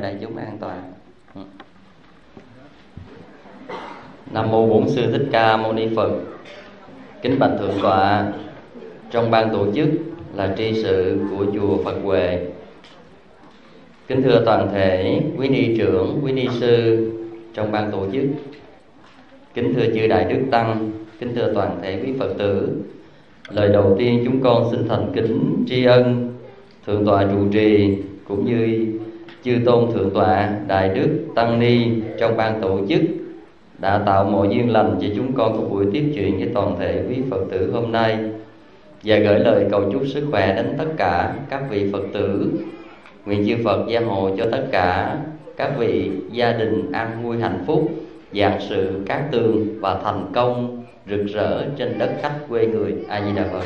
đại chúng an toàn. Nam mô Bổn Sư Thích Ca Mâu Ni Phật. Kính bạch thượng tọa, trong ban tổ chức là tri sự của chùa Phật Huệ. Kính thưa toàn thể quý ni trưởng, quý ni sư trong ban tổ chức. Kính thưa chư đại đức tăng, kính thưa toàn thể quý Phật tử. Lời đầu tiên chúng con xin thành kính tri ân thượng tọa trụ trì cũng như chư tôn thượng tọa, đại đức, tăng ni trong ban tổ chức đã tạo mọi duyên lành cho chúng con có buổi tiếp chuyện với toàn thể quý Phật tử hôm nay, và gửi lời cầu chúc sức khỏe đến tất cả các vị Phật tử. Nguyện chư Phật gia hộ cho tất cả các vị gia đình an vui hạnh phúc, vạn sự cát tường và thành công rực rỡ trên đất khách quê người. A Di Đà Phật.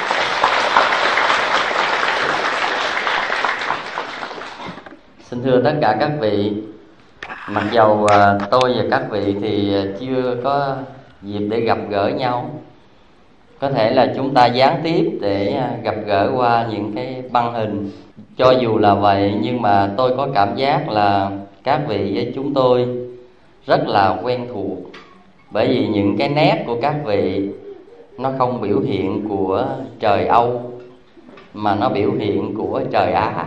Xin thưa tất cả các vị, mặc dầu tôi và các vị thì chưa có dịp để gặp gỡ nhau, có thể là chúng ta gián tiếp để gặp gỡ qua những cái băng hình. Cho dù là vậy, nhưng mà tôi có cảm giác là các vị với chúng tôi rất là quen thuộc, bởi vì những cái nét của các vị nó không biểu hiện của trời Âu, mà nó biểu hiện của trời Á.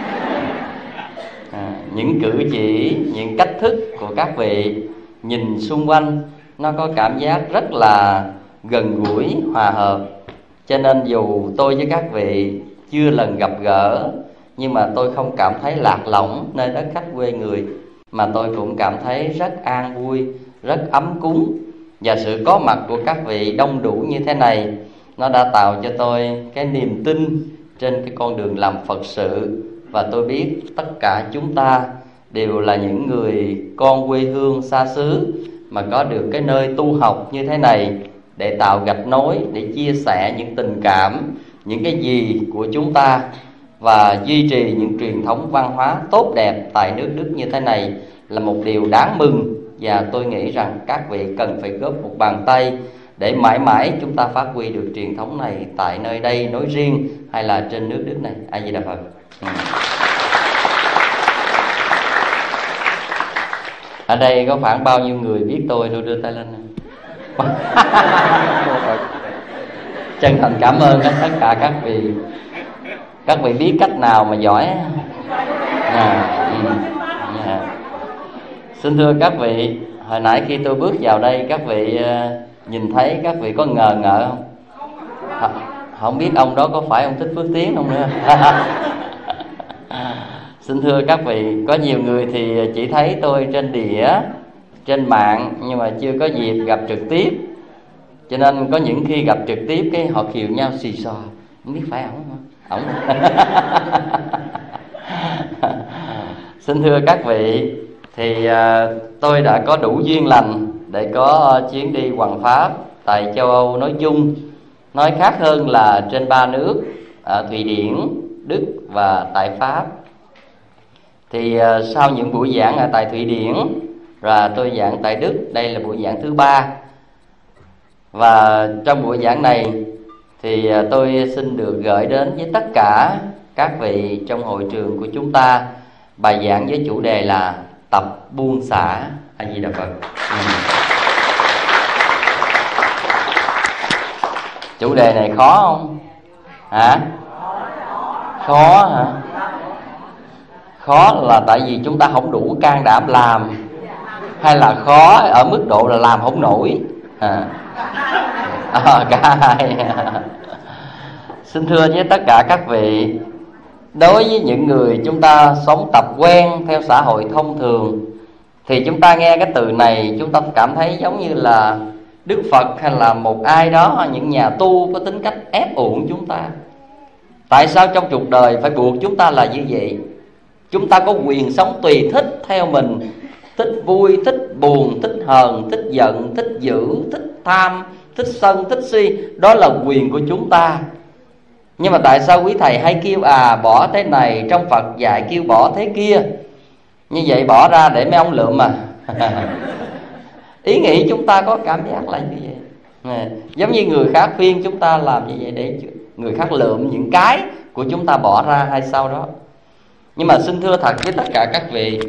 Những cử chỉ, những cách thức của các vị nhìn xung quanh nó có cảm giác rất là gần gũi, hòa hợp. Cho nên dù tôi với các vị chưa lần gặp gỡ, nhưng mà tôi không cảm thấy lạc lõng nơi đất khách quê người, mà tôi cũng cảm thấy rất an vui, rất ấm cúng. Và sự có mặt của các vị đông đủ như thế này, nó đã tạo cho tôi cái niềm tin trên cái con đường làm Phật sự. Và tôi biết tất cả chúng ta đều là những người con quê hương xa xứ, mà có được cái nơi tu học như thế này để tạo gạch nối, để chia sẻ những tình cảm, những cái gì của chúng ta, và duy trì những truyền thống văn hóa tốt đẹp tại nước Đức như thế này là một điều đáng mừng. Và tôi nghĩ rằng các vị cần phải góp một bàn tay để mãi mãi chúng ta phát huy được truyền thống này tại nơi đây nói riêng, hay là trên nước Đức này. A Di Đà Phật. Ở đây có khoảng bao nhiêu người biết tôi đưa tay lên? Chân thành cảm ơn tất cả các vị. Các vị biết cách nào mà giỏi. Xin thưa các vị, hồi nãy khi tôi bước vào đây, các vị nhìn thấy, các vị có ngờ ngợ không? Không biết ông đó có phải ông Thích Phước Tiến không nữa. Xin thưa các vị, có nhiều người thì chỉ thấy tôi trên đĩa, trên mạng, nhưng mà chưa có dịp gặp trực tiếp. Cho nên có những khi gặp trực tiếp cái họ khiều nhau xì xò, không biết phải ổng không? Ổng. Xin thưa các vị, thì tôi đã có đủ duyên lành để có chuyến đi hoằng pháp tại châu Âu nói chung, nói khác hơn là trên 3 nước, Thụy Điển, Đức và tại Pháp. Thì sau những buổi giảng ở tại Thụy Điển và tôi giảng tại Đức, đây là buổi giảng thứ 3. Và trong buổi giảng này thì tôi xin được gửi đến với tất cả các vị trong hội trường của chúng ta bài giảng với chủ đề là tập buông xả. A Di Đà Phật. Chủ đề này khó không? Hả? Khó hả? Khó là tại vì chúng ta không đủ can đảm làm, hay là khó ở mức độ là làm không nổi? Cả hai. Xin thưa với tất cả các vị, đối với những người chúng ta sống tập quen theo xã hội thông thường, thì chúng ta nghe cái từ này chúng ta cảm thấy giống như là Đức Phật hay là một ai đó, những nhà tu có tính cách ép uổng chúng ta. Tại sao trong cuộc đời phải buộc chúng ta là như vậy? Chúng ta có quyền sống tùy thích theo mình, thích vui, thích buồn, thích hờn, thích giận, thích dữ, thích tham, thích sân, thích si. Đó là quyền của chúng ta. Nhưng mà tại sao quý thầy hay kêu bỏ thế này, trong Phật dạy kêu bỏ thế kia? Như vậy bỏ ra để mấy ông lượm mà. Ý nghĩ chúng ta có cảm giác là như vậy. Giống như người khác khuyên chúng ta làm như vậy để người khác lượm những cái của chúng ta bỏ ra hay sau đó. Nhưng mà xin thưa thật với tất cả các vị,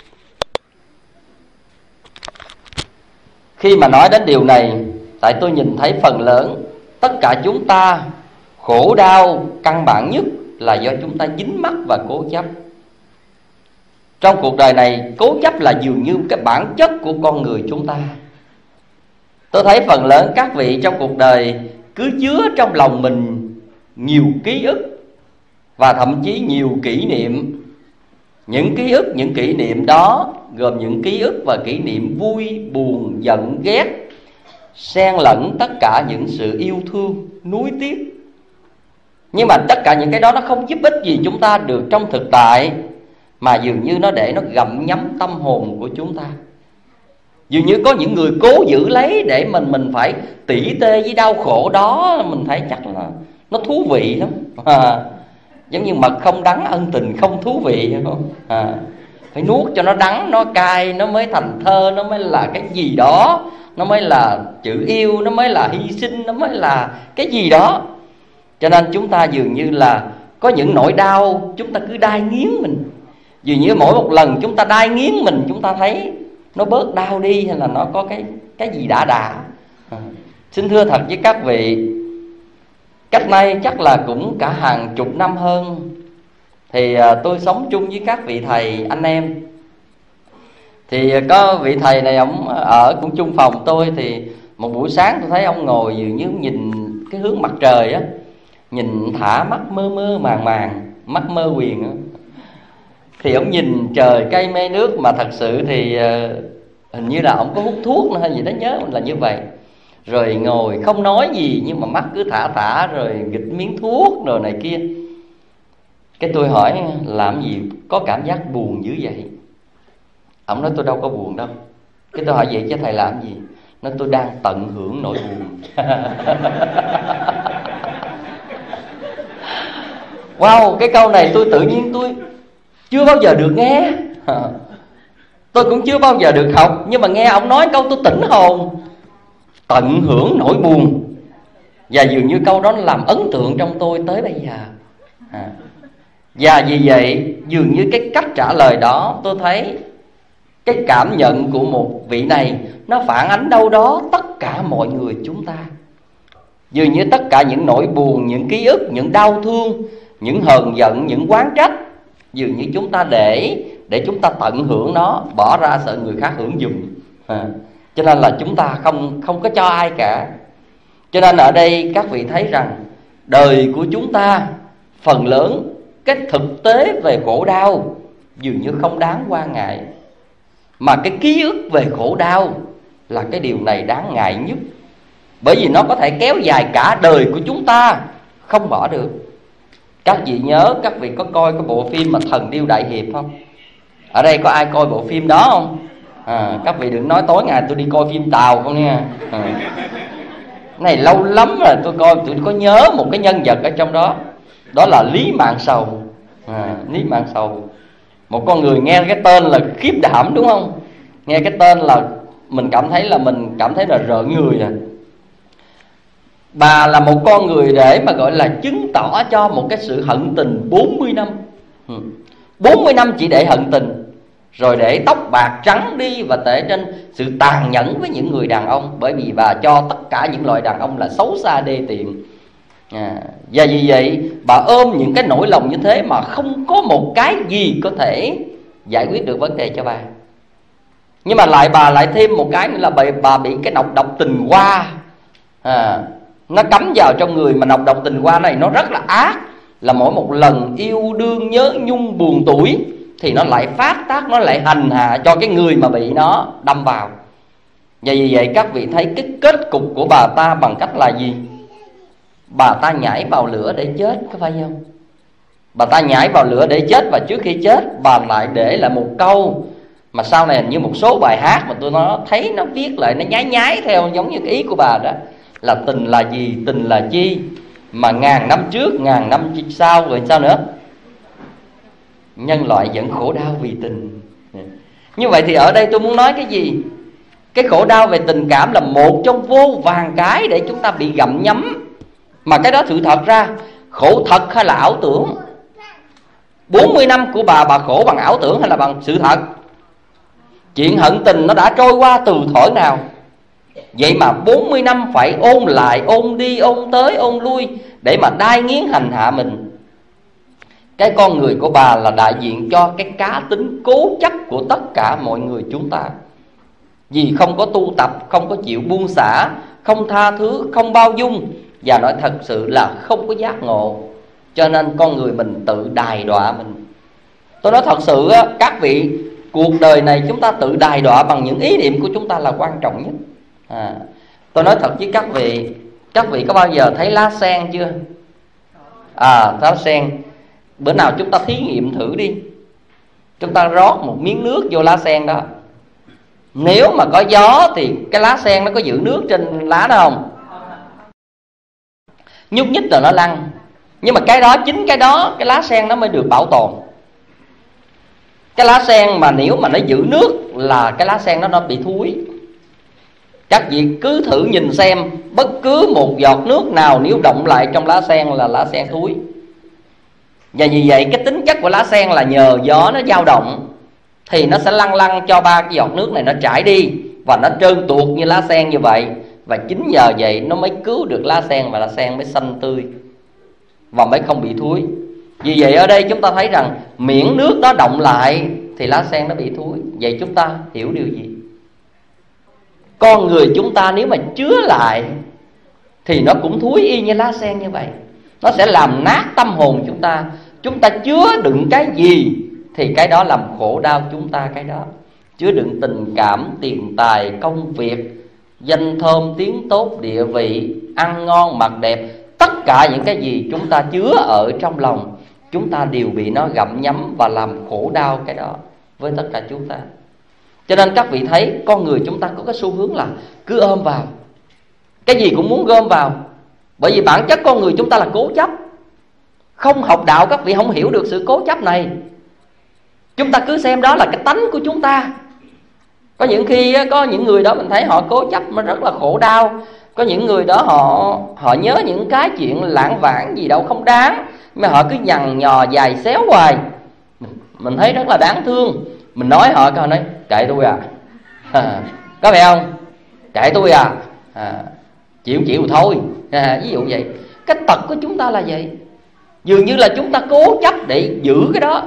khi mà nói đến điều này, tại tôi nhìn thấy phần lớn tất cả chúng ta khổ đau căn bản nhất là do chúng ta dính mắc và cố chấp. Trong cuộc đời này, cố chấp là dường như cái bản chất của con người chúng ta. Tôi thấy phần lớn các vị trong cuộc đời cứ chứa trong lòng mình nhiều ký ức và thậm chí nhiều kỷ niệm. Những ký ức, những kỷ niệm đó gồm những ký ức và kỷ niệm vui, buồn, giận, ghét, xen lẫn tất cả những sự yêu thương, nuối tiếc. Nhưng mà tất cả những cái đó nó không giúp ích gì chúng ta được trong thực tại, mà dường như nó để nó gặm nhấm tâm hồn của chúng ta. Dường như có những người cố giữ lấy để mình phải tỉ tê với đau khổ đó. Mình thấy chắc là nó thú vị lắm. Giống như mật không đắng, ân tình không thú vị, không? Phải nuốt cho nó đắng, nó cay, nó mới thành thơ, nó mới là cái gì đó, nó mới là chữ yêu, nó mới là hy sinh, nó mới là cái gì đó. Cho nên chúng ta dường như là có những nỗi đau chúng ta cứ đai nghiến mình. Dường như mỗi một lần chúng ta đai nghiến mình, chúng ta thấy nó bớt đau đi, hay là nó có cái gì đã. Xin thưa thật với các vị, cách nay chắc là cũng cả hàng chục năm hơn, thì tôi sống chung với các vị thầy anh em. Thì có vị thầy này, ông ở cũng chung phòng tôi. Thì một buổi sáng tôi thấy ông ngồi dường như nhìn cái hướng mặt trời á, nhìn thả mắt mơ mơ màng màng, mắt mơ huyền á. Thì ông nhìn trời cây mây nước, mà thật sự thì hình như là ông có hút thuốc nữa hay gì đó, nhớ là như vậy. Rồi ngồi không nói gì, nhưng mà mắt cứ thả rồi nghịch miếng thuốc rồi này kia. Cái tôi hỏi làm gì có cảm giác buồn dữ vậy? Ông nói tôi đâu có buồn đâu. Cái tôi hỏi vậy chứ thầy làm gì? Nói tôi đang tận hưởng nỗi buồn. Wow, cái câu này tôi tự nhiên tôi chưa bao giờ được nghe. Tôi cũng chưa bao giờ được học, nhưng mà nghe ông nói câu tôi tỉnh hồn. Tận hưởng nỗi buồn. Và dường như câu đó làm ấn tượng trong tôi tới bây giờ. Và vì vậy, dường như cái cách trả lời đó, tôi thấy cái cảm nhận của một vị này nó phản ánh đâu đó tất cả mọi người chúng ta. Dường như tất cả những nỗi buồn, những ký ức, những đau thương, những hờn giận, những oán trách, dường như chúng ta để chúng ta tận hưởng nó, bỏ ra sợ người khác hưởng giùm. Cho nên là chúng ta không có cho ai cả. Cho nên ở đây các vị thấy rằng đời của chúng ta phần lớn cái thực tế về khổ đau dường như không đáng quan ngại, mà cái ký ức về khổ đau là cái điều này đáng ngại nhất. Bởi vì nó có thể kéo dài cả đời của chúng ta, không bỏ được. Các vị nhớ, các vị có coi cái bộ phim mà Thần Điêu Đại Hiệp không? Ở đây có ai coi bộ phim đó không? Các vị đừng nói tối ngày tôi đi coi phim Tàu không nha. Này lâu lắm rồi tôi coi, tôi có nhớ một cái nhân vật ở trong đó. Đó là Lý Mạn Sầu. Lý Mạn Sầu, một con người nghe cái tên là khiếp đảm, đúng không? Nghe cái tên là mình cảm thấy là rợn người à. Bà là một con người để mà gọi là chứng tỏ cho một cái sự hận tình 40 năm. 40 năm chỉ để hận tình, rồi để tóc bạc trắng đi, và để trên sự tàn nhẫn với những người đàn ông. Bởi vì bà cho tất cả những loại đàn ông là xấu xa đê tiện. Và vì vậy bà ôm những cái nỗi lòng như thế mà không có một cái gì có thể giải quyết được vấn đề cho bà. Nhưng mà bà lại thêm một cái nữa là bà bị cái nọc độc tình hoa. Nó cắm vào trong người, mà nọc độc tình hoa này nó rất là ác. Là mỗi một lần yêu đương nhớ nhung buồn tuổi thì nó lại phát tác, nó lại hành hạ cho cái người mà bị nó đâm vào. Và vì vậy các vị thấy cái kết cục của bà ta bằng cách là gì? Bà ta nhảy vào lửa để chết, có phải không? Bà ta nhảy vào lửa để chết, và trước khi chết bà lại để lại một câu mà sau này như một số bài hát mà tôi thấy nó viết lại, nó nhái theo giống như cái ý của bà đó, là tình là gì, tình là chi, mà ngàn năm trước, ngàn năm sau, rồi sao nữa? Nhân loại vẫn khổ đau vì tình. Như vậy thì ở đây tôi muốn nói cái gì? Cái khổ đau về tình cảm là một trong vô vàn cái để chúng ta bị gặm nhấm. Mà cái đó sự thật ra, khổ thật hay là ảo tưởng? 40 năm của bà khổ bằng ảo tưởng hay là bằng sự thật? Chuyện hận tình nó đã trôi qua từ thuở nào? Vậy mà 40 năm phải ôn lại, ôn đi, ôn tới, ôn lui để mà đai nghiến hành hạ mình. Cái con người của bà là đại diện cho cái cá tính cố chấp của tất cả mọi người chúng ta. Vì không có tu tập, không có chịu buông xả, không tha thứ, không bao dung, và nói thật sự là không có giác ngộ, cho nên con người mình tự đày đọa mình. Tôi nói thật sự á, các vị, cuộc đời này chúng ta tự đày đọa bằng những ý niệm của chúng ta là quan trọng nhất. Tôi nói thật với các vị có bao giờ thấy lá sen chưa? Lá sen, bữa nào chúng ta thí nghiệm thử đi. Chúng ta rót một miếng nước vô lá sen đó, nếu mà có gió thì cái lá sen nó có giữ nước trên lá đó không? Nhúc nhích là nó lăn. Nhưng mà chính cái đó cái lá sen nó mới được bảo tồn. Cái lá sen mà nếu mà nó giữ nước là cái lá sen nó bị thúi. Các vị cứ thử nhìn xem, bất cứ một giọt nước nào nếu động lại trong lá sen là lá sen thúi. Và như vậy cái tính chất của lá sen là nhờ gió nó dao động thì nó sẽ lăn lăn cho 3 cái giọt nước này nó trải đi, và nó trơn tuột như lá sen như vậy. Và chính nhờ vậy nó mới cứu được lá sen, và lá sen mới xanh tươi và mới không bị thúi. Vì vậy ở đây chúng ta thấy rằng miễn nước đó động lại thì lá sen nó bị thúi. Vậy chúng ta hiểu điều gì? Con người chúng ta nếu mà chứa lại thì nó cũng thúi y như lá sen như vậy. Nó sẽ làm nát tâm hồn chúng ta. Chúng ta chứa đựng cái gì thì cái đó làm khổ đau chúng ta cái đó. Chứa đựng tình cảm, tiền tài, công việc, danh thơm, tiếng tốt, địa vị, ăn ngon, mặc đẹp. Tất cả những cái gì chúng ta chứa ở trong lòng, chúng ta đều bị nó gặm nhấm và làm khổ đau cái đó với tất cả chúng ta. Cho nên các vị thấy con người chúng ta có cái xu hướng là cứ ôm vào, cái gì cũng muốn gom vào. Bởi vì bản chất con người chúng ta là cố chấp. Không học đạo các vị không hiểu được sự cố chấp này. Chúng ta cứ xem đó là cái tánh của chúng ta. Có những khi có những người đó mình thấy họ cố chấp mà rất là khổ đau. Có những người đó họ nhớ những cái chuyện lãng vãng gì đâu không đáng, mà họ cứ nhằn nhò dài xéo hoài. Mình thấy rất là đáng thương. Mình nói họ coi, nói kệ tôi có phải không? Kệ tôi chịu thôi. Ví dụ vậy. Cái tật của chúng ta là vậy. Dường như là chúng ta cố chấp để giữ cái đó.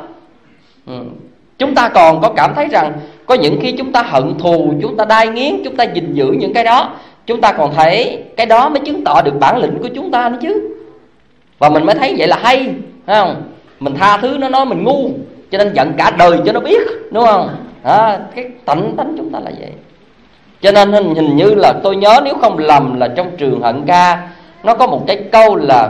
Chúng ta còn có cảm thấy rằng có những khi chúng ta hận thù, chúng ta đai nghiến, chúng ta gìn giữ những cái đó, chúng ta còn thấy cái đó mới chứng tỏ được bản lĩnh của chúng ta nữa chứ. Và mình mới thấy vậy là hay, phải không? Mình tha thứ nó nói mình ngu, cho nên giận cả đời cho nó biết, đúng không? Cái tánh chúng ta là vậy. Cho nên hình như là tôi nhớ nếu không lầm là trong Trường Hận Ca nó có một cái câu là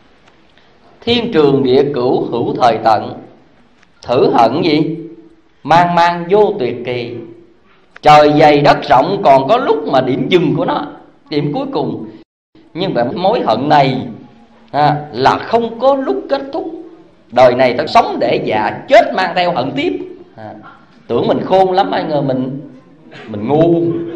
thiên trường địa cửu hữu thời tận, thử hận gì? Mang mang vô tuyệt kỳ. Trời dày đất rộng còn có lúc mà điểm dừng của nó, điểm cuối cùng. Nhưng mà mối hận này là không có lúc kết thúc. Đời này ta sống để già, chết mang theo hận tiếp. Tưởng mình khôn lắm, ai ngờ mình ngu.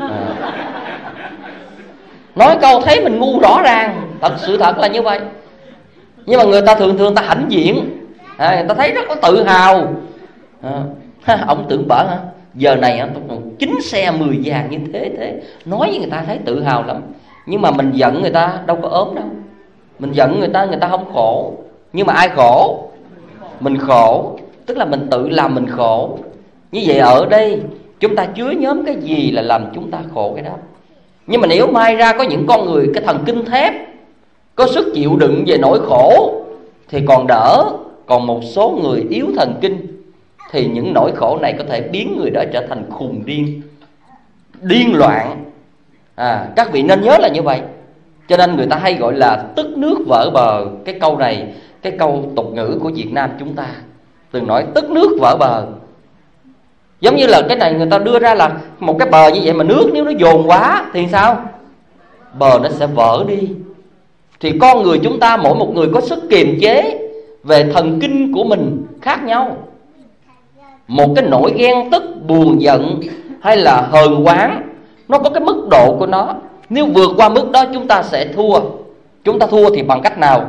Nói câu thấy mình ngu rõ ràng, sự thật là như vậy. Nhưng mà người ta thường ta hãnh diện, người ta thấy rất là tự hào. Ông tưởng bở hả? Giờ này tôi còn 9 xe 10 vàng như thế. Nói với người ta thấy tự hào lắm. Nhưng mà mình giận người ta đâu có ốm đâu. Mình giận người ta không khổ. Nhưng mà ai khổ? Mình khổ. Tức là mình tự làm mình khổ. Như vậy ở đây chúng ta chứa nhóm cái gì là làm chúng ta khổ cái đó. Nhưng mà nếu mai ra có những con người cái thần kinh thép, có sức chịu đựng về nỗi khổ thì còn đỡ. Còn một số người yếu thần kinh thì những nỗi khổ này có thể biến người đó trở thành khùng điên loạn. Các vị nên nhớ là như vậy. Cho nên người ta hay gọi là tức nước vỡ bờ. Cái câu này, cái câu tục ngữ của Việt Nam chúng ta từng nói tức nước vỡ bờ. Giống như là cái này người ta đưa ra là một cái bờ như vậy, mà nước nếu nó dồn quá thì sao? Bờ nó sẽ vỡ đi. Thì con người chúng ta mỗi một người có sức kiềm chế về thần kinh của mình khác nhau. Một cái nỗi ghen tức, buồn giận hay là hờn oán, nó có cái mức độ của nó. Nếu vượt qua mức đó chúng ta sẽ thua. Chúng ta thua thì bằng cách nào?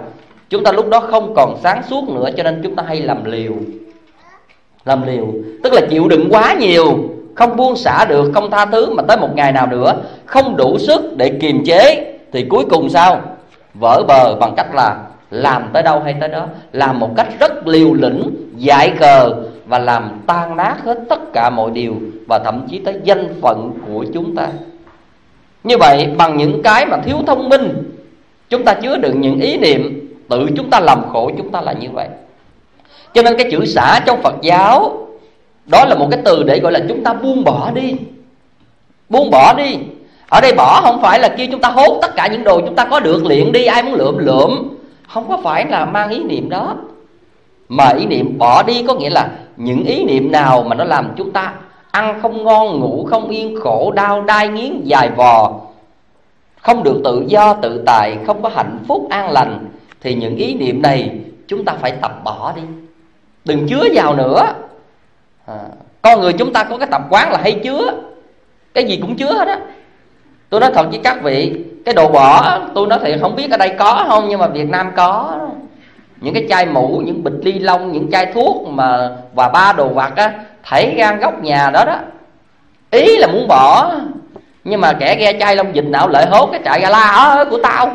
Chúng ta lúc đó không còn sáng suốt nữa, cho nên chúng ta hay làm liều. Làm liều tức là chịu đựng quá nhiều, không buông xả được, không tha thứ, mà tới một ngày nào nữa không đủ sức để kiềm chế, thì cuối cùng sao? Vỡ bờ bằng cách là làm tới đâu hay tới đó, làm một cách rất liều lĩnh, dại khờ, và làm tan nát hết tất cả mọi điều, và thậm chí tới danh phận của chúng ta. Như vậy bằng những cái mà thiếu thông minh, chúng ta chứa đựng những ý niệm tự chúng ta làm khổ chúng ta là như vậy. Cho nên cái chữ xả trong Phật giáo đó là một cái từ để gọi là chúng ta buông bỏ đi. Buông bỏ đi. Ở đây bỏ không phải là kêu chúng ta hốt tất cả những đồ chúng ta có được liền đi, ai muốn lượm lượm. Không có phải là mang ý niệm đó. Mà ý niệm bỏ đi có nghĩa là những ý niệm nào mà nó làm chúng ta ăn không ngon, ngủ không yên, khổ đau, đai nghiến, dài vò, không được tự do tự tại, không có hạnh phúc an lành, thì những ý niệm này chúng ta phải tập bỏ đi, đừng chứa vào nữa. Con người chúng ta có cái tập quán là hay chứa, cái gì cũng chứa hết á. Tôi nói thật với các vị, cái đồ bỏ, tôi nói thì không biết ở đây có không, nhưng mà Việt Nam có. Những cái chai mũ, những bịch ni lông, những chai thuốc mà và ba đồ vặt á, thảy ra góc nhà đó đó. Ý là muốn bỏ, nhưng mà kẻ ghe chai lông vịt nào lợi hốt cái chạy ra la của tao.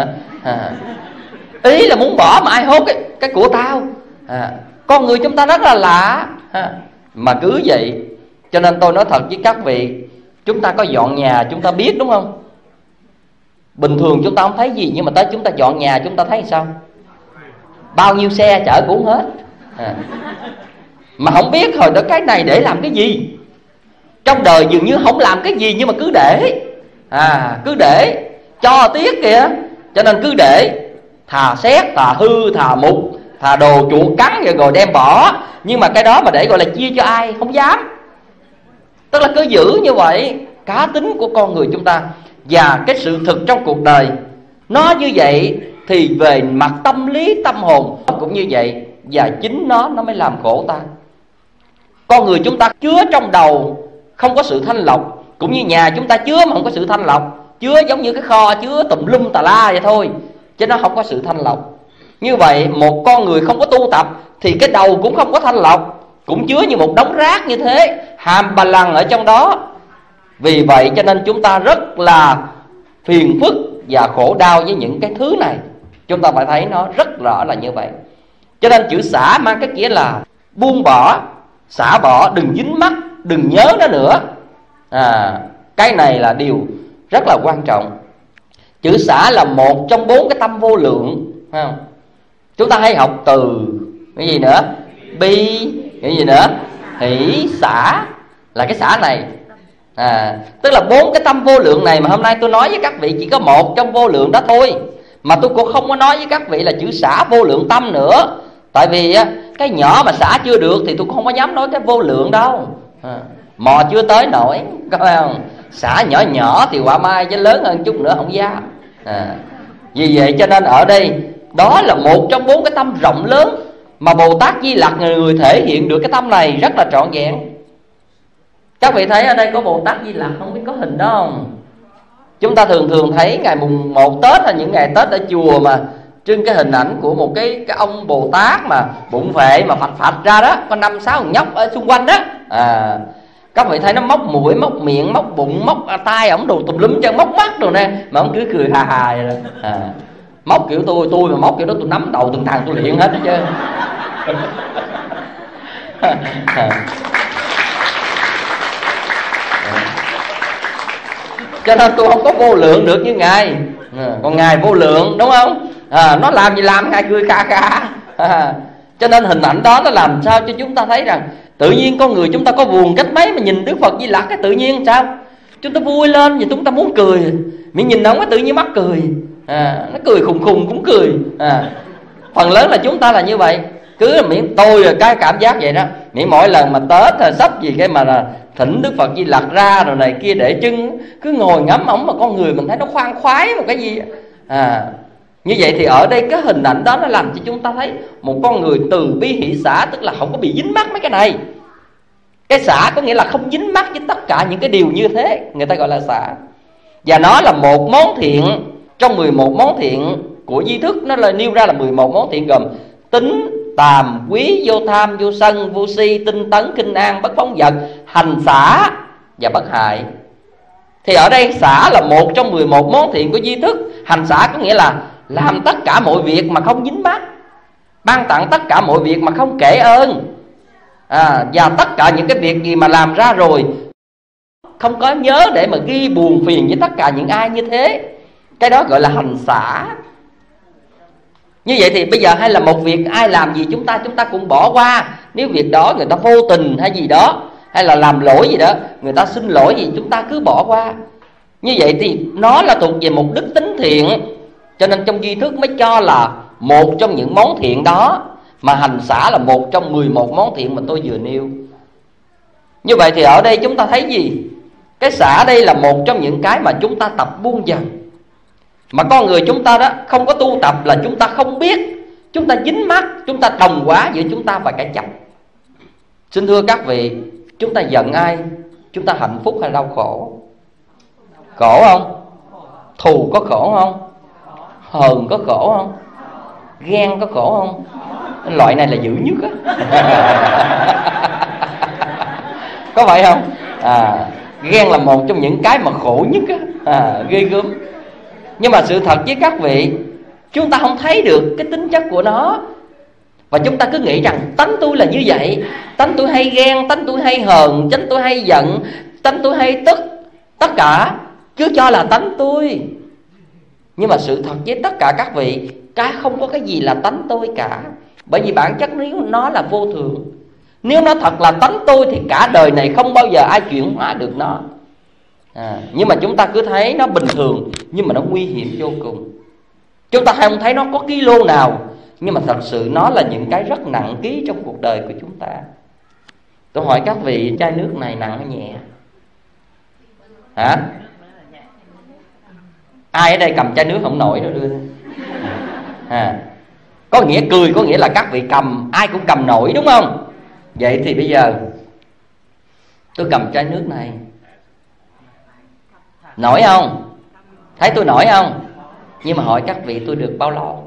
Ý là muốn bỏ mà ai hốt cái của tao. Con người chúng ta rất là lạ. Mà cứ vậy. Cho nên tôi nói thật với các vị, chúng ta có dọn nhà chúng ta biết đúng không? Bình thường chúng ta không thấy gì, nhưng mà tới chúng ta dọn nhà chúng ta thấy sao? Bao nhiêu xe chở cũng hết. Mà không biết hồi đó cái này để làm cái gì. Trong đời dường như không làm cái gì, nhưng mà cứ để. Cứ để cho tiếc kìa. Cho nên cứ để. Thà xét, thà hư, thà mục, thà đồ chuột cắn rồi đem bỏ. Nhưng mà cái đó mà để gọi là chia cho ai, không dám. Tức là cứ giữ như vậy. Cá tính của con người chúng ta và cái sự thực trong cuộc đời nó như vậy, thì về mặt tâm lý tâm hồn cũng như vậy. Và chính nó mới làm khổ ta. Con người chúng ta chứa trong đầu không có sự thanh lọc, cũng như nhà chúng ta chứa mà không có sự thanh lọc, chứa giống như cái kho chứa tùm lum tà la vậy thôi, chứ nó không có sự thanh lọc. Như vậy một con người không có tu tập thì cái đầu cũng không có thanh lọc, cũng chứa như một đống rác như thế, hàm bà lằng ở trong đó. Vì vậy cho nên chúng ta rất là phiền phức và khổ đau với những cái thứ này. Chúng ta phải thấy nó rất rõ là như vậy. Cho nên chữ xả mang cái nghĩa là buông bỏ, xả bỏ, đừng dính mắc, đừng nhớ nó nữa. Cái này là điều rất là quan trọng. Chữ xả là một trong 4 cái tâm vô lượng, phải không? Chúng ta hay học từ cái gì nữa? Bi, cái gì nữa? Hỷ, xả, là cái xả này. Tức là 4 cái tâm vô lượng này mà hôm nay tôi nói với các vị chỉ có một trong vô lượng đó thôi. Mà tôi cũng không có nói với các vị là chữ xả vô lượng tâm nữa. Tại vì cái nhỏ mà xả chưa được thì tôi cũng không có dám nói cái vô lượng đâu. Mò chưa tới nổi, có phải không? Xả nhỏ nhỏ thì quả mai, chứ lớn hơn chút nữa không dám. Vì vậy cho nên ở đây đó là một trong 4 cái tâm rộng lớn mà Bồ Tát Di Lặc người thể hiện được cái tâm này rất là trọn vẹn. Các vị thấy ở đây có Bồ Tát Di Lặc, không biết có hình đó không? Chúng ta thường thấy ngày mùng 1 Tết hay những ngày Tết ở chùa mà trưng cái hình ảnh của một cái ông Bồ Tát mà bụng phệ mà phạch ra đó, có 5-6 nhóc ở xung quanh đó. Các vị thấy nó móc mũi, móc miệng, móc bụng, móc tay ổng đồ tùm lum chân, móc mắt đồ nè, mà ổng cứ cười hà hà vậy đó. Móc kiểu tôi mà móc kiểu đó tôi nắm đầu từng thằng tôi luyện hết đó chứ. Cho nên tôi không có vô lượng được như Ngài. Còn Ngài vô lượng, đúng không? Nó làm gì làm, Ngài cười kha kha. Cho nên hình ảnh đó nó làm sao cho chúng ta thấy rằng tự nhiên con người chúng ta có buồn cách mấy mà nhìn Đức Phật Di Lặc cái tự nhiên sao chúng ta vui lên và chúng ta muốn cười. Miễn nhìn ông cái tự nhiên mắc cười. Nó cười khùng khùng cũng cười. Phần lớn là chúng ta là như vậy. Cứ miễn tôi cái cảm giác vậy đó. Miễn mỗi lần mà Tết hay sắp gì cái mà là thỉnh Đức Phật Di Lặc ra rồi này kia để trưng, cứ ngồi ngắm ổng mà con người mình thấy nó khoan khoái một cái gì. Như vậy thì ở đây cái hình ảnh đó nó làm cho chúng ta thấy một con người từ bi hỷ xả, tức là không có bị dính mắc mấy cái này. Cái xả có nghĩa là không dính mắc với tất cả những cái điều như thế, người ta gọi là xả. Và nó là một món thiện trong 11 món thiện của duy thức nó là nêu ra là 11 món thiện, gồm tín, tàm, quý, vô tham, vô sân, vô si, tinh tấn, khinh an, bất phóng dật, hành xả và bất hại. Thì ở đây xả là một trong 11 món thiện của duy thức. Hành xả có nghĩa là làm tất cả mọi việc mà không dính mắc, ban tặng tất cả mọi việc mà không kể ơn, và tất cả những cái việc gì mà làm ra rồi không có nhớ để mà ghi buồn phiền với tất cả những ai như thế. Cái đó gọi là hành xả. Như vậy thì bây giờ hay là một việc ai làm gì chúng ta cũng bỏ qua. Nếu việc đó người ta vô tình hay gì đó, hay là làm lỗi gì đó, người ta xin lỗi gì, chúng ta cứ bỏ qua. Như vậy thì nó là thuộc về một đức tính thiện. Cho nên trong duy thức mới cho là một trong những món thiện đó, mà hành xả là một trong 11 món thiện mà tôi vừa nêu. Như vậy thì ở đây chúng ta thấy gì? Cái xả đây là một trong những cái mà chúng ta tập buông dần. Mà con người chúng ta đó không có tu tập là chúng ta không biết, chúng ta dính mắc, chúng ta đồng hóa giữa chúng ta và cái chấp. Xin thưa các vị, chúng ta giận ai, chúng ta hạnh phúc hay đau khổ? Khổ không? Thù có khổ không? Hờn có khổ không? Ghen có khổ không? Loại này là dữ nhất á. Có phải không? Ghen là một trong những cái mà khổ nhất á, ghê gớm. Nhưng mà sự thật với các vị, chúng ta không thấy được cái tính chất của nó. Và chúng ta cứ nghĩ rằng tánh tôi là như vậy, tánh tôi hay ghen, tánh tôi hay hờn, tánh tôi hay giận, tánh tôi hay tức. Tất cả cứ cho là tánh tôi. Nhưng mà sự thật với tất cả các vị, cái không có cái gì là tánh tôi cả. Bởi vì bản chất nếu nó là vô thường. Nếu nó thật là tánh tôi thì cả đời này không bao giờ ai chuyển hóa được nó. Nhưng mà chúng ta cứ thấy nó bình thường, nhưng mà nó nguy hiểm vô cùng. Chúng ta không thấy nó có kilo nào, nhưng mà thật sự nó là những cái rất nặng ký trong cuộc đời của chúng ta. Tôi hỏi các vị, chai nước này nặng hay nhẹ? Hả? Ai ở đây cầm chai nước không nổi nó đưa lên? Có nghĩa cười, có nghĩa là các vị cầm, ai cũng cầm nổi, đúng không? Vậy thì bây giờ tôi cầm chai nước này, nổi không? Thấy tôi nổi không? Nhưng mà hỏi các vị, tôi được bao lâu?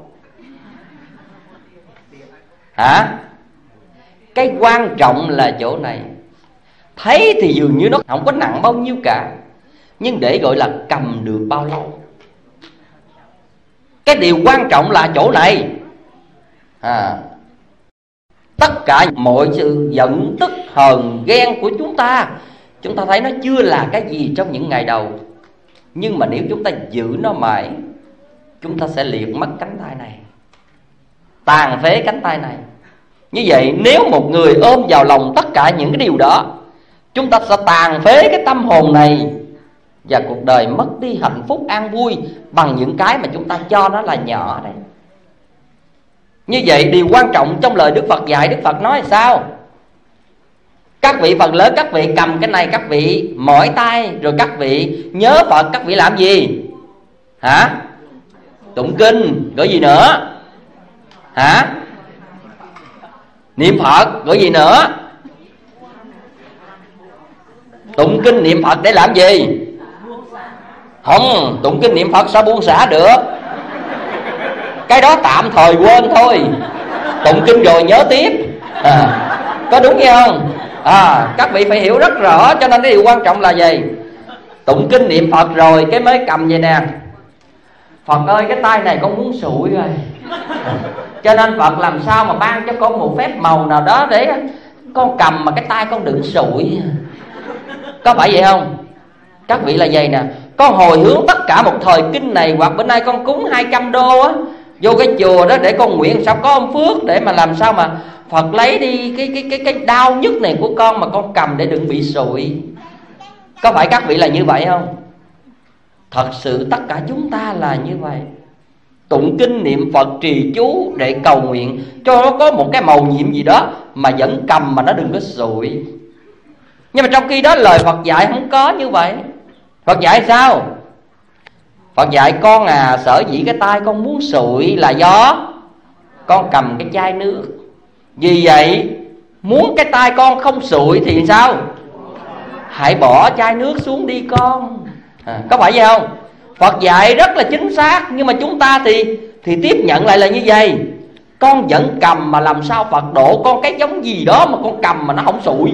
Hả? Cái quan trọng là chỗ này. Thấy thì dường như nó không có nặng bao nhiêu cả, nhưng để gọi là cầm được bao lâu, cái điều quan trọng là chỗ này. Tất cả mọi sự giận tức hờn ghen của chúng ta thấy nó chưa là cái gì trong những ngày đầu. Nhưng mà nếu chúng ta giữ nó mãi, chúng ta sẽ liệt mất cánh tay này, tàn phế cánh tay này. Như vậy nếu một người ôm vào lòng tất cả những cái điều đó, chúng ta sẽ tàn phế cái tâm hồn này, và cuộc đời mất đi hạnh phúc an vui bằng những cái mà chúng ta cho nó là nhỏ đây. Như vậy điều quan trọng trong lời Đức Phật dạy, Đức Phật nói là sao? Các vị phần lớn các vị cầm cái này, các vị mỏi tay, rồi các vị nhớ Phật, các vị làm gì? Hả? Tụng kinh, rồi gì nữa? Hả? Niệm Phật, rồi gì nữa? Tụng kinh niệm Phật để làm gì? Không, tụng kinh niệm Phật sao buông xả được? Cái đó tạm thời quên thôi, tụng kinh rồi nhớ tiếp. Có đúng hay không? Các vị phải hiểu rất rõ. Cho nên cái điều quan trọng là gì? Tụng kinh niệm Phật rồi cái mới cầm vậy nè. Phật ơi, cái tay này con muốn sụi rồi, cho nên Phật làm sao mà ban cho con một phép màu nào đó để con cầm mà cái tay con đừng sụi. Có phải vậy không? Các vị là vậy nè. Con hồi hướng tất cả một thời kinh này, hoặc bữa nay con cúng 200 đô á, vô cái chùa đó để con nguyện sao có ông phước, để mà làm sao mà Phật lấy đi cái đau nhức này của con mà con cầm để đừng bị sụi. Có phải các vị là như vậy không? Thật sự tất cả chúng ta là như vậy. Tụng kinh niệm Phật trì chú để cầu nguyện cho nó có một cái màu nhiệm gì đó, mà vẫn cầm mà nó đừng có sụi. Nhưng mà trong khi đó lời Phật dạy không có như vậy. Phật dạy sao? Phật dạy con sở dĩ cái tay con muốn sụi là do con cầm cái chai nước. Vì vậy muốn cái tay con không sụi thì sao? Hãy bỏ chai nước xuống đi con. Có phải vậy không? Phật dạy rất là chính xác. Nhưng mà chúng ta thì thì tiếp nhận lại là như vậy: con vẫn cầm mà làm sao Phật độ con cái giống gì đó mà con cầm mà nó không sụi.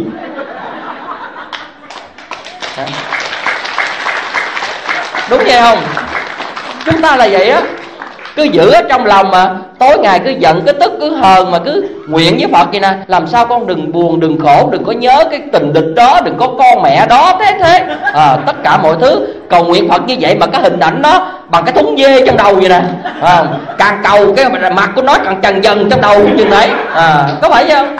Đúng vậy không? Chúng ta là vậy á, cứ giữ ở trong lòng mà tối ngày cứ giận, cứ tức, cứ hờn, mà cứ nguyện với Phật vậy nè: làm sao con đừng buồn, đừng khổ, đừng có nhớ cái tình địch đó, đừng có con mẹ đó, thế tất cả mọi thứ cầu nguyện Phật như vậy, mà cái hình ảnh đó bằng cái thúng dê trong đầu vậy nè, càng cầu cái mặt của nó càng trần dần trong đầu chừng đấy, có phải không?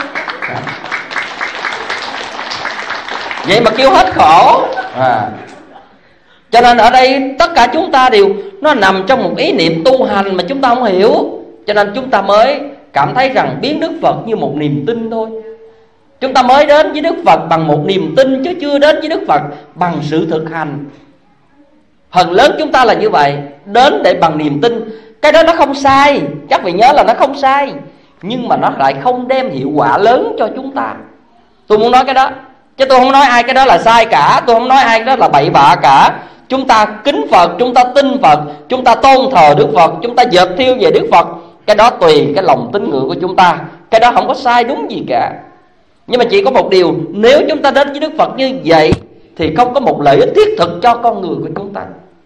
Vậy mà kêu hết khổ. Cho nên ở đây tất cả chúng ta đều nó nằm trong một ý niệm tu hành mà chúng ta không hiểu. Cho nên chúng ta mới cảm thấy rằng biến Đức Phật như một niềm tin thôi. Chúng ta mới đến với Đức Phật bằng một niềm tin, chứ chưa đến với Đức Phật bằng sự thực hành. Phần lớn chúng ta là như vậy, đến để bằng niềm tin. Cái đó nó không sai, chắc vị nhớ là nó không sai, nhưng mà nó lại không đem hiệu quả lớn cho chúng ta. Tôi muốn nói cái đó, chứ tôi không nói ai cái đó là sai cả, tôi không nói ai cái đó là bậy bạ cả. Chúng ta kính Phật, chúng ta tin Phật, chúng ta tôn thờ Đức Phật, chúng ta dệt thiêu về Đức Phật, cái đó tùy cái lòng tín ngưỡng của chúng ta, cái đó không có sai đúng gì cả. Nhưng mà chỉ có một điều, nếu chúng ta đến với Đức Phật như vậy thì không có một lợi ích thiết thực cho con người của chúng ta.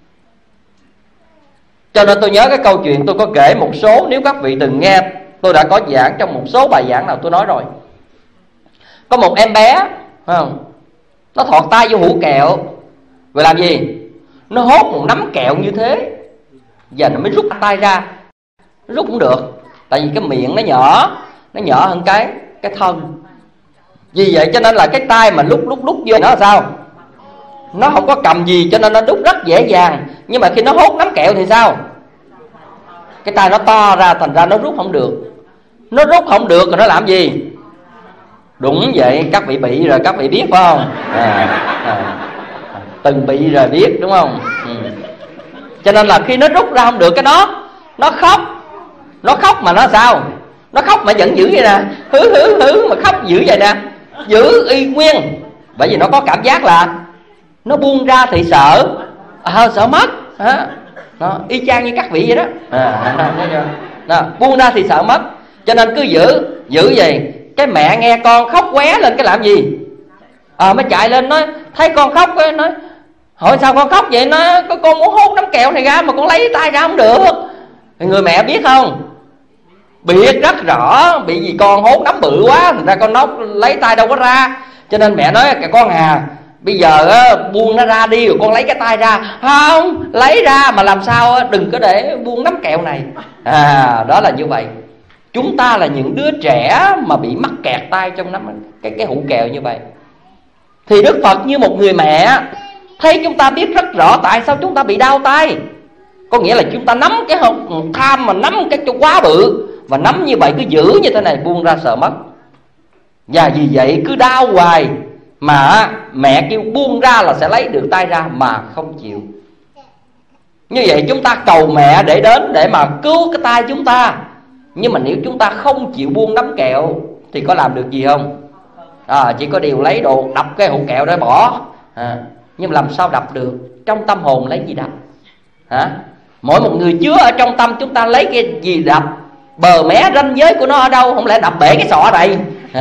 Cho nên tôi nhớ cái câu chuyện tôi có kể một số, nếu các vị từng nghe, tôi đã có giảng trong một số bài giảng nào tôi nói rồi. Có một em bé, phải không? Nó thọt tay vô hũ kẹo, rồi làm gì? Nó hốt một nắm kẹo như thế, giờ nó mới rút tay ra. Nó rút cũng được, tại vì cái miệng nó nhỏ hơn cái thân. Vì vậy cho nên là cái tay mà lúc vô nó là sao? Nó không có cầm gì cho nên nó đút rất dễ dàng. Nhưng mà khi nó hốt nắm kẹo thì sao? Cái tay nó to ra, thành ra nó rút không được. Nó rút không được rồi nó làm gì? Đúng vậy, các vị bị rồi các vị biết phải không? Từng bị rồi biết đúng không? Cho nên là khi nó rút ra không được cái đó, nó khóc. Nó khóc mà nó sao? Nó khóc mà vẫn giữ vậy nè, hứ mà khóc giữ vậy nè, giữ y nguyên. Bởi vì nó có cảm giác là nó buông ra thì sợ, sợ mất. Nó y chang như các vị vậy đó. Buông ra thì sợ mất, cho nên cứ giữ vậy. Cái mẹ nghe con khóc qué lên cái làm gì? Mới chạy lên nói, thấy con khóc cái nói: hỏi sao con khóc vậy? Nó con muốn hốt nắm kẹo này ra mà con lấy tay ra không được. Thì người mẹ biết không? Biết rất rõ, bị vì con hốt nắm bự quá, thành ra con nóc lấy tay đâu có ra. Cho nên mẹ nói: con bây giờ buông nó ra đi, rồi con lấy cái tay ra. Không, lấy ra mà làm sao đừng có để buông nắm kẹo này. Đó là như vậy. Chúng ta là những đứa trẻ mà bị mắc kẹt tay trong nắm cái hũ kẹo như vậy. Thì Đức Phật như một người mẹ, thấy chúng ta biết rất rõ tại sao chúng ta bị đau tay. Có nghĩa là chúng ta nắm cái hông tham, mà nắm cái chỗ quá bự, và nắm như vậy cứ giữ như thế này, buông ra sợ mất. Và vì vậy cứ đau hoài, mà mẹ kêu buông ra là sẽ lấy được tay ra mà không chịu. Như vậy chúng ta cầu mẹ để đến để mà cứu cái tay chúng ta. Nhưng mà nếu chúng ta không chịu buông nắm kẹo thì có làm được gì không? Chỉ có điều lấy đồ đập cái hũ kẹo để bỏ. Nhưng mà làm sao đập được? Trong tâm hồn lấy gì đập? Mỗi một người chứa ở trong tâm chúng ta lấy cái gì đập? Bờ mé ranh giới của nó ở đâu? Không lẽ đập bể cái sọ này?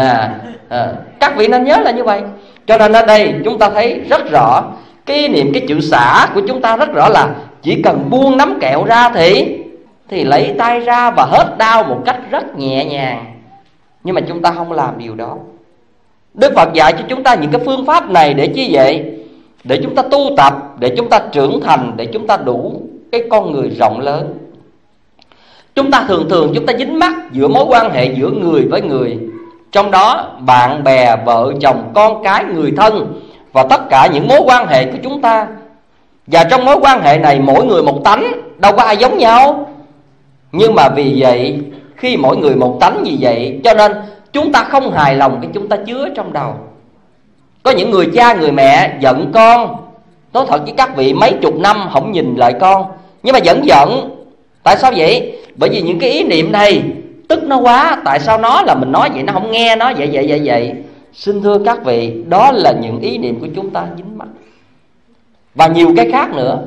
Các vị nên nhớ là như vậy. Cho nên ở đây chúng ta thấy rất rõ cái niệm, cái chữ xả của chúng ta rất rõ là chỉ cần buông nắm kẹo ra thì lấy tay ra và hết đau một cách rất nhẹ nhàng. Nhưng mà chúng ta không làm điều đó. Đức Phật dạy cho chúng ta những cái phương pháp này để chi vậy? Để chúng ta tu tập, để chúng ta trưởng thành, để chúng ta đủ cái con người rộng lớn. Chúng ta thường chúng ta dính mắc giữa mối quan hệ giữa người với người, trong đó bạn bè, vợ chồng, con cái, người thân và tất cả những mối quan hệ của chúng ta. Và trong mối quan hệ này mỗi người một tánh, đâu có ai giống nhau. Nhưng mà vì vậy, khi mỗi người một tánh như vậy, cho nên chúng ta không hài lòng cái chúng ta chứa trong đầu. Có những người cha người mẹ giận con, nói thật với các vị, mấy chục năm không nhìn lại con, nhưng mà vẫn giận. Tại sao vậy? Bởi vì những cái ý niệm này tức nó quá. Tại sao nó là mình nói vậy nó không nghe, nó vậy. Xin thưa các vị, đó là những ý niệm của chúng ta dính mắc. Và nhiều cái khác nữa.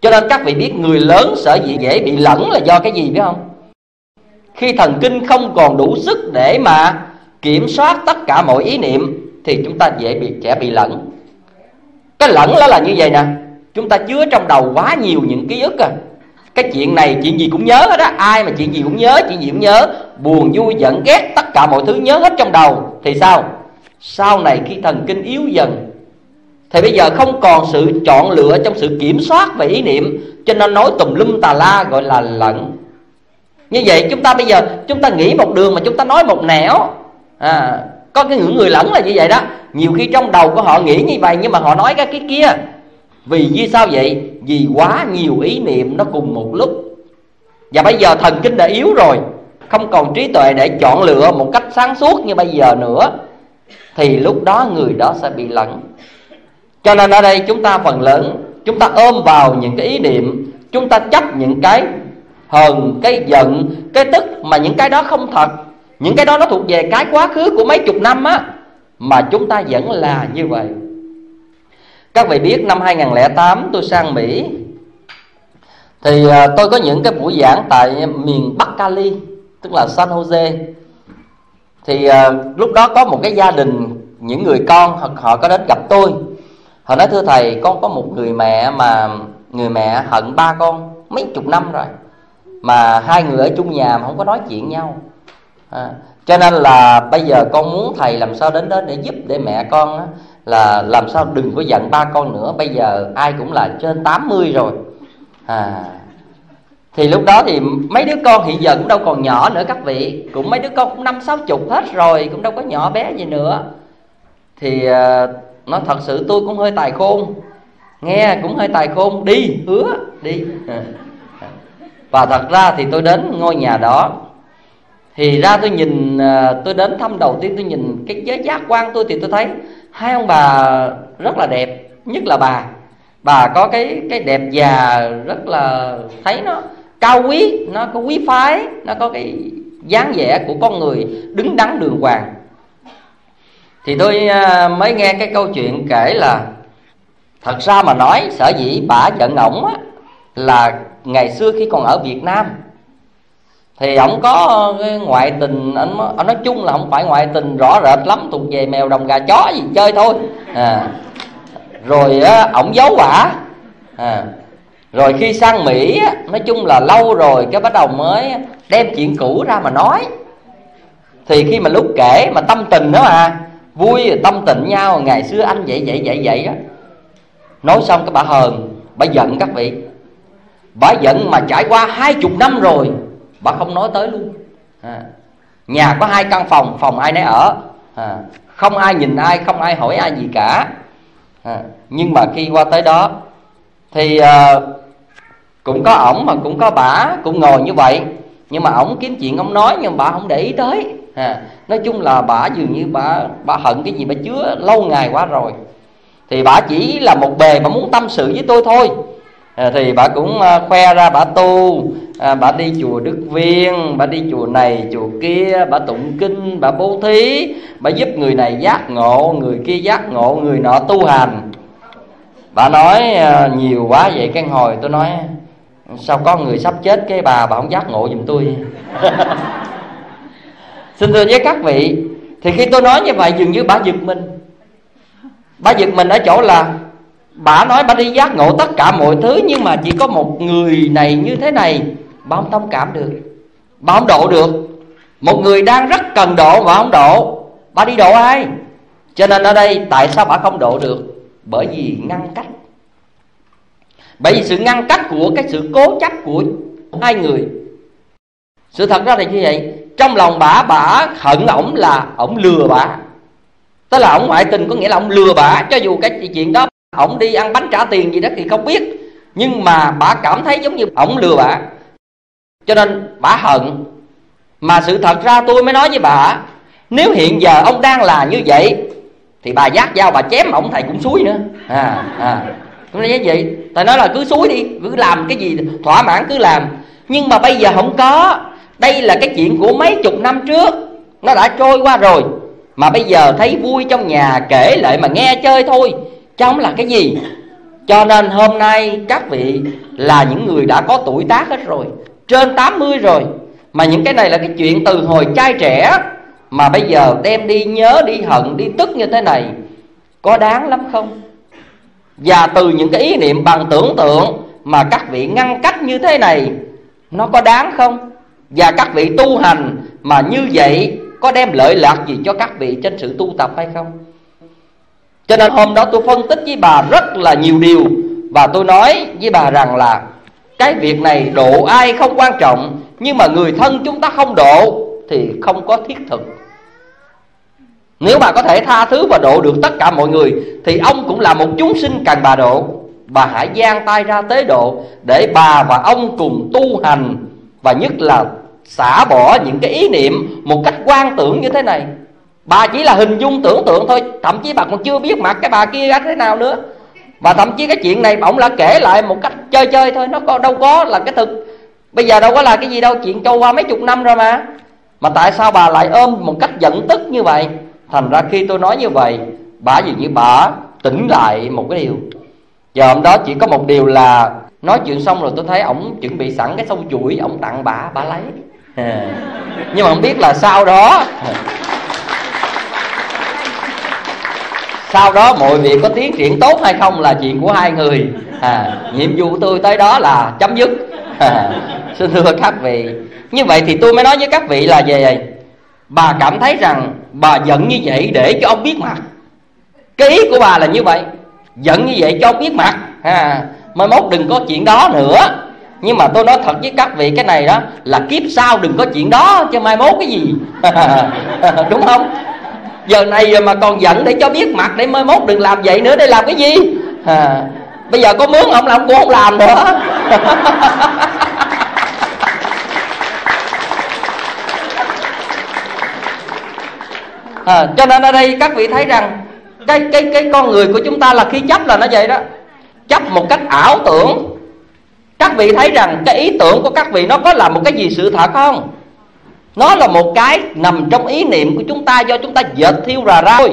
Cho nên các vị biết người lớn sở dĩ dễ bị lẫn là do cái gì biết không? Khi thần kinh không còn đủ sức để mà kiểm soát tất cả mọi ý niệm thì chúng ta sẽ bị lẫn. Cái lẫn đó là như vậy nè, chúng ta chứa trong đầu quá nhiều những ký ức cái chuyện này chuyện gì cũng nhớ hết á. Ai mà chuyện gì cũng nhớ, chuyện gì cũng nhớ, buồn vui giận ghét tất cả mọi thứ nhớ hết trong đầu thì sao? Sau này khi thần kinh yếu dần thì bây giờ không còn sự chọn lựa trong sự kiểm soát về ý niệm, cho nên nói tùm lum tà la, gọi là lẫn. Như vậy chúng ta bây giờ chúng ta nghĩ một đường mà chúng ta nói một nẻo. Có cái người lẫn là như vậy đó. Nhiều khi trong đầu của họ nghĩ như vậy nhưng mà họ nói cái kia. Vì sao vậy? Vì quá nhiều ý niệm nó cùng một lúc. Và bây giờ thần kinh đã yếu rồi, không còn trí tuệ để chọn lựa một cách sáng suốt như bây giờ nữa, thì lúc đó người đó sẽ bị lẫn. Cho nên ở đây chúng ta phần lớn chúng ta ôm vào những cái ý niệm, chúng ta chấp những cái hờn, cái giận, cái tức, mà những cái đó không thật. Những cái đó nó thuộc về cái quá khứ của mấy chục năm á, mà chúng ta vẫn là như vậy. Các vị biết năm 2008 tôi sang Mỹ, thì tôi có những cái buổi giảng tại miền Bắc Cali, tức là San Jose. Thì lúc đó có một cái gia đình, những người con họ có đến gặp tôi. Họ nói thưa thầy, con có một người mẹ mà người mẹ hận ba con mấy chục năm rồi, mà hai người ở chung nhà mà không có nói chuyện nhau. Cho nên là bây giờ con muốn thầy làm sao đến đó để giúp, để mẹ con á, là làm sao đừng có giận ba con nữa. Bây giờ ai cũng là trên 80 rồi. Thì lúc đó thì mấy đứa con hiện giờ cũng đâu còn nhỏ nữa các vị. Cũng mấy đứa con cũng 50-60 hết rồi, cũng đâu có nhỏ bé gì nữa. Thì nói thật sự tôi cũng hơi tài khôn, nghe cũng hơi tài khôn, đi, hứa, đi. Và thật ra thì tôi đến ngôi nhà đó, thì ra tôi nhìn, tôi đến thăm đầu tiên tôi nhìn cái giới giác quan tôi, thì tôi thấy hai ông bà rất là đẹp. Nhất là bà có cái đẹp già rất là, thấy nó cao quý, nó có quý phái, nó có cái dáng vẻ của con người đứng đắn đường hoàng. Thì tôi mới nghe cái câu chuyện kể là thật ra mà nói sở dĩ bà giận ổng á, là ngày xưa khi còn ở Việt Nam thì ổng có cái ngoại tình. Anh nói chung là không phải ngoại tình rõ rệt lắm, thuộc về mèo đồng gà chó gì chơi thôi. Rồi ổng giấu bả. Rồi khi sang Mỹ á, nói chung là lâu rồi cái bắt đầu mới đem chuyện cũ ra mà nói. Thì khi mà lúc kể mà tâm tình đó mà vui, tâm tình nhau, ngày xưa anh vậy á, nói xong cái bà hờn, bà giận các vị. Bà giận mà trải qua 20 năm rồi bà không nói tới luôn. Nhà có 2 căn phòng, phòng ai nấy ở, không ai nhìn ai, không ai hỏi ai gì cả. Nhưng mà khi qua tới đó thì cũng có ổng mà cũng có bả, cũng ngồi như vậy. Nhưng mà ổng kiếm chuyện ổng nói, nhưng bà không để ý tới. Nói chung là bả dường như bả hận cái gì bả chứa lâu ngày quá rồi. Thì bả chỉ là một bề mà muốn tâm sự với tôi thôi. Thì bả cũng khoe ra bả tu, bả đi chùa Đức Viên, bả đi chùa này chùa kia, bả tụng kinh, bả bố thí, bả giúp người này giác ngộ, người kia giác ngộ, người nọ tu hành. Bà nói nhiều quá vậy. Cái hồi tôi nói sao có người sắp chết cái bà không giác ngộ giùm tôi. Xin thưa với các vị, thì khi tôi nói như vậy dường như bà giật mình. Bà giật mình ở chỗ là bà nói bà đi giác ngộ tất cả mọi thứ, nhưng mà chỉ có một người này như thế này bà không thông cảm được, bà không độ được. Một người đang rất cần độ mà không độ, bà đi độ ai? Cho nên ở đây tại sao bà không độ được? Bởi vì ngăn cách. Bởi vì sự ngăn cách của cái sự cố chấp của hai người. Sự thật ra là như vậy. Trong lòng bà hận ổng là ổng lừa bà. Tức là ổng ngoại tình, có nghĩa là ổng lừa bà. Cho dù cái chuyện đó ổng đi ăn bánh trả tiền gì đó thì không biết, nhưng mà bà cảm thấy giống như ổng lừa bà, cho nên bà hận. Mà sự thật ra tôi mới nói với bà, nếu hiện giờ ông đang là như vậy thì bà vác dao bà chém ổng thầy cũng xúi nữa. Cũng như vậy. Thầy nói là cứ xúi đi, cứ làm cái gì thỏa mãn cứ làm. Nhưng mà bây giờ không có. Đây là cái chuyện của mấy chục năm trước, nó đã trôi qua rồi. Mà bây giờ thấy vui trong nhà kể lại mà nghe chơi thôi, chứ không là cái gì. Cho nên hôm nay các vị là những người đã có tuổi tác hết rồi, trên 80 rồi, mà những cái này là cái chuyện từ hồi trai trẻ, mà bây giờ đem đi nhớ, đi hận, đi tức như thế này, có đáng lắm không? Và từ những cái ý niệm bằng tưởng tượng mà các vị ngăn cách như thế này, nó có đáng không? Và các vị tu hành mà như vậy có đem lợi lạc gì cho các vị trên sự tu tập hay không? Cho nên hôm đó tôi phân tích với bà rất là nhiều điều, và tôi nói với bà rằng là cái việc này độ ai không quan trọng, nhưng mà người thân chúng ta không độ thì không có thiết thực. Nếu bà có thể tha thứ và độ được tất cả mọi người thì ông cũng là một chúng sinh cần bà độ. Bà hãy giang tay ra tế độ để bà và ông cùng tu hành, và nhất là xả bỏ những cái ý niệm một cách quan tưởng như thế này. Bà chỉ là hình dung tưởng tượng thôi, thậm chí bà còn chưa biết mặt cái bà kia thế nào nữa. Và thậm chí cái chuyện này ông là kể lại một cách chơi chơi thôi, nó đâu có là cái thực. Bây giờ đâu có là cái gì đâu, chuyện trôi qua mấy chục năm rồi mà. Mà tại sao bà lại ôm một cách giận tức như vậy? Thành ra khi tôi nói như vậy, bà dường như bà tỉnh lại một cái điều. Giờ hôm đó chỉ có một điều là nói chuyện xong rồi tôi thấy ổng chuẩn bị sẵn cái sâu chuỗi, ổng tặng bà lấy. Nhưng mà không biết là sau đó mọi việc có tiến triển tốt hay không là chuyện của hai người. Nhiệm vụ của tôi tới đó là chấm dứt. Xin thưa các vị, như vậy thì tôi mới nói với các vị là về bà cảm thấy rằng bà giận như vậy để cho ông biết mặt. Cái ý của bà là như vậy, giận như vậy cho ông biết mặt, mai mốt đừng có chuyện đó nữa. Nhưng mà tôi nói thật với các vị, cái này đó là kiếp sau đừng có chuyện đó, chứ mai mốt cái gì. Đúng không? Giờ này mà còn giận để cho biết mặt, để mai mốt đừng làm vậy nữa, để làm cái gì? Bây giờ có mướn ông làm cũng không làm nữa. Cho nên ở đây các vị thấy rằng cái con người của chúng ta là khi chấp là nó vậy đó, chấp một cách ảo tưởng. Các vị thấy rằng cái ý tưởng của các vị nó có là một cái gì sự thật không? Nó là một cái nằm trong ý niệm của chúng ta, do chúng ta dệt thiêu ra thôi.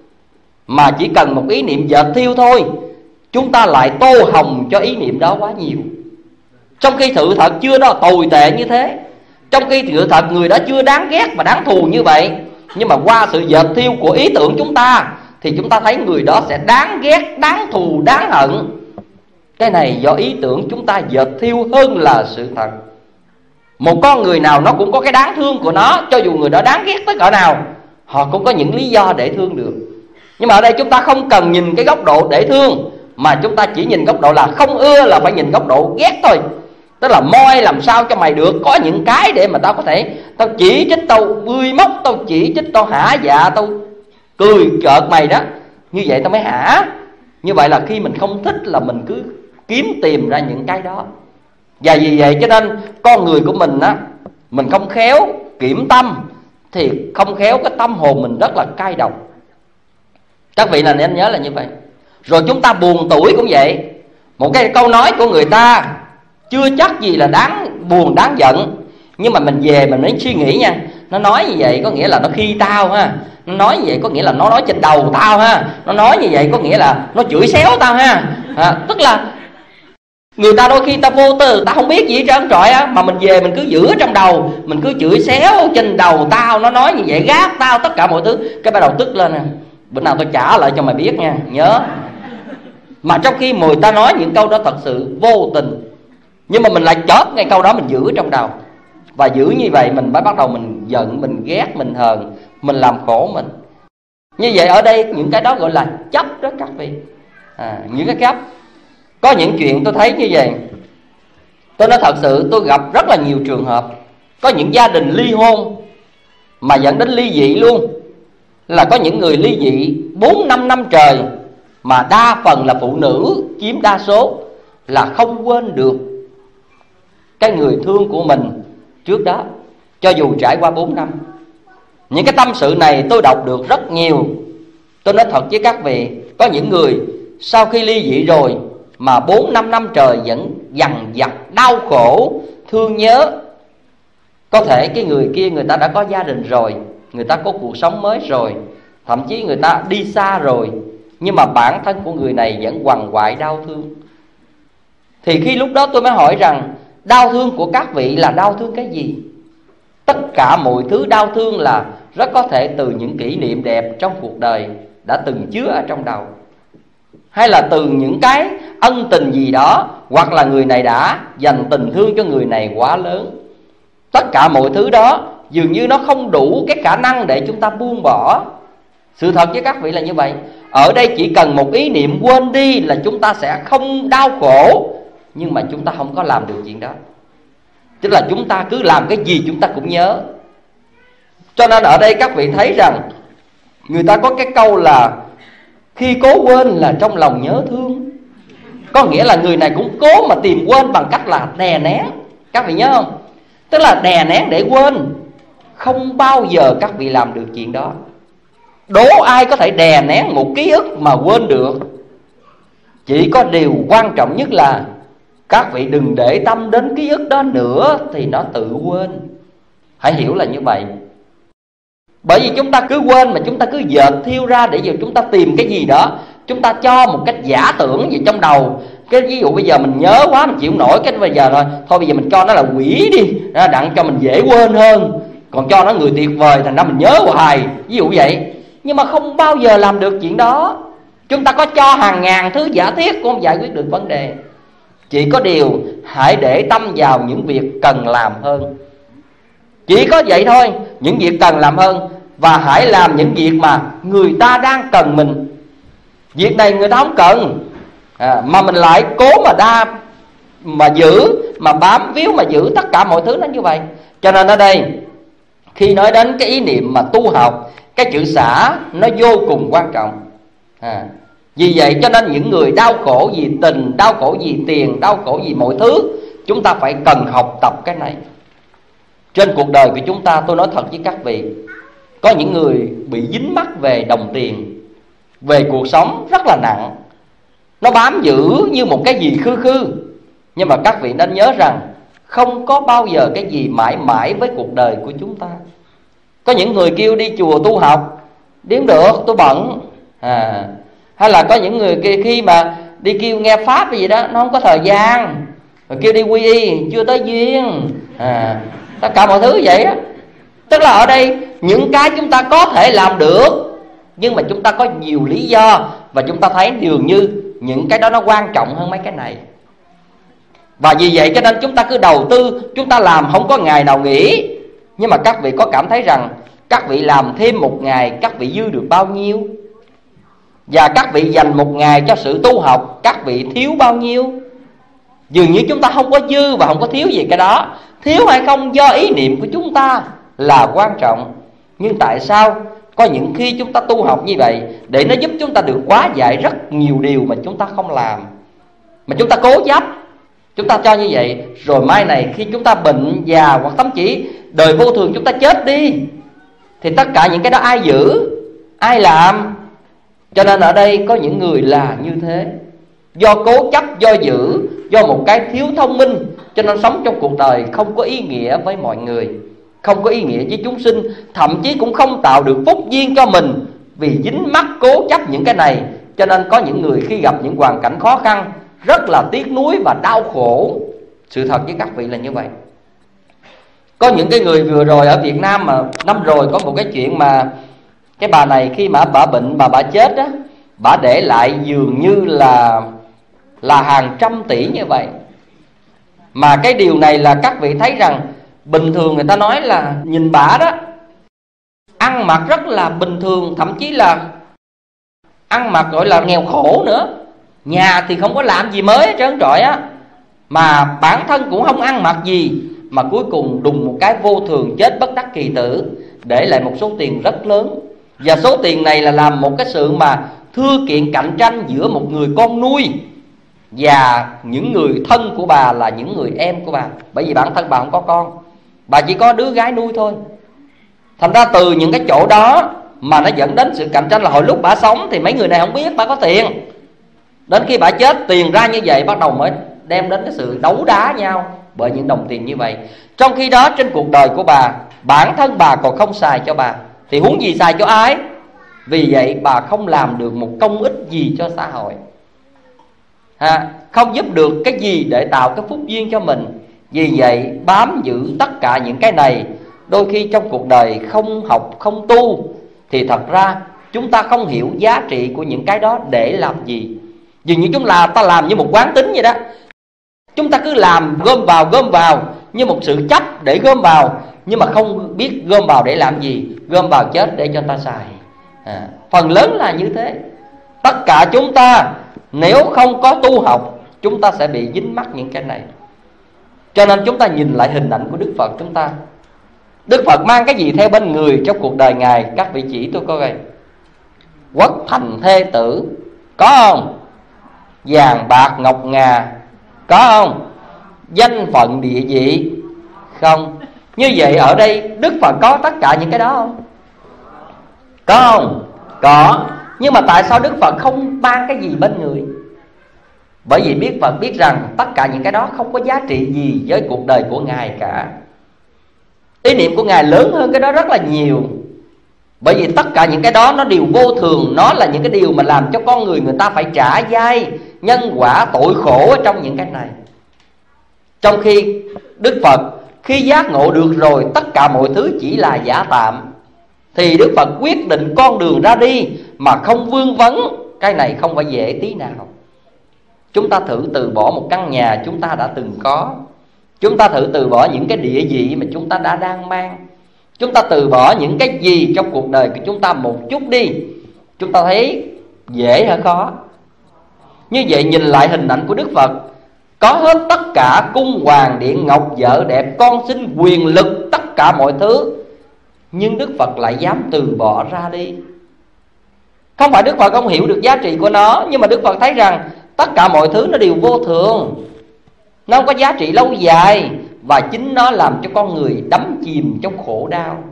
Mà chỉ cần một ý niệm dệt thiêu thôi, chúng ta lại tô hồng cho ý niệm đó quá nhiều. Trong khi sự thật chưa đó tồi tệ như thế, trong khi sự thật người đó chưa đáng ghét và đáng thù như vậy, nhưng mà qua sự dệt thiêu của ý tưởng chúng ta thì chúng ta thấy người đó sẽ đáng ghét, đáng thù, đáng hận. Cái này do ý tưởng chúng ta dệt thiêu hơn là sự thật. Một con người nào nó cũng có cái đáng thương của nó, cho dù người đó đáng ghét tới cỡ nào, họ cũng có những lý do để thương được. Nhưng mà ở đây chúng ta không cần nhìn cái góc độ để thương, mà chúng ta chỉ nhìn góc độ là không ưa, là phải nhìn góc độ ghét thôi. Tức là moi làm sao cho mày được có những cái để mà tao có thể, tao chỉ trích, tao bươi móc, tao chỉ trích, tao hả dạ, tao cười chợt mày đó. Như vậy tao mới hả. Như vậy là khi mình không thích là mình cứ kiếm tìm ra những cái đó. Và vì vậy cho nên con người của mình á, mình không khéo kiểm tâm thì không khéo cái tâm hồn mình rất là cay độc. Các vị là nên nhớ là như vậy. Rồi chúng ta buồn tuổi cũng vậy. Một cái câu nói của người ta chưa chắc gì là đáng buồn, đáng giận, nhưng mà mình về mình mới suy nghĩ nha. Nó nói như vậy có nghĩa là nó khi tao ha. Nó nói như vậy có nghĩa là nó nói trên đầu tao ha. Nó nói như vậy có nghĩa là nó chửi xéo tao ha. Tức là người ta đôi khi ta vô tư, ta không biết gì hết trơn trọi á, mà mình về mình cứ giữ ở trong đầu, mình cứ chửi xéo trên đầu tao, nó nói như vậy gác tao, tất cả mọi thứ. Cái bắt đầu tức lên nè, bữa nào tôi trả lại cho mày biết nha, nhớ. Mà trong khi người ta nói những câu đó thật sự vô tình, nhưng mà mình lại chót ngay câu đó mình giữ ở trong đầu. Và giữ như vậy mình mới bắt đầu mình giận, mình ghét, mình hờn, mình làm khổ mình. Như vậy ở đây những cái đó gọi là chấp đó các vị. Những cái chấp. Có những chuyện tôi thấy như vậy, tôi nói thật sự tôi gặp rất là nhiều trường hợp. Có những gia đình ly hôn mà dẫn đến ly dị luôn. Là có những người ly dị 4-5 năm trời, mà đa phần là phụ nữ chiếm đa số, là không quên được cái người thương của mình trước đó, cho dù trải qua 4 năm. Những cái tâm sự này tôi đọc được rất nhiều. Tôi nói thật với các vị, có những người sau khi ly dị rồi mà 4-5 năm trời vẫn dằn vặt, đau khổ, thương nhớ. Có thể cái người kia người ta đã có gia đình rồi, người ta có cuộc sống mới rồi, thậm chí người ta đi xa rồi, nhưng mà bản thân của người này vẫn quằn quại đau thương. Thì khi lúc đó tôi mới hỏi rằng đau thương của các vị là đau thương cái gì? Tất cả mọi thứ đau thương là rất có thể từ những kỷ niệm đẹp trong cuộc đời đã từng chứa ở trong đầu, hay là từ những cái ân tình gì đó, hoặc là người này đã dành tình thương cho người này quá lớn. Tất cả mọi thứ đó dường như nó không đủ cái khả năng để chúng ta buông bỏ. Sự thật với các vị là như vậy. Ở đây chỉ cần một ý niệm quên đi là chúng ta sẽ không đau khổ, nhưng mà chúng ta không có làm được chuyện đó. Tức là chúng ta cứ làm cái gì chúng ta cũng nhớ. Cho nên ở đây các vị thấy rằng người ta có cái câu là khi cố quên là trong lòng nhớ thương. Có nghĩa là người này cũng cố mà tìm quên bằng cách là đè nén. Các vị nhớ không? Tức là đè nén để quên. Không bao giờ các vị làm được chuyện đó. Đố ai có thể đè nén một ký ức mà quên được. Chỉ có điều quan trọng nhất là các vị đừng để tâm đến ký ức đó nữa thì nó tự quên. Hãy hiểu là như vậy. Bởi vì chúng ta cứ quên mà chúng ta cứ dệt thiêu ra để giờ chúng ta tìm cái gì đó, chúng ta cho một cách giả tưởng gì trong đầu. Cái ví dụ bây giờ mình nhớ quá mình chịu nổi, cái bây giờ thôi bây giờ mình cho nó là quỷ đi, đặng cho mình dễ quên hơn. Còn cho nó người tuyệt vời thành ra mình nhớ hoài, ví dụ vậy. Nhưng mà không bao giờ làm được chuyện đó. Chúng ta có cho hàng ngàn thứ giả thiết cũng không giải quyết được vấn đề. Chỉ có điều hãy để tâm vào những việc cần làm hơn. Chỉ có vậy thôi, những việc cần làm hơn. Và hãy làm những việc mà người ta đang cần mình. Việc này người ta không cần mà mình lại cố mà giữ, mà bám víu mà giữ tất cả mọi thứ nó như vậy. Cho nên ở đây khi nói đến cái ý niệm mà tu học, cái chữ xả nó vô cùng quan trọng. Vì vậy cho nên những người đau khổ vì tình, đau khổ vì tiền, đau khổ vì mọi thứ, chúng ta phải cần học tập cái này. Trên cuộc đời của chúng ta, tôi nói thật với các vị, có những người bị dính mắc về đồng tiền, về cuộc sống rất là nặng. Nó bám giữ như một cái gì khư khư. Nhưng mà các vị nên nhớ rằng không có bao giờ cái gì mãi mãi với cuộc đời của chúng ta. Có những người kêu đi chùa tu học, đi không được, tôi bận. Hay là có những người khi mà đi kêu nghe pháp hay gì đó, nó không có thời gian. Rồi kêu đi quy y, chưa tới duyên. Tất cả mọi thứ vậy đó. Tức là ở đây những cái chúng ta có thể làm được, nhưng mà chúng ta có nhiều lý do. Và chúng ta thấy dường như những cái đó nó quan trọng hơn mấy cái này. Và vì vậy cho nên chúng ta cứ đầu tư, chúng ta làm không có ngày nào nghỉ. Nhưng mà các vị có cảm thấy rằng các vị làm thêm một ngày, các vị dư được bao nhiêu? Và các vị dành một ngày cho sự tu học, các vị thiếu bao nhiêu? Dường như chúng ta không có dư và không có thiếu gì cái đó. Thiếu hay không do ý niệm của chúng ta là quan trọng. Nhưng tại sao có những khi chúng ta tu học như vậy để nó giúp chúng ta được hóa giải rất nhiều điều mà chúng ta không làm, mà chúng ta cố chấp, chúng ta cho như vậy. Rồi mai này khi chúng ta bệnh già, hoặc thậm chí đời vô thường chúng ta chết đi, thì tất cả những cái đó ai giữ, ai làm? Cho nên ở đây có những người là như thế. Do cố chấp, do giữ, do một cái thiếu thông minh, cho nên sống trong cuộc đời không có ý nghĩa với mọi người, không có ý nghĩa với chúng sinh, thậm chí cũng không tạo được phúc duyên cho mình. Vì dính mắc cố chấp những cái này, cho nên có những người khi gặp những hoàn cảnh khó khăn rất là tiếc nuối và đau khổ. Sự thật với các vị là như vậy. Có những cái người vừa rồi ở Việt Nam mà năm rồi có một cái chuyện mà cái bà này khi mà bà bệnh, bà chết á, bà để lại dường như là hàng trăm tỷ như vậy. Mà cái điều này là các vị thấy rằng bình thường người ta nói là nhìn bà đó ăn mặc rất là bình thường, thậm chí là ăn mặc gọi là nghèo khổ nữa. Nhà thì không có làm gì mới hết trơn trọi á, mà bản thân cũng không ăn mặc gì, mà cuối cùng đùng một cái vô thường chết bất đắc kỳ tử, để lại một số tiền rất lớn. Và số tiền này là làm một cái sự mà thưa kiện cạnh tranh giữa một người con nuôi và những người thân của bà là những người em của bà. Bởi vì bản thân bà không có con, bà chỉ có đứa gái nuôi thôi. Thành ra từ những cái chỗ đó mà nó dẫn đến sự cạnh tranh. Là hồi lúc bà sống thì mấy người này không biết bà có tiền, đến khi bà chết tiền ra như vậy bắt đầu mới đem đến cái sự đấu đá nhau bởi những đồng tiền như vậy. Trong khi đó trên cuộc đời của bà, bản thân bà còn không xài cho bà, thì huống gì xài cho ai? Vì vậy bà không làm được một công ích gì cho xã hội, không giúp được cái gì để tạo cái phúc duyên cho mình. Vì vậy bám giữ tất cả những cái này, đôi khi trong cuộc đời không học không tu thì thật ra chúng ta không hiểu giá trị của những cái đó để làm gì. Dường như ta làm như một quán tính vậy đó. Chúng ta cứ làm gom vào như một sự chấp để gom vào, nhưng mà không biết gom vào để làm gì. Gom vào chết để cho ta xài. Phần lớn là như thế. Tất cả chúng ta nếu không có tu học, chúng ta sẽ bị dính mắc những cái này. Cho nên chúng ta nhìn lại hình ảnh của Đức Phật chúng ta. Đức Phật mang cái gì theo bên người trong cuộc đời Ngài? Các vị chỉ tôi coi coi. Quốc thành thê tử, có không? Vàng bạc ngọc ngà, có không? Danh phận địa vị, không. Như vậy ở đây Đức Phật có tất cả những cái đó không? Có không? Có. Nhưng mà tại sao Đức Phật không mang cái gì bên người? Bởi vì Phật biết rằng tất cả những cái đó không có giá trị gì với cuộc đời của Ngài cả. Ý niệm của Ngài lớn hơn cái đó rất là nhiều. Bởi vì tất cả những cái đó nó đều vô thường. Nó là những cái điều mà làm cho con người ta phải trả dai nhân quả tội khổ ở trong những cái này. Trong khi Đức Phật khi giác ngộ được rồi tất cả mọi thứ chỉ là giả tạm, thì Đức Phật quyết định con đường ra đi mà không vương vấn. Cái này không phải dễ tí nào. Chúng ta thử từ bỏ một căn nhà chúng ta đã từng có. Chúng ta thử từ bỏ những cái địa vị mà chúng ta đã đang mang. Chúng ta từ bỏ những cái gì trong cuộc đời của chúng ta một chút đi. Chúng ta thấy dễ hay khó? Như vậy nhìn lại hình ảnh của Đức Phật, có hết tất cả cung hoàng điện ngọc, vợ đẹp, con sinh, quyền lực, tất cả mọi thứ, nhưng Đức Phật lại dám từ bỏ ra đi. Không phải Đức Phật không hiểu được giá trị của nó, nhưng mà Đức Phật thấy rằng tất cả mọi thứ nó đều vô thường, nó không có giá trị lâu dài, và chính nó làm cho con người đắm chìm trong khổ đau.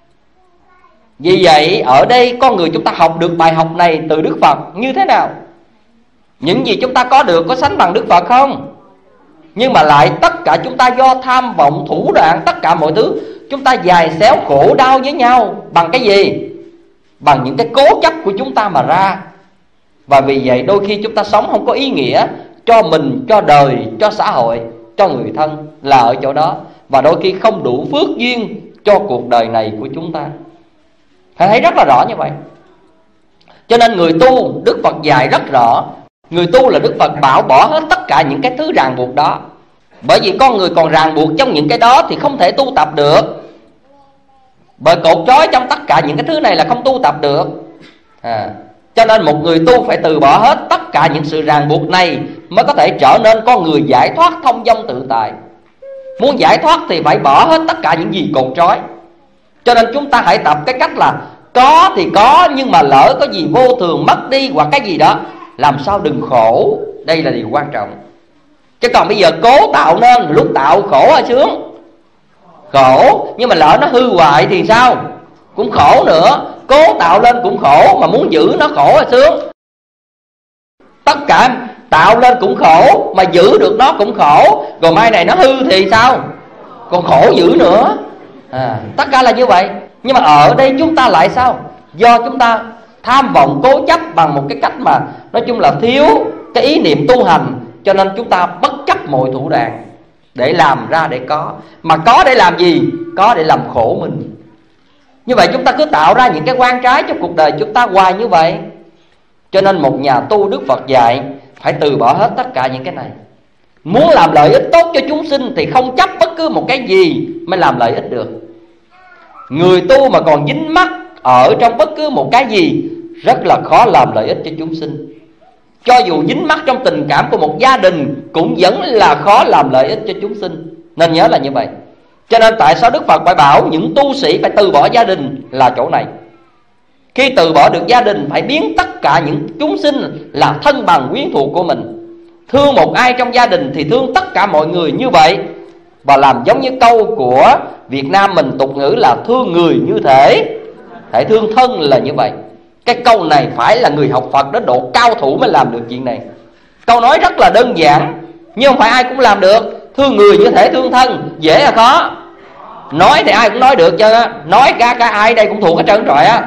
Vì vậy ở đây con người chúng ta học được bài học này từ Đức Phật như thế nào? Những gì chúng ta có được có sánh bằng Đức Phật không? Nhưng mà lại tất cả chúng ta do tham vọng thủ đoạn, tất cả mọi thứ chúng ta giày xéo khổ đau với nhau. Bằng cái gì? Bằng những cái cố chấp của chúng ta mà ra. Và vì vậy đôi khi chúng ta sống không có ý nghĩa cho mình, cho đời, cho xã hội, cho người thân, là ở chỗ đó. Và đôi khi không đủ phước duyên cho cuộc đời này của chúng ta. Hãy thấy rất là rõ như vậy. Cho nên người tu, Đức Phật dạy rất rõ, người tu là Đức Phật bảo bỏ hết tất cả những cái thứ ràng buộc đó. Bởi vì con người còn ràng buộc trong những cái đó thì không thể tu tập được. Bởi cột trói trong tất cả những cái thứ này là không tu tập được. Cho nên một người tu phải từ bỏ hết tất cả những sự ràng buộc này mới có thể trở nên con người giải thoát, thông dong tự tại. Muốn giải thoát thì phải bỏ hết tất cả những gì cột trói. Cho nên chúng ta hãy tập cái cách là có thì có, nhưng mà lỡ có gì vô thường mất đi hoặc cái gì đó, làm sao đừng khổ. Đây là điều quan trọng. Chứ còn bây giờ cố tạo nên, lúc tạo khổ hay sướng? Khổ. Nhưng mà lỡ nó hư hoại thì sao? Cũng khổ nữa. Cố tạo lên cũng khổ, mà muốn giữ nó khổ hay sướng? Tất cả tạo lên cũng khổ, mà giữ được nó cũng khổ. Rồi mai này nó hư thì sao? Còn khổ giữ nữa. Tất cả là như vậy. Nhưng mà ở đây chúng ta lại sao? Do chúng ta tham vọng cố chấp bằng một cái cách mà nói chung là thiếu cái ý niệm tu hành, cho nên chúng ta bất chấp mọi thủ đoạn để làm ra để có. Mà có để làm gì? Có để làm khổ mình. Như vậy chúng ta cứ tạo ra những cái oan trái trong cuộc đời chúng ta hoài như vậy. Cho nên một nhà tu, Đức Phật dạy phải từ bỏ hết tất cả những cái này. Muốn làm lợi ích tốt cho chúng sinh thì không chấp bất cứ một cái gì mới làm lợi ích được. Người tu mà còn dính mắc ở trong bất cứ một cái gì rất là khó làm lợi ích cho chúng sinh. Cho dù dính mắc trong tình cảm của một gia đình cũng vẫn là khó làm lợi ích cho chúng sinh. Nên nhớ là như vậy. Cho nên tại sao Đức Phật phải bảo những tu sĩ phải từ bỏ gia đình là chỗ này. Khi từ bỏ được gia đình phải biến tất cả những chúng sinh là thân bằng quyến thuộc của mình. Thương một ai trong gia đình thì thương tất cả mọi người như vậy. Và làm giống như câu của Việt Nam mình tục ngữ là thương người như thể thương thân là như vậy. Cái câu này phải là người học Phật đến độ cao thủ mới làm được chuyện này. Câu nói rất là đơn giản, nhưng không phải ai cũng làm được. Thương người như thể thương thân, dễ là khó. Nói thì ai cũng nói được chứ. Nói cả ai đây cũng thuộc hết trơn rồi á.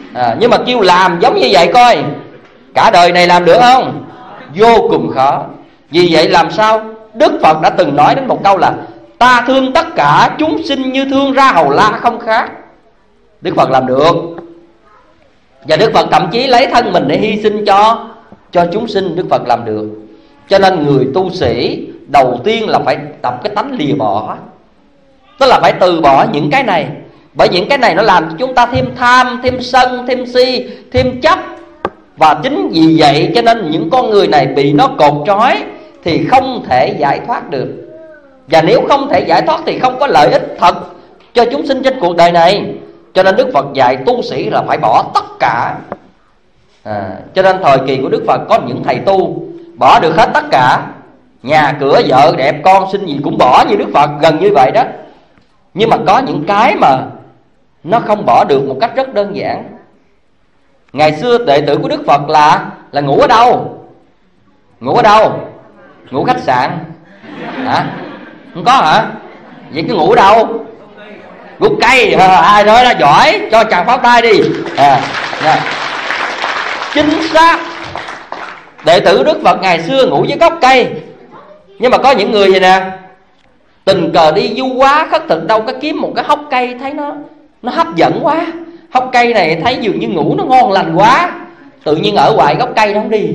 Nhưng mà kêu làm giống như vậy coi, cả đời này làm được không? Vô cùng khó. Vì vậy làm sao? Đức Phật đã từng nói đến một câu là ta thương tất cả chúng sinh như thương ra hầu la không khác. Đức Phật làm được. Và Đức Phật thậm chí lấy thân mình để hy sinh cho chúng sinh. Đức Phật làm được. Cho nên người tu sĩ đầu tiên là phải tập cái tánh lìa bỏ, tức là phải từ bỏ những cái này. Bởi những cái này nó làm cho chúng ta thêm tham, thêm sân, thêm si, thêm chấp. Và chính vì vậy cho nên những con người này bị nó cột trói thì không thể giải thoát được. Và nếu không thể giải thoát thì không có lợi ích thật cho chúng sinh trên cuộc đời này. Cho nên Đức Phật dạy tu sĩ là phải bỏ tất cả. Cho nên thời kỳ của Đức Phật có những thầy tu bỏ được hết tất cả, nhà cửa vợ đẹp con sinh gì cũng bỏ như Đức Phật, gần như vậy đó. Nhưng mà có những cái mà nó không bỏ được một cách rất đơn giản. Ngày xưa đệ tử của Đức Phật là ngủ ở đâu? Ngủ ở đâu? Ngủ khách sạn hả? Không có hả? Vậy cứ ngủ ở đâu? Gốc cây. Ai nói là giỏi cho chàng pháo tay đi. Chính xác, đệ tử Đức Phật ngày xưa ngủ dưới gốc cây. Nhưng mà có những người vậy nè, tình cờ đi du quá khất thực đâu có kiếm một cái hốc cây thấy nó hấp dẫn quá, hốc cây này thấy dường như ngủ nó ngon lành quá, tự nhiên ở ngoài gốc cây nó không đi.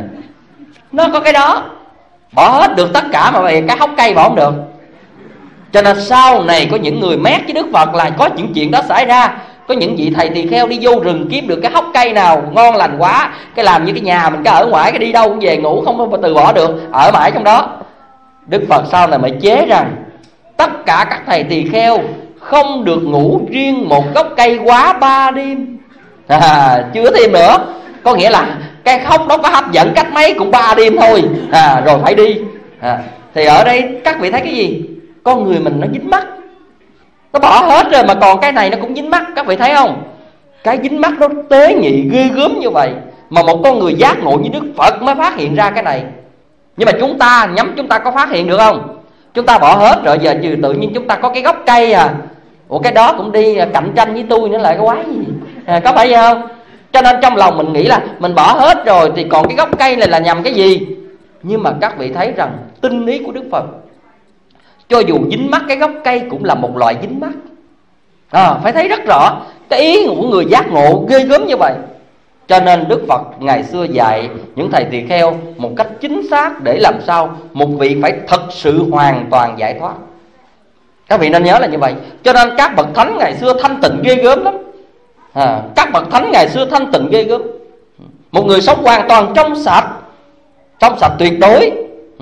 Nó có cái đó, bỏ hết được tất cả mà cái hốc cây bỏ không được. Cho nên sau này có những người mét với Đức Phật là có những chuyện đó xảy ra. Có những vị thầy tỳ kheo đi vô rừng kiếm được cái hốc cây nào ngon lành quá, cái làm như cái nhà mình, cái ở ngoài, cái đi đâu cũng về ngủ không từ bỏ được, ở mãi trong đó. Đức Phật sau này mới chế rằng tất cả các thầy tỳ kheo không được ngủ riêng một gốc cây quá 3 đêm. Chưa thêm nữa, có nghĩa là cái hốc đó có hấp dẫn cách mấy cũng 3 đêm thôi, rồi phải đi. Thì ở đây các vị thấy cái gì? Con người mình nó dính mắc, nó bỏ hết rồi mà còn cái này nó cũng dính mắc. Các vị thấy không? Cái dính mắc nó tế nhị ghê gớm như vậy, mà một con người giác ngộ như Đức Phật mới phát hiện ra cái này. Nhưng mà chúng ta có phát hiện được không? Chúng ta bỏ hết rồi, giờ tự nhiên chúng ta có cái gốc cây Ủa cái đó cũng đi cạnh tranh với tôi nữa là cái quái gì? Có phải vậy không? Cho nên trong lòng mình nghĩ là mình bỏ hết rồi thì còn cái gốc cây này là nhằm cái gì? Nhưng mà các vị thấy rằng tinh ý của Đức Phật, cho dù dính mắc cái gốc cây cũng là một loại dính mắc. Phải thấy rất rõ cái ý của người giác ngộ ghê gớm như vậy. Cho nên Đức Phật ngày xưa dạy những thầy tỳ kheo một cách chính xác để làm sao một vị phải thật sự hoàn toàn giải thoát. Các vị nên nhớ là như vậy. Cho nên các bậc thánh ngày xưa thanh tịnh ghê gớm lắm. Các bậc thánh ngày xưa thanh tịnh ghê gớm. Một người sống hoàn toàn trong sạch tuyệt đối.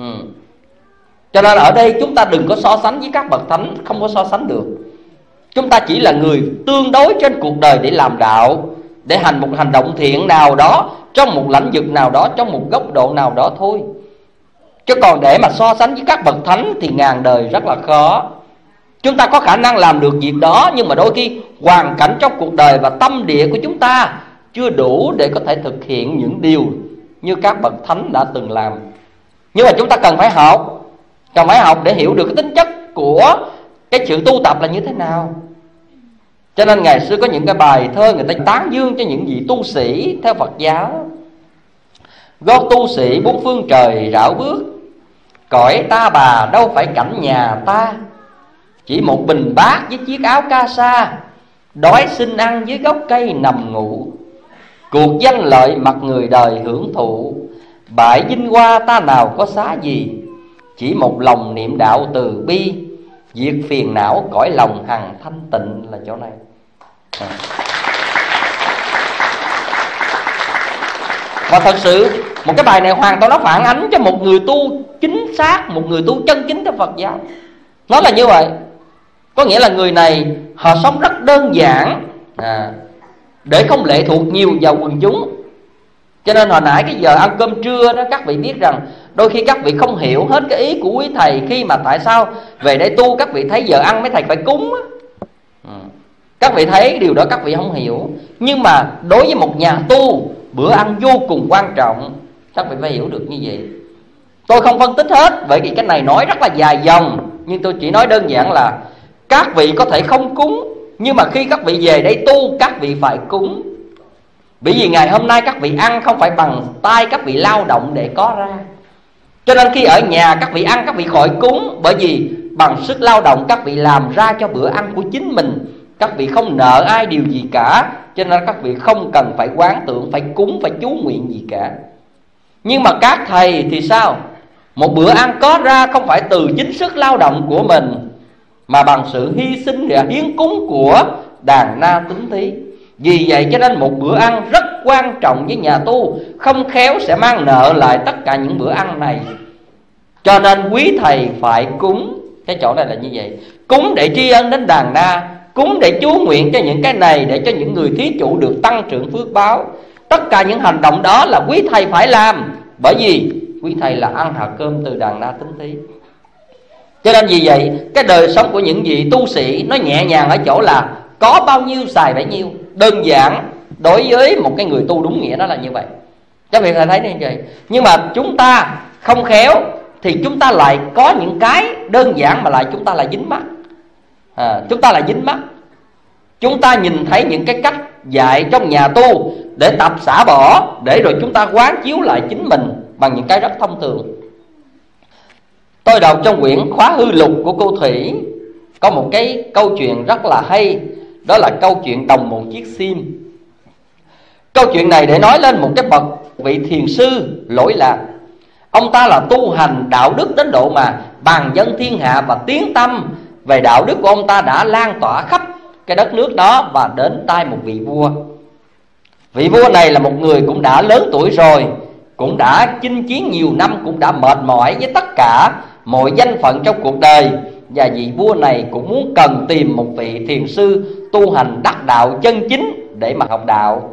Cho nên ở đây chúng ta đừng có so sánh với các bậc thánh, không có so sánh được. Chúng ta chỉ là người tương đối trên cuộc đời để làm đạo, để hành một hành động thiện nào đó, trong một lãnh vực nào đó, trong một góc độ nào đó thôi. Chứ còn để mà so sánh với các bậc thánh thì ngàn đời rất là khó. Chúng ta có khả năng làm được việc đó, nhưng mà đôi khi hoàn cảnh trong cuộc đời và tâm địa của chúng ta chưa đủ để có thể thực hiện những điều như các bậc thánh đã từng làm. Nhưng mà chúng ta cần phải học để hiểu được cái tính chất của cái sự tu tập là như thế nào. Cho nên ngày xưa có những cái bài thơ người ta tán dương cho những vị tu sĩ theo Phật giáo. Gót tu sĩ bốn phương trời rảo bước, cõi ta bà đâu phải cảnh nhà ta. Chỉ một bình bát với chiếc áo ca sa, đói xin ăn dưới gốc cây nằm ngủ. Cuộc danh lợi mặc người đời hưởng thụ, bại vinh hoa ta nào có xá gì. Chỉ một lòng niệm đạo từ bi, diệt phiền não cõi lòng hằng thanh tịnh là chỗ này. Và thật sự một cái bài này hoàn toàn nó phản ánh cho một người tu chính xác, một người tu chân chính theo Phật giáo. Nó là như vậy. Có nghĩa là người này họ sống rất đơn giản, để không lệ thuộc nhiều vào quần chúng. Cho nên hồi nãy cái giờ ăn cơm trưa đó, các vị biết rằng đôi khi các vị không hiểu hết cái ý của quý thầy, khi mà tại sao về đây tu các vị thấy giờ ăn mấy thầy phải cúng á. Các vị thấy điều đó các vị không hiểu. Nhưng mà đối với một nhà tu, bữa ăn vô cùng quan trọng. Các vị phải hiểu được như vậy. Tôi không phân tích hết, bởi vì cái này nói rất là dài dòng. Nhưng tôi chỉ nói đơn giản là các vị có thể không cúng, nhưng mà khi các vị về đây tu, các vị phải cúng. Bởi vì ngày hôm nay các vị ăn không phải bằng tay các vị lao động để có ra, cho nên khi ở nhà các vị ăn các vị khỏi cúng. Bởi vì bằng sức lao động các vị làm ra cho bữa ăn của chính mình, các vị không nợ ai điều gì cả, cho nên các vị không cần phải quán tưởng, phải cúng, phải chú nguyện gì cả. Nhưng mà các thầy thì sao? Một bữa ăn có ra không phải từ chính sức lao động của mình, mà bằng sự hy sinh và hiến cúng của đàn na tín thí. Vì vậy cho nên một bữa ăn rất quan trọng với nhà tu, không khéo sẽ mang nợ lại tất cả những bữa ăn này. Cho nên quý thầy phải cúng. Cái chỗ này là như vậy. Cúng để tri ân đến đàn na, cúng để chú nguyện cho những cái này, để cho những người thí chủ được tăng trưởng phước báo. Tất cả những hành động đó là quý thầy phải làm, bởi vì quý thầy là ăn hạt cơm từ đàn na tín thí. Cho nên vì vậy cái đời sống của những vị tu sĩ nó nhẹ nhàng ở chỗ là có bao nhiêu xài bấy nhiêu. Đơn giản đối với một cái người tu đúng nghĩa nó là như vậy. Các vị thấy như vậy. Nhưng mà chúng ta không khéo thì chúng ta lại có những cái đơn giản mà lại chúng ta lại dính mắc. Chúng ta lại dính mắc. Chúng ta nhìn thấy những cái cách dạy trong nhà tu để tập xả bỏ, để rồi chúng ta quán chiếu lại chính mình bằng những cái rất thông thường. Tôi đọc trong quyển Khóa Hư Lục của cô Thủy có một cái câu chuyện rất là hay. Đó là câu chuyện đồng một chiếc sim. Câu chuyện này để nói lên một cái bậc vị thiền sư lỗi lạc. Ông ta là tu hành đạo đức đến độ mà bàn dân thiên hạ, và tiếng tăm về đạo đức của ông ta đã lan tỏa khắp cái đất nước đó và đến tai một vị vua. Vị vua này là một người cũng đã lớn tuổi rồi, cũng đã chinh chiến nhiều năm, cũng đã mệt mỏi với tất cả mọi danh phận trong cuộc đời. Và vị vua này cũng muốn cần tìm một vị thiền sư tu hành đắc đạo chân chính để mà học đạo.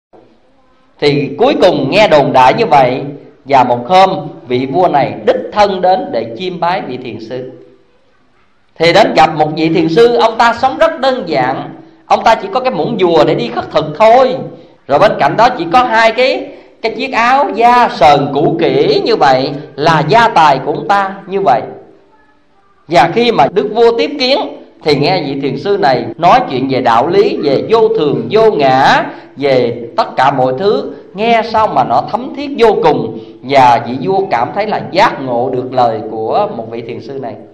Thì cuối cùng nghe đồn đại như vậy, và một hôm vị vua này đích thân đến để chiêm bái vị thiền sư. Thì đến gặp một vị thiền sư, ông ta sống rất đơn giản. Ông ta chỉ có cái muỗng dùa để đi khất thực thôi. Rồi bên cạnh đó chỉ có hai cái chiếc áo da sờn cũ kỹ như vậy là gia tài của ông ta như vậy. Và khi mà đức vua tiếp kiến thì nghe vị thiền sư này nói chuyện về đạo lý, về vô thường vô ngã, về tất cả mọi thứ, nghe sao mà nó thấm thiết vô cùng. Và vị vua cảm thấy là giác ngộ được lời của một vị thiền sư này.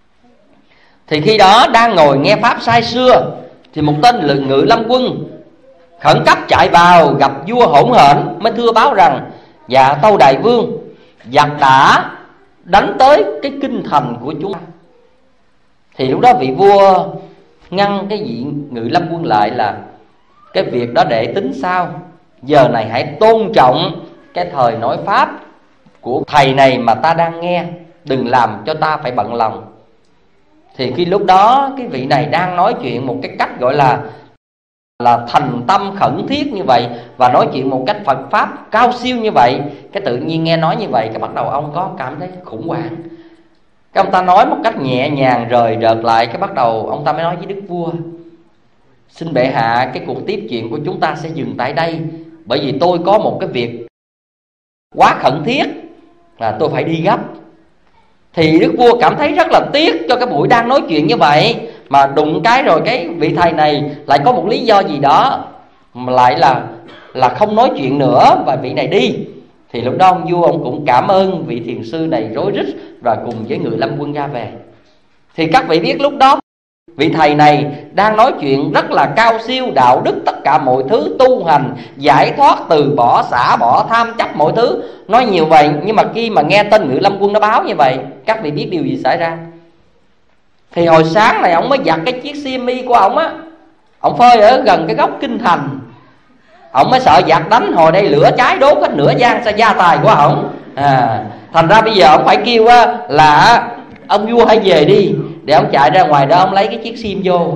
Thì khi đó đang ngồi nghe pháp say sưa, thì một tên ngự lâm quân khẩn cấp chạy vào gặp vua hỗn hển, mới thưa báo rằng: dạ tâu đại vương, giặc đã đánh tới cái kinh thành của chúng ta. Thì lúc đó vị vua ngăn cái vị ngự lâm quân lại là: cái việc đó để tính sau, giờ này hãy tôn trọng cái thời nói pháp của thầy này mà ta đang nghe, đừng làm cho ta phải bận lòng. Thì khi lúc đó cái vị này đang nói chuyện một cái cách gọi là thành tâm khẩn thiết như vậy, và nói chuyện một cách Phật pháp cao siêu như vậy. Cái tự nhiên nghe nói như vậy, cái bắt đầu ông có cảm thấy khủng hoảng. Cái ông ta nói một cách nhẹ nhàng rời rợt lại. Cái bắt đầu ông ta mới nói với đức vua: xin bệ hạ, cái cuộc tiếp chuyện của chúng ta sẽ dừng tại đây, bởi vì tôi có một cái việc quá khẩn thiết là tôi phải đi gấp. Thì đức vua cảm thấy rất là tiếc cho cái buổi đang nói chuyện như vậy, mà đụng cái rồi cái vị thầy này lại có một lý do gì đó mà lại là không nói chuyện nữa, và vị này đi. Thì lúc đó ông vua ông cũng cảm ơn vị thiền sư này rối rít, và cùng với ngự lâm quân ra về. Thì các vị biết lúc đó vị thầy này đang nói chuyện rất là cao siêu, đạo đức tất cả mọi thứ, tu hành, giải thoát, từ bỏ, xả bỏ, tham chấp mọi thứ, nói nhiều vậy. Nhưng mà khi mà nghe tên ngự lâm quân nó báo như vậy, các vị biết điều gì xảy ra? Thì hồi sáng này ông mới giặt cái chiếc xiêm y của ông á, ông phơi ở gần cái góc kinh thành. Ông mới sợ giặt đánh, hồi đây lửa cháy đốt hết nửa gian sa gia tài của ổng. Thành ra bây giờ ông phải kêu là ông vua hãy về đi, để ông chạy ra ngoài đó ông lấy cái chiếc sim vô.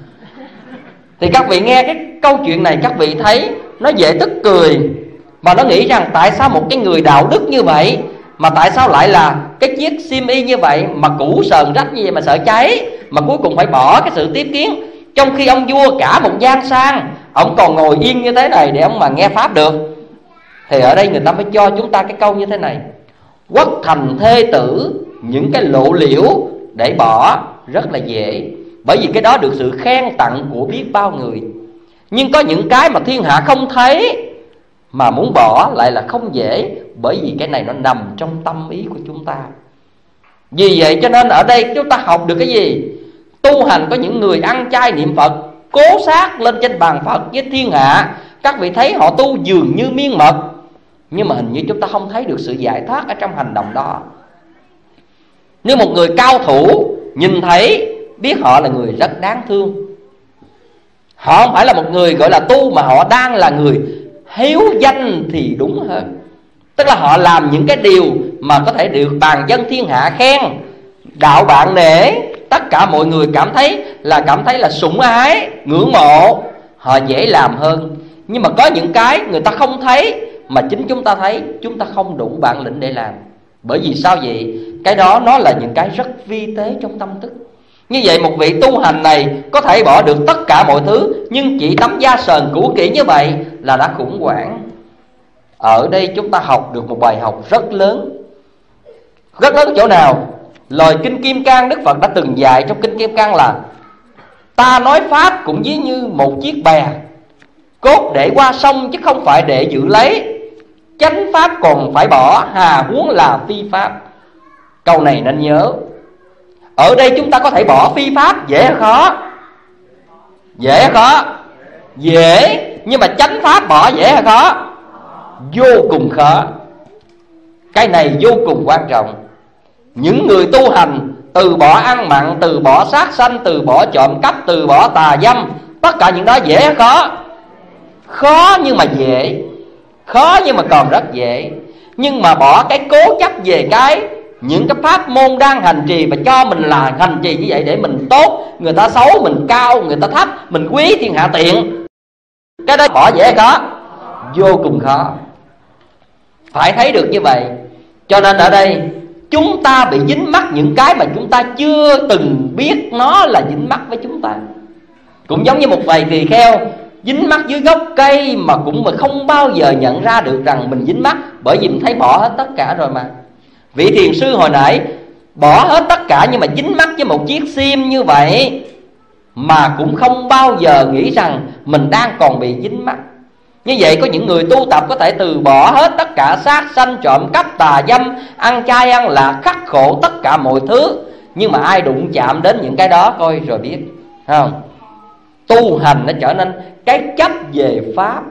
Thì các vị nghe cái câu chuyện này, các vị thấy nó dễ tức cười, mà nó nghĩ rằng tại sao một cái người đạo đức như vậy mà tại sao lại là cái chiếc sim y như vậy, mà cũ sờn rách như vậy mà sợ cháy, mà cuối cùng phải bỏ cái sự tiếp kiến. Trong khi ông vua cả một gian sang, ông còn ngồi yên như thế này để ông mà nghe pháp được. Thì ở đây người ta mới cho chúng ta cái câu như thế này: quốc thành thê tử, những cái lộ liễu để bỏ rất là dễ, bởi vì cái đó được sự khen tặng của biết bao người. Nhưng có những cái mà thiên hạ không thấy mà muốn bỏ lại là không dễ, bởi vì cái này nó nằm trong tâm ý của chúng ta. Vì vậy cho nên ở đây chúng ta học được cái gì? Tu hành có những người ăn chay niệm Phật, cố sát lên trên bàn Phật với thiên hạ. Các vị thấy họ tu dường như miên mật, nhưng mà hình như chúng ta không thấy được sự giải thoát ở trong hành động đó. Nếu một người cao thủ nhìn thấy biết họ là người rất đáng thương. Họ không phải là một người gọi là tu, mà họ đang là người hiếu danh thì đúng hơn. Tức là họ làm những cái điều mà có thể được bàn dân thiên hạ khen, đạo bạn nể, tất cả mọi người cảm thấy là sủng ái, ngưỡng mộ. Họ dễ làm hơn. Nhưng mà có những cái người ta không thấy mà chính chúng ta thấy, chúng ta không đủ bản lĩnh để làm. Bởi vì sao vậy? Cái đó nó là những cái rất vi tế trong tâm thức. Như vậy một vị tu hành này có thể bỏ được tất cả mọi thứ, nhưng chỉ tấm da sờn cũ kỹ như vậy là đã khủng hoảng. Ở đây chúng ta học được một bài học rất lớn. Rất lớn ở chỗ nào? Lời Kinh Kim Cang, Đức Phật đã từng dạy trong Kinh Kim Cang là: ta nói Pháp cũng ví như một chiếc bè, cốt để qua sông chứ không phải để giữ lấy. Chánh Pháp còn phải bỏ, hà huống là phi Pháp. Câu này nên nhớ. Ở đây chúng ta có thể bỏ phi Pháp dễ hay khó? Dễ hay khó? Dễ. Nhưng mà chánh Pháp bỏ dễ hay khó? Vô cùng khó. Cái này vô cùng quan trọng. Những người tu hành từ bỏ ăn mặn, từ bỏ sát sanh, từ bỏ trộm cắp, từ bỏ tà dâm, tất cả những đó dễ hay khó? Khó nhưng mà dễ. Khó nhưng mà còn rất dễ. Nhưng mà bỏ cái cố chấp về những cái pháp môn đang hành trì, và cho mình là hành trì như vậy để mình tốt, người ta xấu mình cao, người ta thấp mình quý, thiên hạ tiện, cái đó bỏ dễ hay khó? Vô cùng khó. Phải thấy được như vậy. Cho nên ở đây chúng ta bị dính mắc những cái mà chúng ta chưa từng biết nó là dính mắc với chúng ta. Cũng giống như một vài tỳ kheo dính mắc dưới gốc cây mà cũng không bao giờ nhận ra được rằng mình dính mắc, bởi vì mình thấy bỏ hết tất cả rồi mà. Vị thiền sư hồi nãy bỏ hết tất cả nhưng mà dính mắc với một chiếc sim như vậy, mà cũng không bao giờ nghĩ rằng mình đang còn bị dính mắc. Như vậy có những người tu tập có thể từ bỏ hết tất cả sát sanh, trộm cắp, tà dâm, ăn chay ăn lạc, khắc khổ tất cả mọi thứ. Nhưng mà ai đụng chạm đến những cái đó coi rồi biết, không? Tu hành nó trở nên cái chấp về Pháp.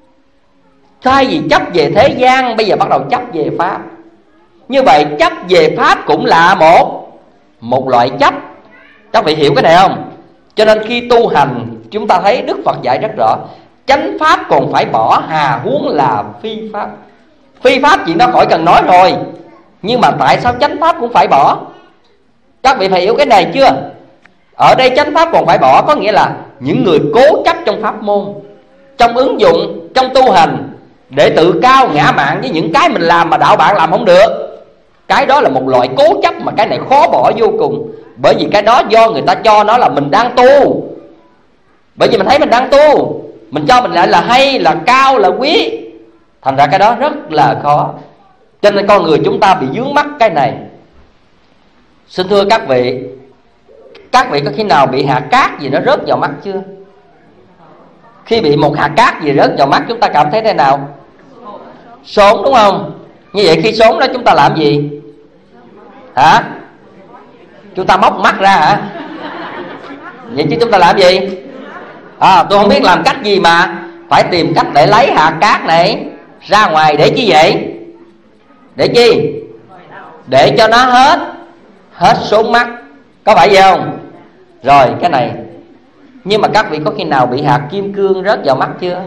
Thay vì chấp về thế gian, bây giờ bắt đầu chấp về Pháp. Như vậy chấp về Pháp cũng là một loại chấp. Các vị hiểu cái này không? Cho nên khi tu hành chúng ta thấy Đức Phật dạy rất rõ: chánh Pháp còn phải bỏ, hà huống là phi Pháp. Phi Pháp chuyện đó khỏi cần nói rồi. Nhưng mà tại sao chánh Pháp cũng phải bỏ? Các vị phải hiểu cái này chưa? Ở đây chánh Pháp còn phải bỏ có nghĩa là những người cố chấp trong pháp môn, trong ứng dụng, trong tu hành, để tự cao ngã mạn với những cái mình làm mà đạo bạn làm không được. Cái đó là một loại cố chấp mà cái này khó bỏ vô cùng. Bởi vì cái đó do người ta cho nó là mình đang tu. Bởi vì mình thấy mình đang tu, mình cho mình lại là hay, là cao, là quý. Thành ra cái đó rất là khó. Cho nên con người chúng ta bị vướng mắc cái này. Xin thưa các vị có khi nào bị hạt cát gì nó rớt vào mắt chưa? Khi bị một hạt cát gì rớt vào mắt chúng ta cảm thấy thế nào? Sốn đúng không? Như vậy khi sốn đó chúng ta làm gì? Hả? Chúng ta móc mắt ra hả? Vậy chứ chúng ta làm gì? Tôi không biết làm cách gì mà phải tìm cách để lấy hạt cát này ra ngoài. Để chi vậy? Để chi? Để cho nó hết sốn mắt. Có phải vậy không? Rồi cái này. Nhưng mà các vị có khi nào bị hạt kim cương rớt vào mắt chưa?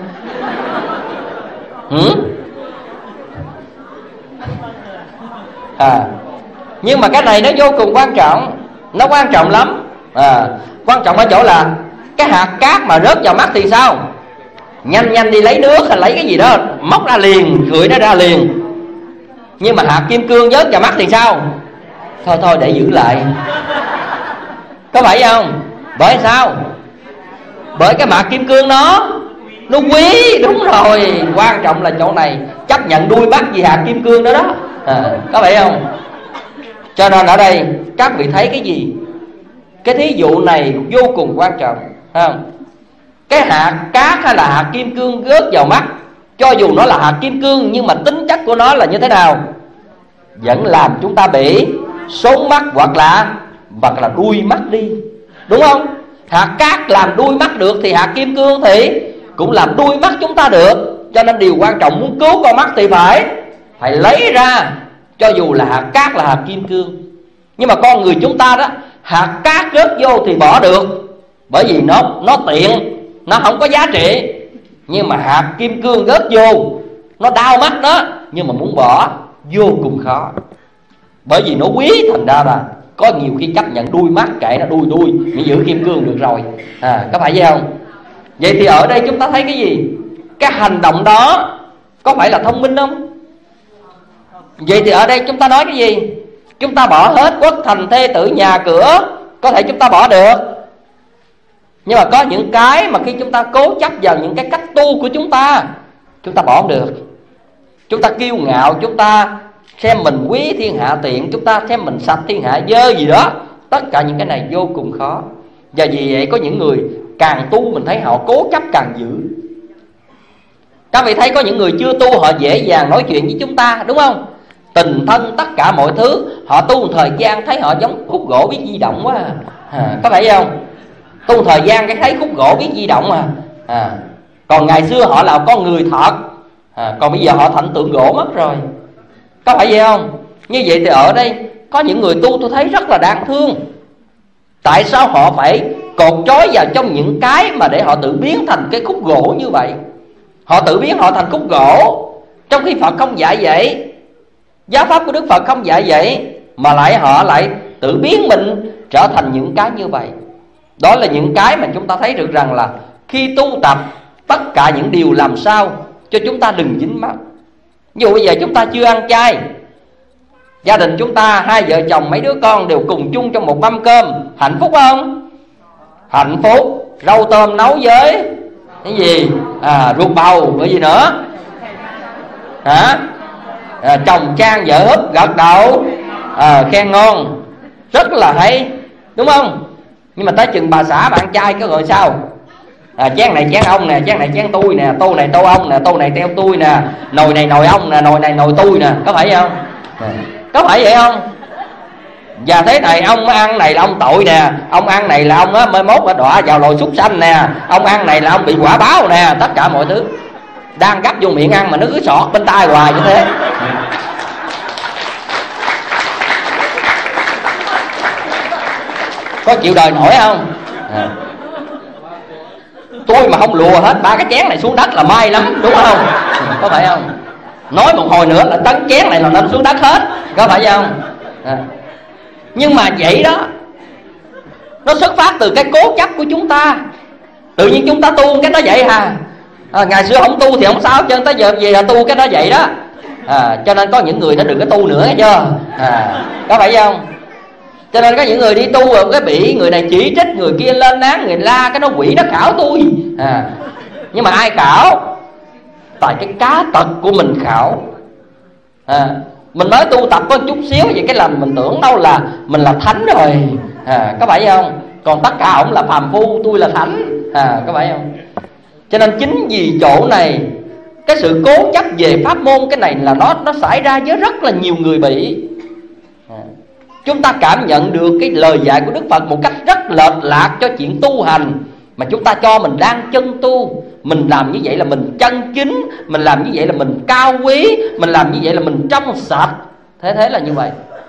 Nhưng mà cái này nó vô cùng quan trọng. Nó quan trọng lắm. Quan trọng ở chỗ là cái hạt cát mà rớt vào mắt thì sao? Nhanh đi lấy nước hay lấy cái gì đó móc ra liền, gửi nó ra liền. Nhưng mà hạt kim cương rớt vào mắt thì sao? Thôi để giữ lại. Có phải không? Bởi sao? Bởi cái mạt kim cương nó quý. Đúng rồi. Quan trọng là chỗ này. Chấp nhận đuôi bắt vì hạt kim cương đó đó. Có phải không? Cho nên ở đây các vị thấy cái gì? Cái thí dụ này vô cùng quan trọng, không? cái hạt cát hay là hạt kim cương rớt vào mắt, cho dù nó là hạt kim cương nhưng mà tính chất của nó là như thế nào? Vẫn làm chúng ta bị sốn mắt hoặc là đuôi mắt đi, đúng không? Hạt cát làm đuôi mắt được thì hạt kim cương thì cũng làm đuôi mắt chúng ta được. Cho nên điều quan trọng muốn cứu con mắt thì phải lấy ra, cho dù là hạt cát là hạt kim cương. Nhưng mà con người chúng ta đó, hạt cát rớt vô thì bỏ được, bởi vì nó tiện, nó không có giá trị. Nhưng mà hạt kim cương rớt vô, nó đau mắt đó, nhưng mà muốn bỏ vô cùng khó, bởi vì nó quý. Thành ra là có nhiều khi chấp nhận đuôi mắt, kệ nó đuôi miễn giữ kim cương được rồi. Có phải vậy không? Vậy thì ở đây chúng ta thấy cái gì? Cái hành động đó có phải là thông minh không? Vậy thì ở đây chúng ta nói cái gì? Chúng ta bỏ hết quốc thành thê tử nhà cửa, có thể chúng ta bỏ được. Nhưng mà có những cái mà khi chúng ta cố chấp vào những cái cách tu của chúng ta bỏ không được. Chúng ta kiêu ngạo, chúng ta xem mình quý thiên hạ tiện, chúng ta xem mình sạch thiên hạ dơ gì đó. Tất cả những cái này vô cùng khó. Và vì vậy có những người càng tu mình thấy họ cố chấp càng dữ. Các vị thấy có những người chưa tu họ dễ dàng nói chuyện với chúng ta, đúng không? Tình thân tất cả mọi thứ, họ tu một thời gian thấy họ giống khúc gỗ biết di động quá có phải không? Tu một thời gian cái thấy khúc gỗ biết di động còn ngày xưa họ là con người thật, còn bây giờ họ thành tượng gỗ mất rồi. Có phải vậy không? Như vậy thì ở đây có những người tu tôi thấy rất là đáng thương. Tại sao họ phải cột trói vào trong những cái mà để họ tự biến thành cái khúc gỗ như vậy? Họ tự biến họ thành khúc gỗ, trong khi Phật không dạy vậy, giáo pháp của Đức Phật không dạy vậy, mà họ lại tự biến mình trở thành những cái như vậy. Đó là những cái mà chúng ta thấy được rằng là khi tu tập, tất cả những điều làm sao cho chúng ta đừng dính mắc. Ví dụ bây giờ chúng ta chưa ăn chay, gia đình chúng ta hai vợ chồng mấy đứa con đều cùng chung trong một mâm cơm, hạnh phúc không? Hạnh phúc. Rau tôm nấu với cái gì? Ruột bầu, với gì nữa? Chồng trang vợ húp gật đầu, khen ngon, rất là hay, đúng không? Nhưng mà tới chừng bà xã bạn trai có gọi sao? Chén này chén ông nè, chén này chén tôi nè, tô này tô ông nè, tô này teo tôi nè, nồi này nồi ông nè, nồi này nồi tôi nè. Có phải vậy không? Có phải vậy không? Và thế này ông ăn này là ông tội nè, ông ăn này là ông mới mốt đọa vào lò súc sanh nè, ông ăn này là ông bị quả báo nè. Tất cả mọi thứ đang gắp vô miệng ăn mà nó cứ sọt bên tai hoài như thế. Có chịu đời nổi không? Tôi mà không lùa hết ba cái chén này xuống đất là may lắm, đúng không? Có phải không? Nói một hồi nữa là tấn chén này là nó xuống đất hết. Có phải không? Nhưng mà vậy đó, nó xuất phát từ cái cố chấp của chúng ta. Tự nhiên chúng ta tu cái đó vậy ngày xưa không tu thì không sao, cho tới giờ về là tu cái đó vậy đó. Cho nên có những người nó đừng có tu nữa, nghe chưa? Có phải không? Cho nên có những người đi tu rồi cái bị người này chỉ trích, người kia lên án, người la, cái nó quỷ nó khảo tôi. Nhưng mà ai khảo? Tại cái cá tật của mình khảo. Mình mới tu tập có chút xíu vậy cái làm mình tưởng đâu là mình là thánh rồi. Có phải không? Còn tất cả ổng là phàm phu, tôi là thánh. Có phải không? Cho nên chính vì chỗ này, cái sự cố chấp về pháp môn cái này là nó xảy ra với rất là nhiều người bị. Chúng ta cảm nhận được cái lời dạy của Đức Phật một cách rất lệch lạc cho chuyện tu hành, mà chúng ta cho mình đang chân tu. Mình làm như vậy là mình chân chính, mình làm như vậy là mình cao quý, mình làm như vậy là mình trong sạch. Thế là như vậy.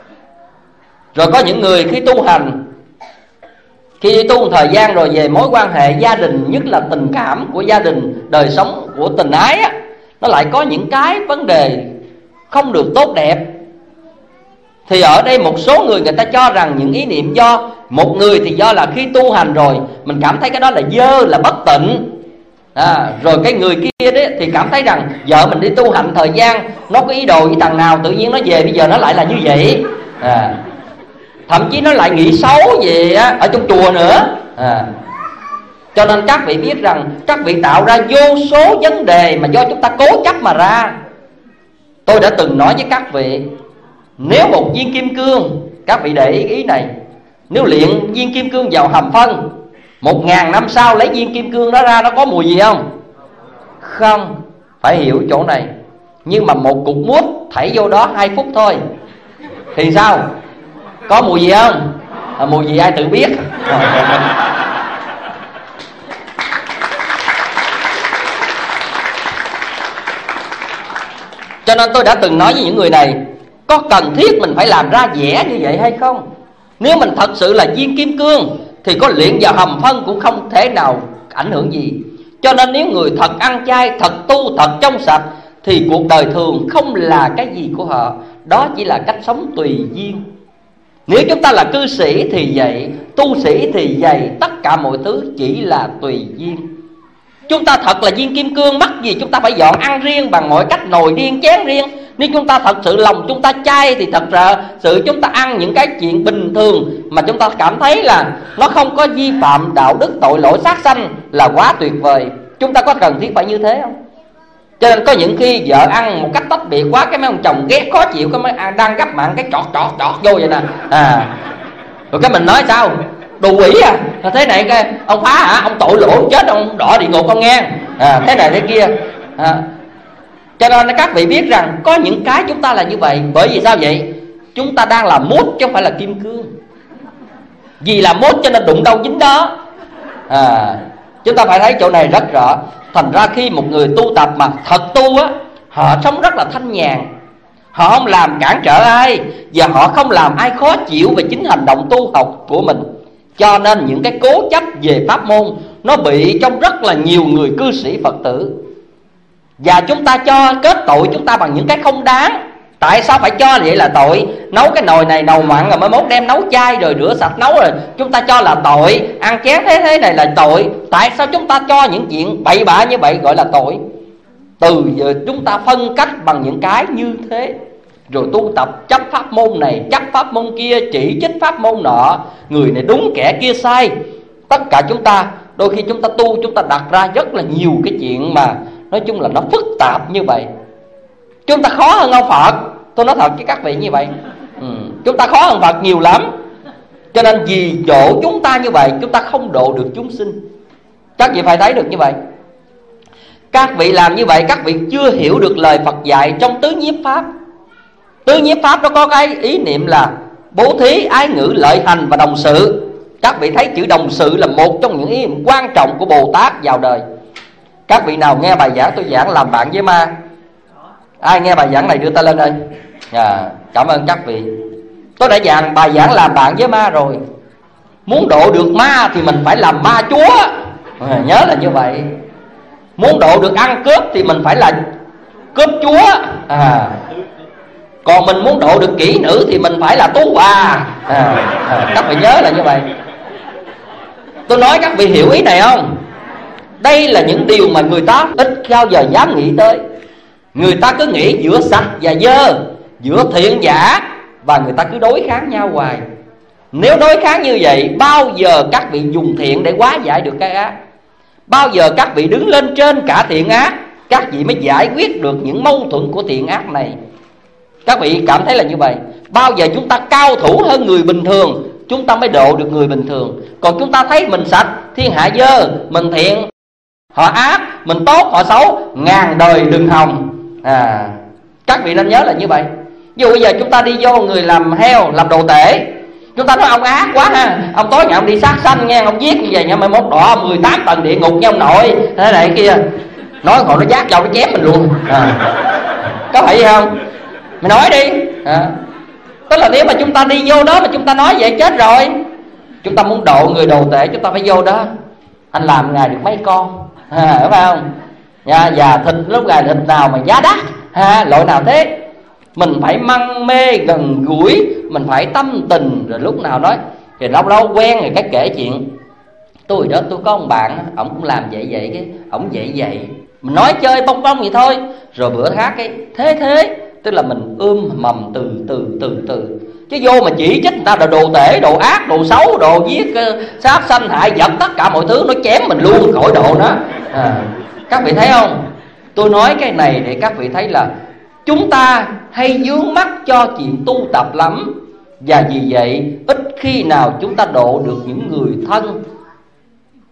Rồi có những người khi tu hành, khi tu một thời gian rồi về mối quan hệ gia đình, nhất là tình cảm của gia đình, đời sống của tình ái á, nó lại có những cái vấn đề không được tốt đẹp. Thì ở đây một số người ta cho rằng những ý niệm do một người thì do là khi tu hành rồi mình cảm thấy cái đó là dơ, là bất tịnh. Rồi cái người kia đấy thì cảm thấy rằng vợ mình đi tu hành thời gian, nó có ý đồ với thằng nào tự nhiên nó về bây giờ nó lại là như vậy. Thậm chí nó lại nghĩ xấu về ở trong chùa nữa. Cho nên các vị biết rằng các vị tạo ra vô số vấn đề mà do chúng ta cố chấp mà ra. Tôi đã từng nói với các vị, nếu một viên kim cương, các vị để ý này, nếu luyện viên kim cương vào hầm phân 1.000 năm sau lấy viên kim cương đó ra, nó có mùi gì không? Không. Phải hiểu chỗ này. Nhưng mà một cục mút thảy vô đó 2 phút thôi thì sao? Có mùi gì không? Mùi gì ai tự biết. Cho nên tôi đã từng nói với những người này, có cần thiết mình phải làm ra vẻ như vậy hay không? Nếu mình thật sự là viên kim cương thì có luyện vào hầm phân cũng không thể nào ảnh hưởng gì. Cho nên nếu người thật ăn chay, thật tu, thật trong sạch thì cuộc đời thường không là cái gì của họ. Đó chỉ là cách sống tùy duyên. Nếu chúng ta là cư sĩ thì vậy, tu sĩ thì vậy, tất cả mọi thứ chỉ là tùy duyên. Chúng ta thật là viên kim cương, mắc gì chúng ta phải dọn ăn riêng bằng mọi cách, nồi riêng, chén riêng. Nếu chúng ta thật sự lòng chúng ta chay thì thật sự chúng ta ăn những cái chuyện bình thường mà chúng ta cảm thấy là nó không có vi phạm đạo đức, tội lỗi, sát sanh là quá tuyệt vời. Chúng ta có cần thiết phải như thế không? Cho nên có những khi vợ ăn một cách tách biệt quá, cái mấy ông chồng ghét khó chịu, cái mấy đang gấp mặn cái chọt vô vậy nè. Rồi cái mình nói sao? Đồ quỷ à? Thế này cái ông phá hả? Ông tội lỗi ông chết, ông đọa địa ngục không nghe. Thế này thế kia. Cho nên các vị biết rằng có những cái chúng ta là như vậy. Bởi vì sao vậy? Chúng ta đang là mút chứ không phải là kim cương. Vì là mút cho nên đụng đâu dính đó. Chúng ta phải thấy chỗ này rất rõ. Thành ra khi một người tu tập mà thật tu á, họ sống rất là thanh nhàn. Họ không làm cản trở ai, và họ không làm ai khó chịu về chính hành động tu học của mình. Cho nên những cái cố chấp về pháp môn nó bị trong rất là nhiều người cư sĩ Phật tử. Và chúng ta cho kết tội chúng ta bằng những cái không đáng. Tại sao phải cho vậy là tội? Nấu cái nồi này nấu mặn rồi mới mốt đem nấu chay rồi rửa sạch nấu rồi chúng ta cho là tội. Ăn chén thế này là tội. Tại sao chúng ta cho những chuyện bậy bạ như vậy gọi là tội? Từ giờ chúng ta phân cách bằng những cái như thế. Rồi tu tập chấp pháp môn này, chấp pháp môn kia, chỉ trích pháp môn nọ, người này đúng kẻ kia sai. Tất cả chúng ta, đôi khi chúng ta tu, chúng ta đặt ra rất là nhiều cái chuyện mà nói chung là nó phức tạp như vậy. Chúng ta khó hơn ông Phật. Tôi nói thật với các vị như vậy. Chúng ta khó hơn Phật nhiều lắm. Cho nên vì độ chúng ta như vậy, chúng ta không độ được chúng sinh. Các vị phải thấy được như vậy. Các vị làm như vậy, các vị chưa hiểu được lời Phật dạy trong tứ nhiếp pháp. Tứ nhiếp pháp nó có cái ý niệm là bố thí, ái ngữ, lợi hành và đồng sự. Các vị thấy chữ đồng sự là một trong những ý niệm quan trọng của Bồ Tát vào đời. Các vị nào nghe bài giảng tôi giảng làm bạn với ma? Ai nghe bài giảng này đưa tay lên đây. Cảm ơn các vị. Tôi đã giảng bài giảng làm bạn với ma rồi. Muốn độ được ma thì mình phải làm ma chúa. Nhớ là như vậy. Muốn độ được ăn cướp thì mình phải là cướp chúa. Còn mình muốn độ được kỹ nữ thì mình phải là tú bà. Các vị nhớ là như vậy. Tôi nói các vị hiểu ý này không? Đây là những điều mà người ta ít bao giờ dám nghĩ tới. Người ta cứ nghĩ giữa sạch và dơ, giữa thiện giả, và người ta cứ đối kháng nhau hoài. Nếu đối kháng như vậy, bao giờ các vị dùng thiện để hóa giải được cái ác? Bao giờ các vị đứng lên trên cả thiện ác, các vị mới giải quyết được những mâu thuẫn của thiện ác này. Các vị cảm thấy là như vậy. Bao giờ chúng ta cao thủ hơn người bình thường, chúng ta mới độ được người bình thường. Còn chúng ta thấy mình sạch, thiên hạ dơ, mình thiện, họ ác, mình tốt, họ xấu, ngàn đời đừng hòng. Các vị nên nhớ là như vậy. Ví dụ bây giờ chúng ta đi vô người làm heo, làm đồ tể, chúng ta nói ông ác quá ha, ông tối ngày ông đi sát sanh nghe, ông giết như vậy nha, mai mốt đọa 18 tầng địa ngục nha ông nội, thế này kia. Nói ngồi nó giác vào nó chém mình luôn. Có phải gì không? Mày nói đi. Tức là nếu mà chúng ta đi vô đó mà chúng ta nói vậy chết rồi. Chúng ta muốn độ người đồ tể, chúng ta phải vô đó. Anh làm ngày được mấy con, hiểu phải không? Và thịt lúc ngày thịt nào mà giá đắt, loại nào thế? Mình phải mân mê gần gũi, mình phải tâm tình. Rồi lúc nào nói thì lâu lâu quen rồi cái kể chuyện. Tôi đó tôi có ông bạn, ổng cũng làm vậy cái ổng vậy. Mình nói chơi bông vậy thôi. Rồi bữa khác cái thế. Tức là mình mầm từ. Chứ vô mà chỉ trích người ta là đồ tể, đồ ác, đồ xấu, đồ giết, sát sanh hại vật, tất cả mọi thứ nó chém mình luôn khỏi độ đó. Các vị thấy không? Tôi nói cái này để các vị thấy là chúng ta hay vướng mắc cho chuyện tu tập lắm. Và vì vậy ít khi nào chúng ta độ được những người thân.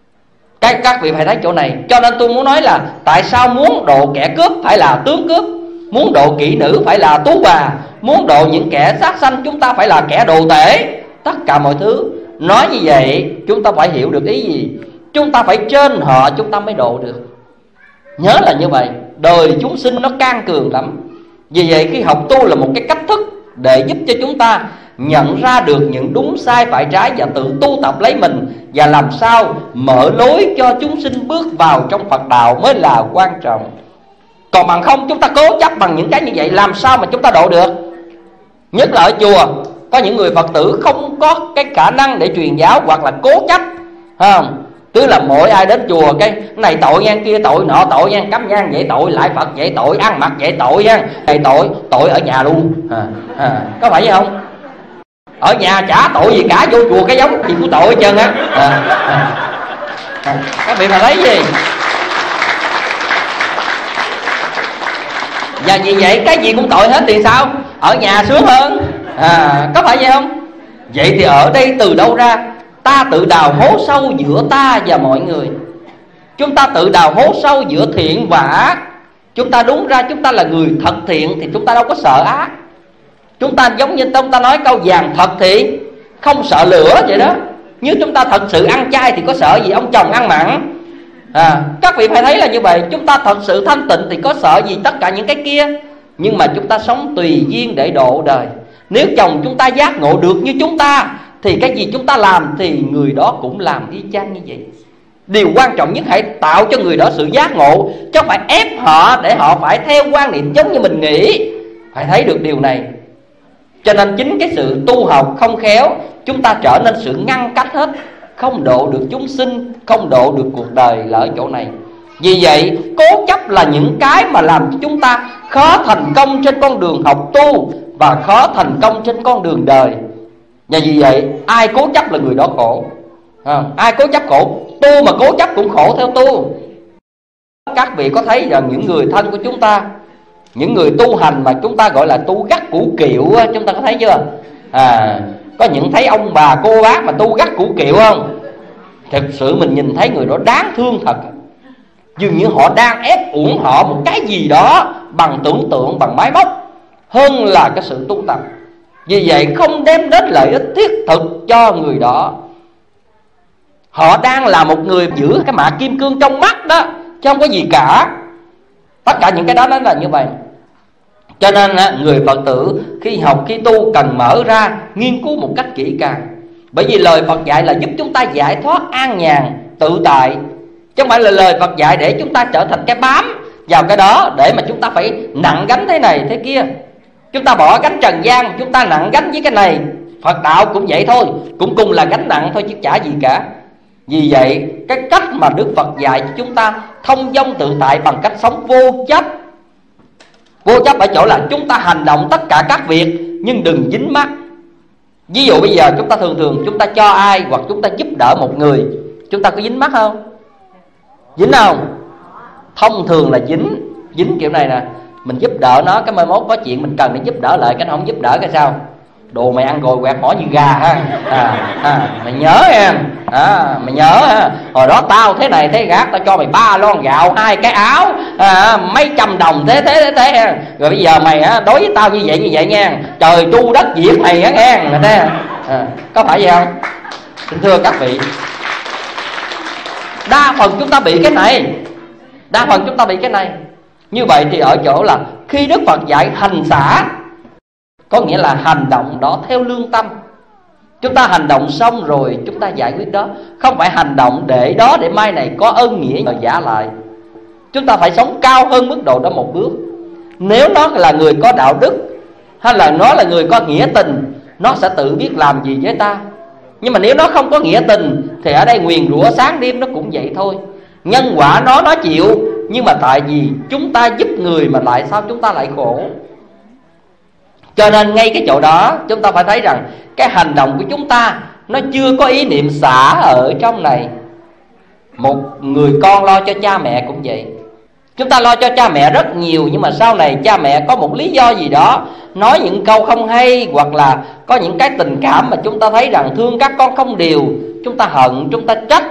Các vị phải thấy chỗ này. Cho nên tôi muốn nói là tại sao muốn độ kẻ cướp phải là tướng cướp, muốn độ kỹ nữ phải là tú bà, muốn độ những kẻ sát sanh chúng ta phải là kẻ đồ tể. Tất cả mọi thứ nói như vậy, chúng ta phải hiểu được ý gì. Chúng ta phải trên họ chúng ta mới độ được. Nhớ là như vậy. Đời chúng sinh nó can cường lắm. Vì vậy khi học tu là một cái cách thức để giúp cho chúng ta nhận ra được những đúng sai phải trái và tự tu tập lấy mình, và làm sao mở lối cho chúng sinh bước vào trong Phật đạo mới là quan trọng. Còn bằng không chúng ta cố chấp bằng những cái như vậy, làm sao mà chúng ta độ được. Nhất là ở chùa có những người Phật tử không có cái khả năng để truyền giáo, hoặc là cố chấp, không? Tức là mỗi ai đến chùa cái này tội nha, kia tội, nọ tội nha, cắm nhang vậy tội, lại Phật vậy tội, ăn mặc vậy tội nha, này tội ở nhà luôn. Có phải vậy không? Ở nhà chả tội gì cả, vô chùa cái giống gì cũng tội hết trơn á. Các vị mà thấy gì? Và vì vậy cái gì cũng tội hết thì sao? Ở nhà sướng hơn. Có phải vậy không? Vậy thì ở đây từ đâu ra? Ta tự đào hố sâu giữa ta và mọi người. Chúng ta tự đào hố sâu giữa thiện và ác. Chúng ta đúng ra chúng ta là người thật thiện thì chúng ta đâu có sợ ác. Chúng ta giống như chúng ta nói câu vàng thật thiện, không sợ lửa vậy đó. Nếu chúng ta thật sự ăn chay thì có sợ gì ông chồng ăn mặn. Các vị phải thấy là như vậy. Chúng ta thật sự thanh tịnh thì có sợ gì tất cả những cái kia. Nhưng mà chúng ta sống tùy duyên để độ đời. Nếu chồng chúng ta giác ngộ được như chúng ta thì cái gì chúng ta làm thì người đó cũng làm y chang như vậy. Điều quan trọng nhất hãy tạo cho người đó sự giác ngộ, chứ không phải ép họ để họ phải theo quan niệm giống như mình nghĩ. Phải thấy được điều này. Cho nên chính cái sự tu học không khéo, chúng ta trở nên sự ngăn cách hết, không độ được chúng sinh, không độ được cuộc đời là ở chỗ này. Vì vậy cố chấp là những cái mà làm cho chúng ta khó thành công trên con đường học tu và khó thành công trên con đường đời. Và vì vậy ai cố chấp là người đó khổ. Ai cố chấp khổ, tu mà cố chấp cũng khổ theo tu. Các vị có thấy rằng những người thân của chúng ta, những người tu hành mà chúng ta gọi là tu gắt củ kiệu, chúng ta có thấy chưa? Có những thấy ông bà cô bác mà tu gắt củ kiệu không? Thật sự mình nhìn thấy người đó đáng thương thật. Dường như họ đang ép uổng họ một cái gì đó bằng tưởng tượng, bằng máy móc, hơn là cái sự tu tập. Vì vậy không đem đến lợi ích thiết thực cho người đó. Họ đang là một người giữ cái mạ kim cương trong mắt đó, chứ không có gì cả. Tất cả những cái đó nó là như vậy. Cho nên người Phật tử khi học, khi tu cần mở ra, nghiên cứu một cách kỹ càng. Bởi vì lời Phật dạy là giúp chúng ta giải thoát an nhàn, tự tại, chứ không phải là lời Phật dạy để chúng ta trở thành cái bám vào cái đó, để mà chúng ta phải nặng gánh thế này thế kia. Chúng ta bỏ gánh trần gian, chúng ta nặng gánh với cái này. Phật đạo cũng vậy thôi, cũng cùng là gánh nặng thôi chứ chả gì cả. Vì vậy cái cách mà Đức Phật dạy cho chúng ta thông dong tự tại bằng cách sống vô chấp. Vô chấp ở chỗ là chúng ta hành động tất cả các việc nhưng đừng dính mắc. Ví dụ bây giờ chúng ta thường chúng ta cho ai hoặc chúng ta giúp đỡ một người, chúng ta có dính mắc không? Dính không? Thông thường là dính kiểu này nè. Mình giúp đỡ nó, cái mai mốt có chuyện mình cần để giúp đỡ lại, cái nó không giúp đỡ cái sao? Đồ mày ăn rồi quẹt mỏ như gà ha. Mày nhớ nha. Mày nhớ ha. Hồi đó tao thế này thế gác, tao cho mày 3 lon gạo, 2 cái áo, mấy trăm đồng thế. Rồi bây giờ mày đối với tao như vậy nha. Trời tu đất diệt mày á nghe. Có phải vậy không? Xin thưa các vị, đa phần chúng ta bị cái này. Như vậy thì ở chỗ là khi Đức Phật dạy hành xả, có nghĩa là hành động đó theo lương tâm. Chúng ta hành động xong rồi chúng ta giải quyết đó. Không phải hành động để đó để mai này có ơn nghĩa rồi trả lại. Chúng ta phải sống cao hơn mức độ đó một bước. Nếu nó là người có đạo đức, hay là nó là người có nghĩa tình, nó sẽ tự biết làm gì với ta. Nhưng mà nếu nó không có nghĩa tình thì ở đây nguyền rủa sáng đêm nó cũng vậy thôi. Nhân quả nó chịu, nhưng mà tại vì chúng ta giúp người mà tại sao chúng ta lại khổ. Cho nên ngay cái chỗ đó chúng ta phải thấy rằng cái hành động của chúng ta nó chưa có ý niệm xả ở trong này. Một người con lo cho cha mẹ cũng vậy. Chúng ta lo cho cha mẹ rất nhiều, nhưng mà sau này cha mẹ có một lý do gì đó nói những câu không hay, hoặc là có những cái tình cảm mà chúng ta thấy rằng thương các con không điều, chúng ta hận, chúng ta trách,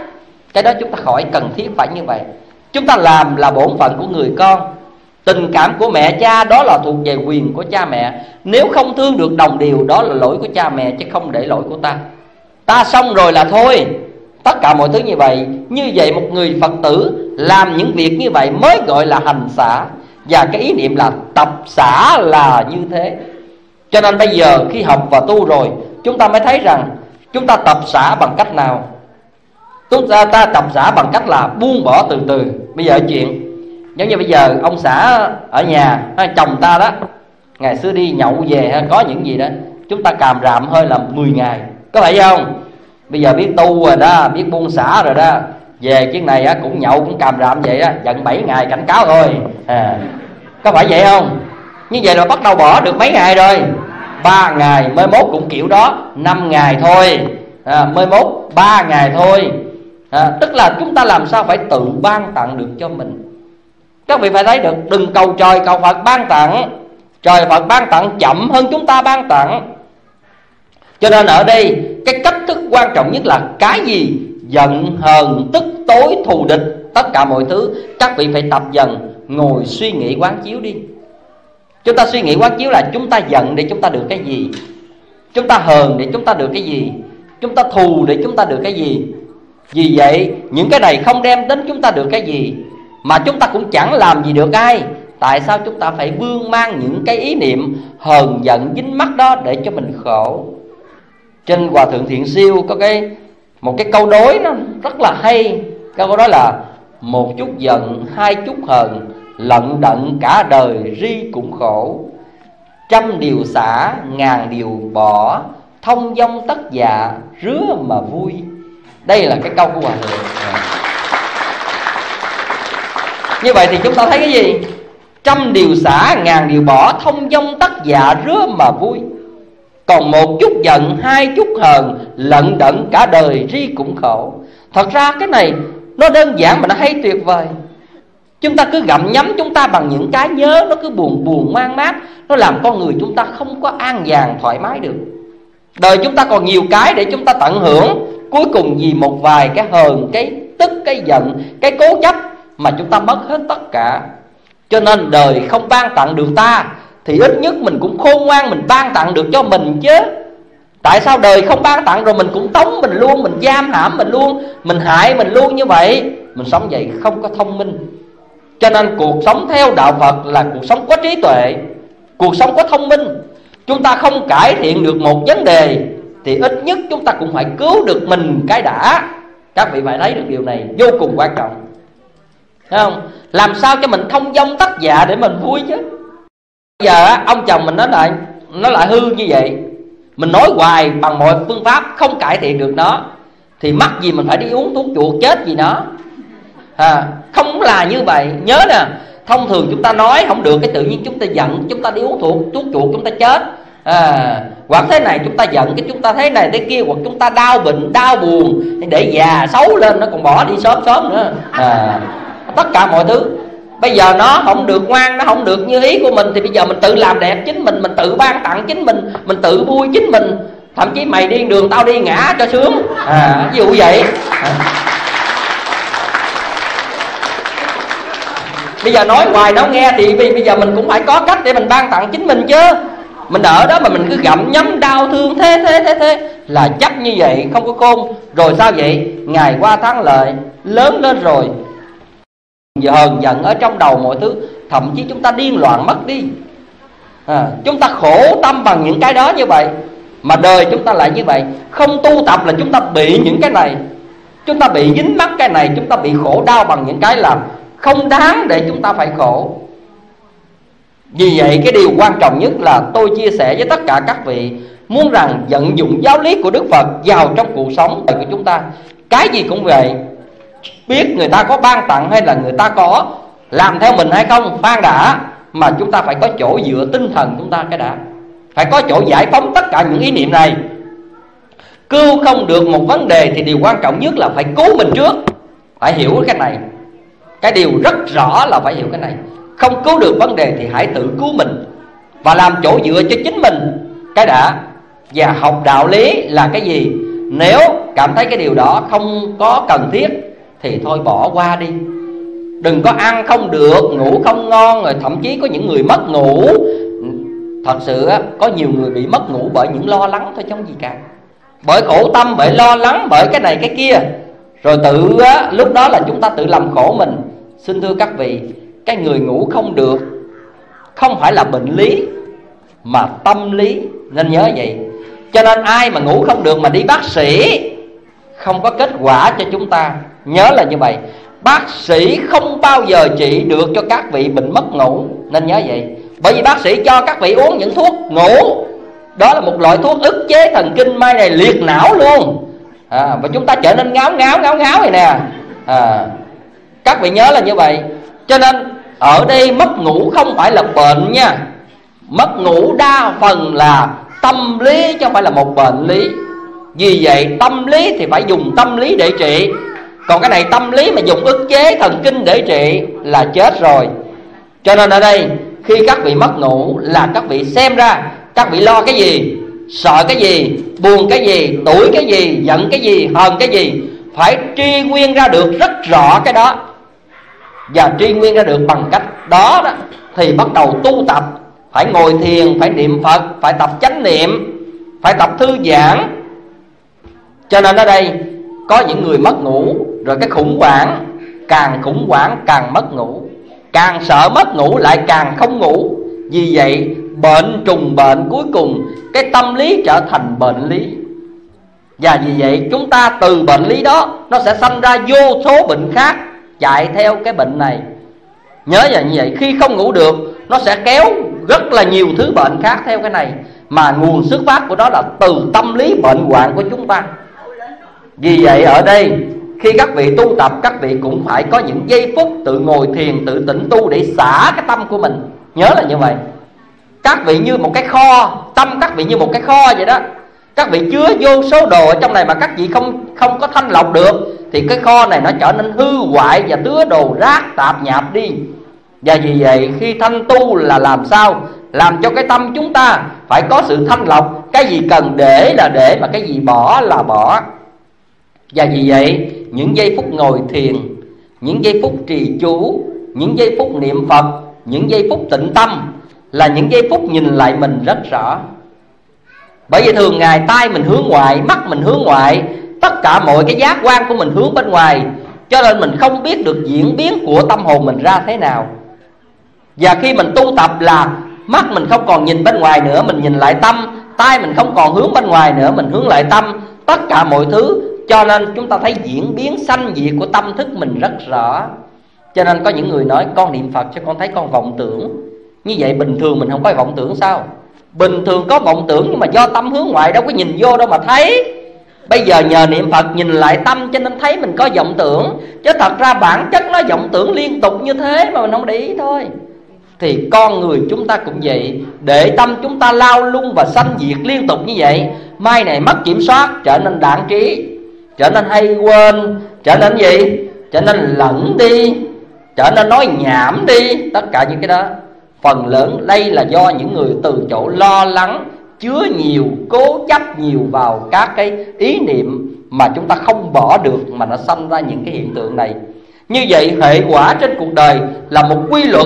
Cái đó chúng ta khỏi cần thiết phải như vậy. Chúng ta làm là bổn phận của người con. Tình cảm của mẹ cha đó là thuộc về quyền của cha mẹ. Nếu không thương được đồng điều, đó là lỗi của cha mẹ chứ không để lỗi của ta. Ta xong rồi là thôi. Tất cả mọi thứ như vậy. Như vậy một người Phật tử làm những việc như vậy mới gọi là hành xả. Và cái ý niệm là tập xả là như thế. Cho nên bây giờ khi học và tu rồi, chúng ta mới thấy rằng chúng ta tập xả bằng cách nào? Chúng ta tập xả bằng cách là buông bỏ từ từ. Bây giờ chuyện giống như bây giờ ông xã ở nhà, chồng ta đó, ngày xưa đi nhậu về có những gì đó, chúng ta càm ràm hơi là 10 ngày, có phải không? Bây giờ biết tu rồi đó, biết buông xả rồi đó, về chuyến này cũng nhậu cũng càm ràm vậy đó, giận 7 ngày cảnh cáo thôi. Có phải vậy không? Như vậy là bắt đầu bỏ được mấy ngày rồi? 3 ngày, mới mốt cũng kiểu đó, 5 ngày thôi, mới mốt 3 ngày thôi. Tức là chúng ta làm sao phải tự ban tặng được cho mình. Các vị phải thấy được, đừng cầu trời cầu Phật ban tặng. Trời Phật ban tặng chậm hơn chúng ta ban tặng. Cho nên ở đây cái cách thức quan trọng nhất là cái gì? Giận, hờn, tức, tối, thù địch, tất cả mọi thứ các vị phải tập dần. Ngồi suy nghĩ quán chiếu đi. Chúng ta suy nghĩ quán chiếu là chúng ta giận để chúng ta được cái gì, chúng ta hờn để chúng ta được cái gì, chúng ta thù để chúng ta được cái gì. Vì vậy những cái này không đem đến chúng ta được cái gì, mà chúng ta cũng chẳng làm gì được ai. Tại sao chúng ta phải vương mang những cái ý niệm hờn giận dính mắc đó để cho mình khổ? Trên Hòa Thượng Thiện Siêu có một cái câu đối nó rất là hay. Câu đó là: một chút giận, hai chút hờn, lận đận cả đời ri cũng khổ. Trăm điều xả, ngàn điều bỏ, thông dong tất dạ, rứa mà vui. Đây là cái câu của Hòa Thượng. Như vậy thì chúng ta thấy cái gì? Trăm điều xả, ngàn điều bỏ, thông dong tất dạ, rứa mà vui. Còn một chút giận, hai chút hờn, lận đận cả đời ri cũng khổ. Thật ra cái này nó đơn giản mà nó hay tuyệt vời. Chúng ta cứ gặm nhấm chúng ta bằng những cái nhớ, nó cứ buồn buồn mang mát, nó làm con người chúng ta không có an nhàn thoải mái được. Đời chúng ta còn nhiều cái để chúng ta tận hưởng, cuối cùng vì một vài cái hờn, cái tức, cái giận, cái cố chấp mà chúng ta mất hết tất cả. Cho nên đời không ban tặng được ta thì ít nhất mình cũng khôn ngoan, mình ban tặng được cho mình chứ. Tại sao đời không ban tặng rồi mình cũng tống mình luôn, mình giam hãm mình luôn, mình hại mình luôn như vậy? Mình sống vậy không có thông minh. Cho nên cuộc sống theo đạo Phật là cuộc sống có trí tuệ, cuộc sống có thông minh. Chúng ta không cải thiện được một vấn đề thì ít nhất chúng ta cũng phải cứu được mình cái đã. Các vị phải thấy được điều này vô cùng quan trọng, thấy không? Làm sao cho mình thông dong tất dạ để mình vui chứ. Bây giờ ông chồng mình nó lại hư như vậy, mình nói hoài bằng mọi phương pháp không cải thiện được nó, thì mắc gì mình phải đi uống thuốc chuột chết gì nó. Không là như vậy. Nhớ nè, thông thường chúng ta nói không được cái tự nhiên chúng ta giận, chúng ta đi uống thuốc chuột chúng ta chết. Hoặc thế này chúng ta giận cái chúng ta thế này thế kia, hoặc chúng ta đau bệnh đau buồn để già xấu lên nó còn bỏ đi sớm nữa. Tất cả mọi thứ bây giờ nó không được ngoan, nó không được như ý của mình, thì bây giờ mình tự làm đẹp chính mình tự ban tặng chính mình tự vui chính mình. Thậm chí mày đi đường tao đi ngã cho sướng, ví dụ vậy. Bây giờ nói hoài nó nghe thì bây giờ mình cũng phải có cách để mình ban tặng chính mình chứ. Mình ở đó mà mình cứ gặm nhấm đau thương thế là chắc như vậy không có khôn. Rồi sao vậy? Ngày qua tháng lợi, lớn lên rồi giờ hờn giận ở trong đầu mọi thứ, thậm chí chúng ta điên loạn mất đi. Chúng ta khổ tâm bằng những cái đó như vậy. Mà đời chúng ta lại như vậy. Không tu tập là chúng ta bị những cái này, chúng ta bị dính mắc cái này, chúng ta bị khổ đau bằng những cái làm không đáng để chúng ta phải khổ. Vì vậy cái điều quan trọng nhất là tôi chia sẻ với tất cả các vị, muốn rằng vận dụng giáo lý của Đức Phật vào trong cuộc sống của chúng ta. Cái gì cũng vậy, biết người ta có ban tặng hay là người ta có làm theo mình hay không khoan đã, mà chúng ta phải có chỗ dựa tinh thần chúng ta cái đã. Phải có chỗ giải phóng tất cả những ý niệm này. Cứu không được một vấn đề thì điều quan trọng nhất là phải cứu mình trước. Phải hiểu cái này. Cái điều rất rõ là phải hiểu cái này. Không cứu được vấn đề thì hãy tự cứu mình và làm chỗ dựa cho chính mình cái đã. Và học đạo lý là cái gì? Nếu cảm thấy cái điều đó không có cần thiết thì thôi bỏ qua đi. Đừng có ăn không được, ngủ không ngon, rồi thậm chí có những người mất ngủ. Thật sự có nhiều người bị mất ngủ bởi những lo lắng thôi chứ không gì cả. Bởi khổ tâm, bởi lo lắng, bởi cái này cái kia. Rồi lúc đó là chúng ta tự làm khổ mình. Xin thưa các vị, cái người ngủ không được không phải là bệnh lý mà tâm lý, nên nhớ vậy. Cho nên ai mà ngủ không được mà đi bác sĩ không có kết quả cho chúng ta. Nhớ là như vậy. Bác sĩ không bao giờ trị được cho các vị bệnh mất ngủ, nên nhớ vậy. Bởi vì bác sĩ cho các vị uống những thuốc ngủ, đó là một loại thuốc ức chế thần kinh, mai này liệt não luôn. Và chúng ta trở nên ngáo này nè. Các vị nhớ là như vậy. Cho nên ở đây mất ngủ không phải là bệnh nha. Mất ngủ đa phần là tâm lý chứ không phải là một bệnh lý. Vì vậy tâm lý thì phải dùng tâm lý để trị. Còn cái này tâm lý mà dùng ức chế thần kinh để trị là chết rồi. Cho nên ở đây khi các vị mất ngủ là các vị xem ra các vị lo cái gì, sợ cái gì, buồn cái gì, tủi cái gì, giận cái gì, hờn cái gì. Phải tri nguyên ra được rất rõ cái đó. Và tri nguyên ra được bằng cách đó thì bắt đầu tu tập. Phải ngồi thiền, phải niệm Phật, phải tập chánh niệm, phải tập thư giãn. Cho nên ở đây có những người mất ngủ, rồi cái khủng hoảng càng mất ngủ, càng sợ mất ngủ lại càng không ngủ. Vì vậy bệnh trùng bệnh, cuối cùng cái tâm lý trở thành bệnh lý. Và vì vậy chúng ta từ bệnh lý đó nó sẽ sanh ra vô số bệnh khác chạy theo cái bệnh này. Nhớ là như vậy. Khi không ngủ được nó sẽ kéo rất là nhiều thứ bệnh khác theo cái này. Mà nguồn xuất phát của nó là từ tâm lý bệnh hoạn của chúng ta. Vì vậy ở đây khi các vị tu tập, các vị cũng phải có những giây phút tự ngồi thiền, tự tĩnh tu để xả cái tâm của mình. Nhớ là như vậy. Các vị như một cái kho, tâm các vị như một cái kho vậy đó. Các vị chứa vô số đồ ở trong này mà các vị không có thanh lọc được, thì cái kho này nó trở nên hư hoại và tứa đồ rác tạp nhạp đi. Và vì vậy khi thanh tu là làm sao? Làm cho cái tâm chúng ta phải có sự thanh lọc. Cái gì cần để là để, mà cái gì bỏ là bỏ. Và vì vậy những giây phút ngồi thiền, những giây phút trì chú, những giây phút niệm Phật, những giây phút tịnh tâm là những giây phút nhìn lại mình rất rõ. Bởi vì thường ngày tai mình hướng ngoại, mắt mình hướng ngoại, tất cả mọi cái giác quan của mình hướng bên ngoài, cho nên mình không biết được diễn biến của tâm hồn mình ra thế nào. Và khi mình tu tập là mắt mình không còn nhìn bên ngoài nữa, mình nhìn lại tâm. Tai mình không còn hướng bên ngoài nữa, mình hướng lại tâm. Tất cả mọi thứ. Cho nên chúng ta thấy diễn biến sanh diệt của tâm thức mình rất rõ. Cho nên có những người nói con niệm Phật cho con thấy con vọng tưởng. Như vậy bình thường mình không có vọng tưởng sao? Bình thường có vọng tưởng nhưng mà do tâm hướng ngoại, đâu có nhìn vô đâu mà thấy. Bây giờ nhờ niệm Phật nhìn lại tâm cho nên thấy mình có vọng tưởng. Chứ thật ra bản chất nó vọng tưởng liên tục như thế mà mình không để ý thôi. Thì con người chúng ta cũng vậy. Để tâm chúng ta lao lung và sanh diệt liên tục như vậy, mai này mất kiểm soát, trở nên đạn trí, trở nên hay quên, trở nên gì? Trở nên lẫn đi, trở nên nói nhảm đi. Tất cả những cái đó phần lớn đây là do những người từ chỗ lo lắng, chứa nhiều, cố chấp nhiều vào các cái ý niệm mà chúng ta không bỏ được, mà nó sanh ra những cái hiện tượng này. Như vậy hệ quả trên cuộc đời là một quy luật.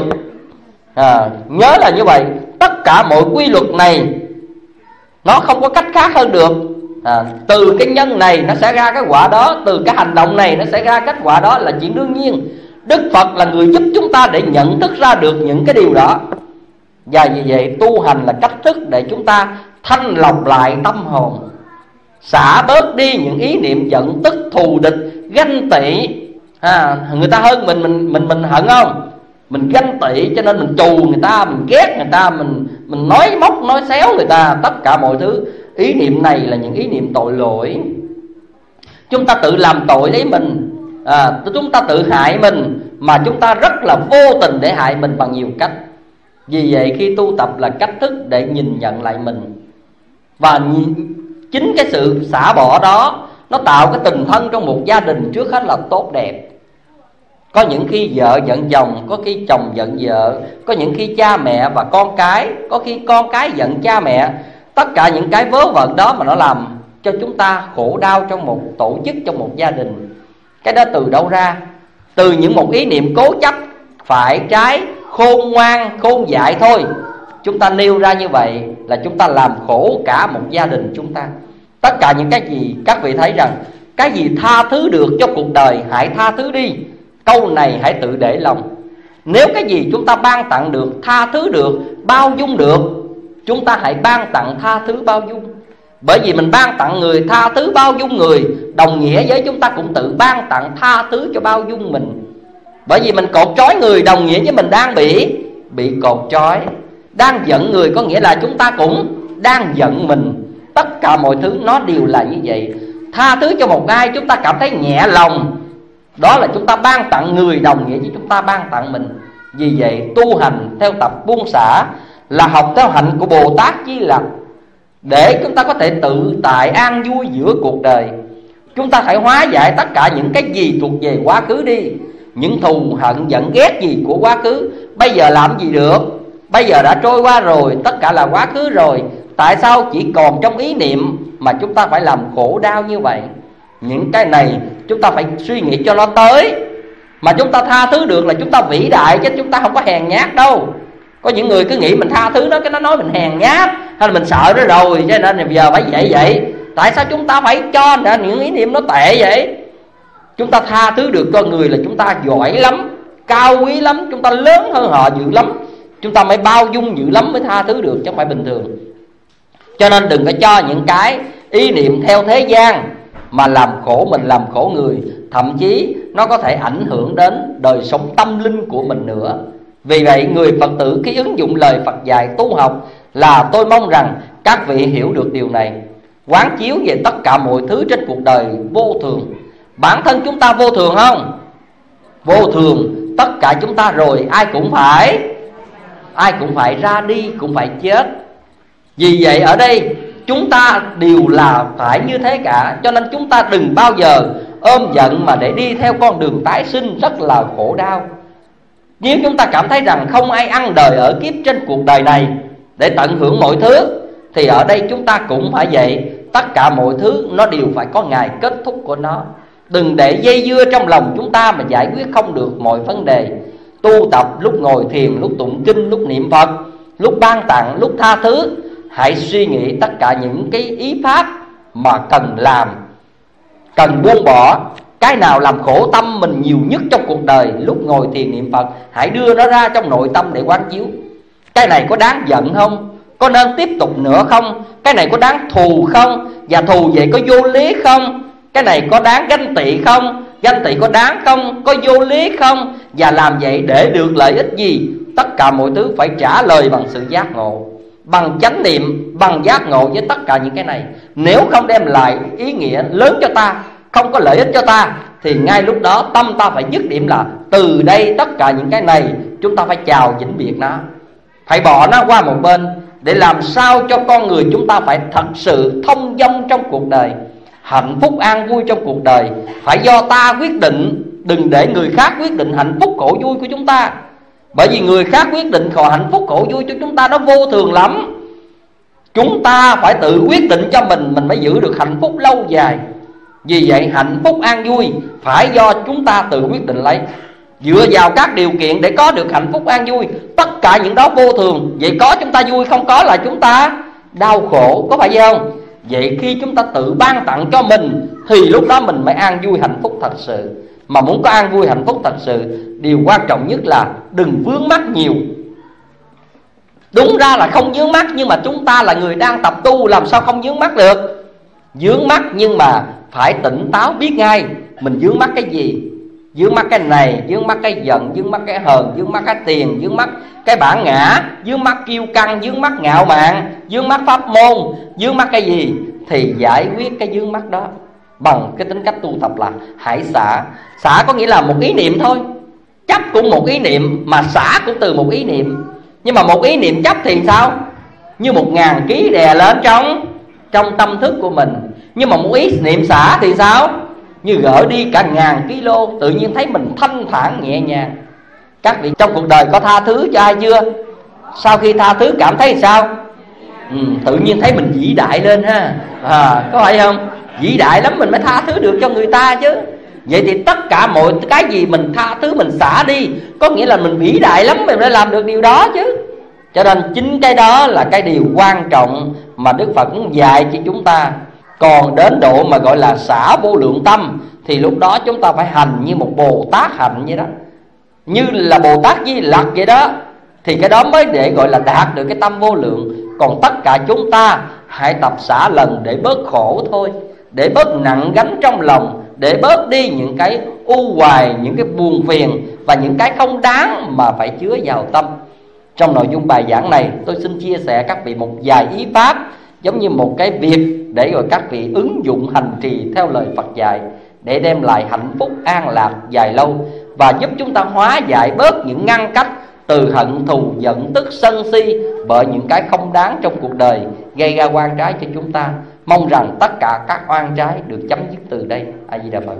Nhớ là như vậy. Tất cả mọi quy luật này nó không có cách khác hơn được. Từ cái nhân này nó sẽ ra cái quả đó, từ cái hành động này nó sẽ ra kết quả đó, là chuyện đương nhiên. Đức Phật là người giúp chúng ta để nhận thức ra được những cái điều đó. Và vì vậy tu hành là cách thức để chúng ta thanh lọc lại tâm hồn, xả bớt đi những ý niệm giận tức, thù địch, ganh tị. Người ta hơn mình hận không? Mình ganh tị cho nên mình trù người ta, mình ghét người ta, mình nói móc, nói xéo người ta. Tất cả mọi thứ ý niệm này là những ý niệm tội lỗi. Chúng ta tự làm tội lấy mình, chúng ta tự hại mình, mà chúng ta rất là vô tình để hại mình bằng nhiều cách. Vì vậy khi tu tập là cách thức để nhìn nhận lại mình. Và chính cái sự xả bỏ đó nó tạo cái tình thân trong một gia đình trước hết là tốt đẹp. Có những khi vợ giận chồng, có khi chồng giận vợ, có những khi cha mẹ và con cái, có khi con cái giận cha mẹ. Tất cả những cái vớ vẩn đó mà nó làm cho chúng ta khổ đau trong một tổ chức, trong một gia đình. Cái đó từ đâu ra? Từ những một ý niệm cố chấp phải trái, khôn ngoan, khôn dại thôi. Chúng ta nêu ra như vậy là chúng ta làm khổ cả một gia đình chúng ta. Tất cả những cái gì các vị thấy rằng cái gì tha thứ được cho cuộc đời, hãy tha thứ đi. Câu này hãy tự để lòng. Nếu cái gì chúng ta ban tặng được, tha thứ được, bao dung được, chúng ta hãy ban tặng tha thứ bao dung. Bởi vì mình ban tặng người, tha thứ bao dung người, đồng nghĩa với chúng ta cũng tự ban tặng tha thứ cho bao dung mình. Bởi vì mình cột trói người đồng nghĩa với mình đang bị cột trói. Đang giận người có nghĩa là chúng ta cũng đang giận mình. Tất cả mọi thứ nó đều là như vậy. Tha thứ cho một ai chúng ta cảm thấy nhẹ lòng, đó là chúng ta ban tặng người, đồng nghĩa với chúng ta ban tặng mình. Vì vậy tu hành theo tập buông xả là học theo hạnh của Bồ Tát Di Lặc, để chúng ta có thể tự tại an vui giữa cuộc đời. Chúng ta phải hóa giải tất cả những cái gì thuộc về quá khứ đi. Những thù hận giận ghét gì của quá khứ bây giờ làm gì được? Bây giờ đã trôi qua rồi, tất cả là quá khứ rồi. Tại sao chỉ còn trong ý niệm mà chúng ta phải làm khổ đau như vậy? Những cái này chúng ta phải suy nghĩ cho nó tới. Mà chúng ta tha thứ được là chúng ta vĩ đại, chứ chúng ta không có hèn nhát đâu. Có những người cứ nghĩ mình tha thứ nó, cái nó nói mình hèn nhát, hay là mình sợ nó rồi, cho nên giờ phải vậy. Tại sao chúng ta phải cho những ý niệm nó tệ vậy? Chúng ta tha thứ được cho người là chúng ta giỏi lắm, cao quý lắm, chúng ta lớn hơn họ dữ lắm. Chúng ta mới bao dung dữ lắm mới tha thứ được, chứ không phải bình thường. Cho nên đừng có cho những cái ý niệm theo thế gian mà làm khổ mình, làm khổ người. Thậm chí nó có thể ảnh hưởng đến đời sống tâm linh của mình nữa. Vì vậy người Phật tử khi ứng dụng lời Phật dạy tu học là tôi mong rằng các vị hiểu được điều này. Quán chiếu về tất cả mọi thứ trên cuộc đời vô thường. Bản thân chúng ta vô thường không? Vô thường. Tất cả chúng ta rồi ai cũng phải ra đi, cũng phải chết. Vì vậy ở đây chúng ta đều là phải như thế cả. Cho nên chúng ta đừng bao giờ ôm giận mà để đi theo con đường tái sinh rất là khổ đau. Nếu chúng ta cảm thấy rằng không ai ăn đời ở kiếp trên cuộc đời này để tận hưởng mọi thứ, thì ở đây chúng ta cũng phải vậy. Tất cả mọi thứ nó đều phải có ngày kết thúc của nó. Đừng để dây dưa trong lòng chúng ta mà giải quyết không được mọi vấn đề. Tu tập lúc ngồi thiền, lúc tụng kinh, lúc niệm Phật, lúc ban tặng, lúc tha thứ, hãy suy nghĩ tất cả những cái ý pháp mà cần làm, cần buông bỏ. Cái nào làm khổ tâm mình nhiều nhất trong cuộc đời, lúc ngồi thiền niệm Phật, hãy đưa nó ra trong nội tâm để quán chiếu. Cái này có đáng giận không? Có nên tiếp tục nữa không? Cái này có đáng thù không? Và thù vậy có vô lý không? Cái này có đáng ganh tị không? Ganh tị có đáng không? Có vô lý không? Và làm vậy để được lợi ích gì? Tất cả mọi thứ phải trả lời bằng sự giác ngộ, bằng chánh niệm, bằng giác ngộ với tất cả những cái này. Nếu không đem lại ý nghĩa lớn cho ta, không có lợi ích cho ta, thì ngay lúc đó tâm ta phải dứt điểm là từ đây tất cả những cái này chúng ta phải chào vĩnh biệt nó, phải bỏ nó qua một bên, để làm sao cho con người chúng ta phải thật sự thông dong trong cuộc đời. Hạnh phúc an vui trong cuộc đời phải do ta quyết định, đừng để người khác quyết định hạnh phúc khổ vui của chúng ta. Bởi vì người khác quyết định hạnh phúc khổ vui cho chúng ta nó vô thường lắm. Chúng ta phải tự quyết định cho mình mới giữ được hạnh phúc lâu dài. Vì vậy hạnh phúc an vui phải do chúng ta tự quyết định lấy, dựa vào các điều kiện để có được hạnh phúc an vui. Tất cả những đó vô thường. Vậy có chúng ta vui, không có là chúng ta đau khổ, có phải vậy không? Vậy khi chúng ta tự ban tặng cho mình thì lúc đó mình mới an vui hạnh phúc thật sự. Mà muốn có an vui hạnh phúc thật sự, điều quan trọng nhất là đừng vướng mắc nhiều. Đúng ra là không vướng mắc, nhưng mà chúng ta là người đang tập tu, làm sao không vướng mắc được? Vướng mắc nhưng mà phải tỉnh táo biết ngay mình vướng mắc cái gì. Vướng mắc cái này, vướng mắc cái giận, vướng mắc cái hờn, vướng mắc cái tiền, vướng mắc cái bản ngã, vướng mắc kiêu căng, vướng mắc ngạo mạn, vướng mắc pháp môn, vướng mắc cái gì, thì giải quyết cái vướng mắc đó bằng cái tính cách tu tập là hãy xả. Xả có nghĩa là một ý niệm thôi. Chấp cũng một ý niệm, mà xả cũng từ một ý niệm. Nhưng mà một ý niệm chấp thì sao? Như 1000 ký đè lên trong tâm thức của mình. Nhưng mà một ý niệm xả thì sao? Như gỡ đi cả 1000 kg, tự nhiên thấy mình thanh thản nhẹ nhàng. Các vị trong cuộc đời có tha thứ cho ai chưa? Sau khi tha thứ cảm thấy sao? Tự nhiên thấy mình vĩ đại lên ha. Có phải không? Vĩ đại lắm mình mới tha thứ được cho người ta chứ. Vậy thì tất cả mọi cái gì mình tha thứ, mình xả đi, có nghĩa là mình vĩ đại lắm mình mới làm được điều đó chứ. Cho nên chính cái đó là cái điều quan trọng mà Đức Phật cũng dạy cho chúng ta. Còn đến độ mà gọi là xả vô lượng tâm thì lúc đó chúng ta phải hành như một Bồ Tát hành vậy đó, như là Bồ Tát Di Lặc vậy đó. Thì cái đó mới để gọi là đạt được cái tâm vô lượng. Còn tất cả chúng ta hãy tập xả lần để bớt khổ thôi, để bớt nặng gánh trong lòng, để bớt đi những cái u hoài, những cái buồn phiền và những cái không đáng mà phải chứa vào tâm. Trong nội dung bài giảng này tôi xin chia sẻ các vị một vài ý pháp, giống như một cái việc để rồi các vị ứng dụng hành trì theo lời Phật dạy, để đem lại hạnh phúc an lạc dài lâu, và giúp chúng ta hóa giải bớt những ngăn cách từ hận thù, giận tức, sân si bởi những cái không đáng trong cuộc đời gây ra oan trái cho chúng ta. Mong rằng tất cả các oan trái được chấm dứt từ đây. A Di Đà Phật.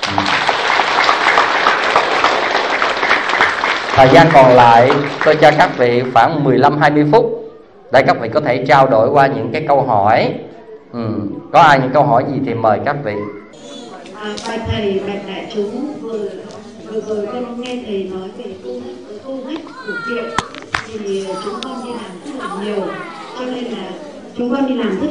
Thời gian còn lại tôi cho các vị khoảng 15-20 phút để các vị có thể trao đổi qua những cái câu hỏi. Có ai những câu hỏi gì thì mời các vị. Bạch thầy, bạch đại chúng, vừa rồi con nghe thầy nói về tu hách của kiệu, thì chúng con đi làm rất là nhiều, cho nên là chúng con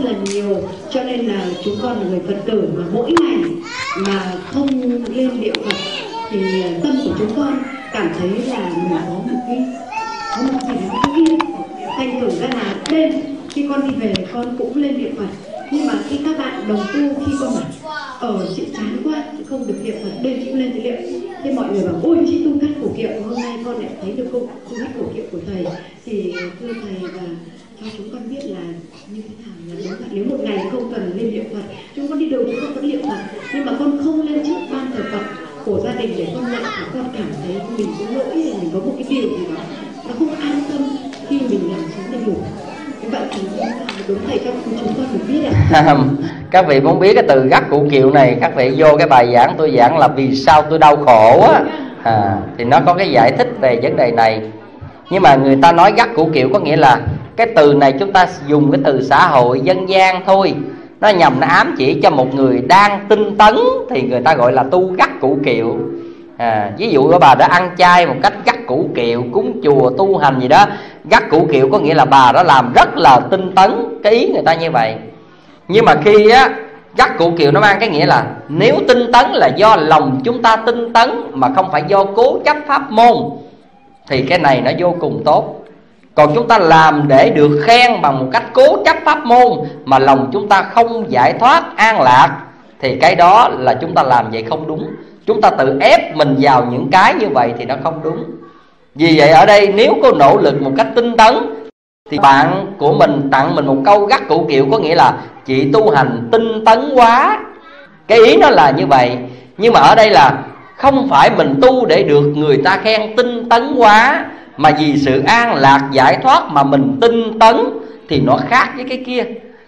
là người Phật tử mà mỗi ngày mà không lên niệm Phật thì tâm của chúng con cảm thấy là mình có một gì đó yên. Thành thử ra là đêm khi con đi về con cũng lên niệm Phật, nhưng mà khi các bạn đồng tu, khi con bảo chị chán quá, chị không được niệm Phật, đêm chị cũng lên niệm, thì mọi người bảo ôi chị tu cắt cổ kiệu, hôm nay con lại thấy được tu cắt cổ kiệu của thầy. Thì thưa thầy và cho chúng con biết là như thế nào là đúng vậy. Nếu một ngày không cần lên niệm Phật, chúng con đi đâu chúng con vẫn niệm Phật, nhưng mà con không lên trước ban thờ Phật của gia đình để con nhận, thì con cảm thấy mình có lỗi, mình có một cái điều gì đó nó không an tâm khi mình làm xuống để ngủ. Vậy thì đúng thầy cho chúng con được biết ạ. Các vị muốn biết cái từ gắt cụ kiệu này, các vị vô cái bài giảng tôi giảng là vì sao tôi đau khổ á, thì nó có cái giải thích về vấn đề này. Nhưng mà người ta nói gắt cụ kiệu có nghĩa là cái từ này chúng ta dùng cái từ xã hội dân gian thôi, nó nhằm nó ám chỉ cho một người đang tinh tấn thì người ta gọi là tu gắt cụ kiệu. Ví dụ của bà đã ăn chay một cách gắt cụ kiệu, cúng chùa tu hành gì đó, gắt cụ kiệu có nghĩa là bà đã làm rất là tinh tấn, cái ý người ta như vậy. Nhưng mà khi á gắt cụ kiệu nó mang cái nghĩa là nếu tinh tấn là do lòng chúng ta tinh tấn mà không phải do cố chấp pháp môn thì cái này nó vô cùng tốt. Còn chúng ta làm để được khen bằng một cách cố chấp pháp môn mà lòng chúng ta không giải thoát an lạc thì cái đó là chúng ta làm vậy không đúng. Chúng ta tự ép mình vào những cái như vậy thì nó không đúng. Vì vậy ở đây nếu có nỗ lực một cách tinh tấn thì bạn của mình tặng mình một câu gắt cụ kiệu có nghĩa là chị tu hành tinh tấn quá. Cái ý nó là như vậy. Nhưng mà ở đây là không phải mình tu để được người ta khen tinh tấn quá, mà vì sự an lạc giải thoát mà mình tinh tấn thì nó khác với cái kia.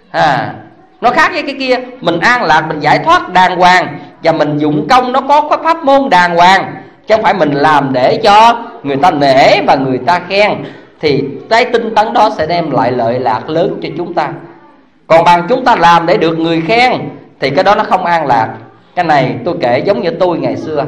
Nó khác với cái kia. Mình an lạc, mình giải thoát đàng hoàng và mình dụng công nó có cái pháp môn đàng hoàng, chứ không phải mình làm để cho người ta nể và người ta khen. Thì cái tinh tấn đó sẽ đem lại lợi lạc lớn cho chúng ta. Còn bằng chúng ta làm để được người khen thì cái đó nó không an lạc. Cái này tôi kể giống như tôi ngày xưa.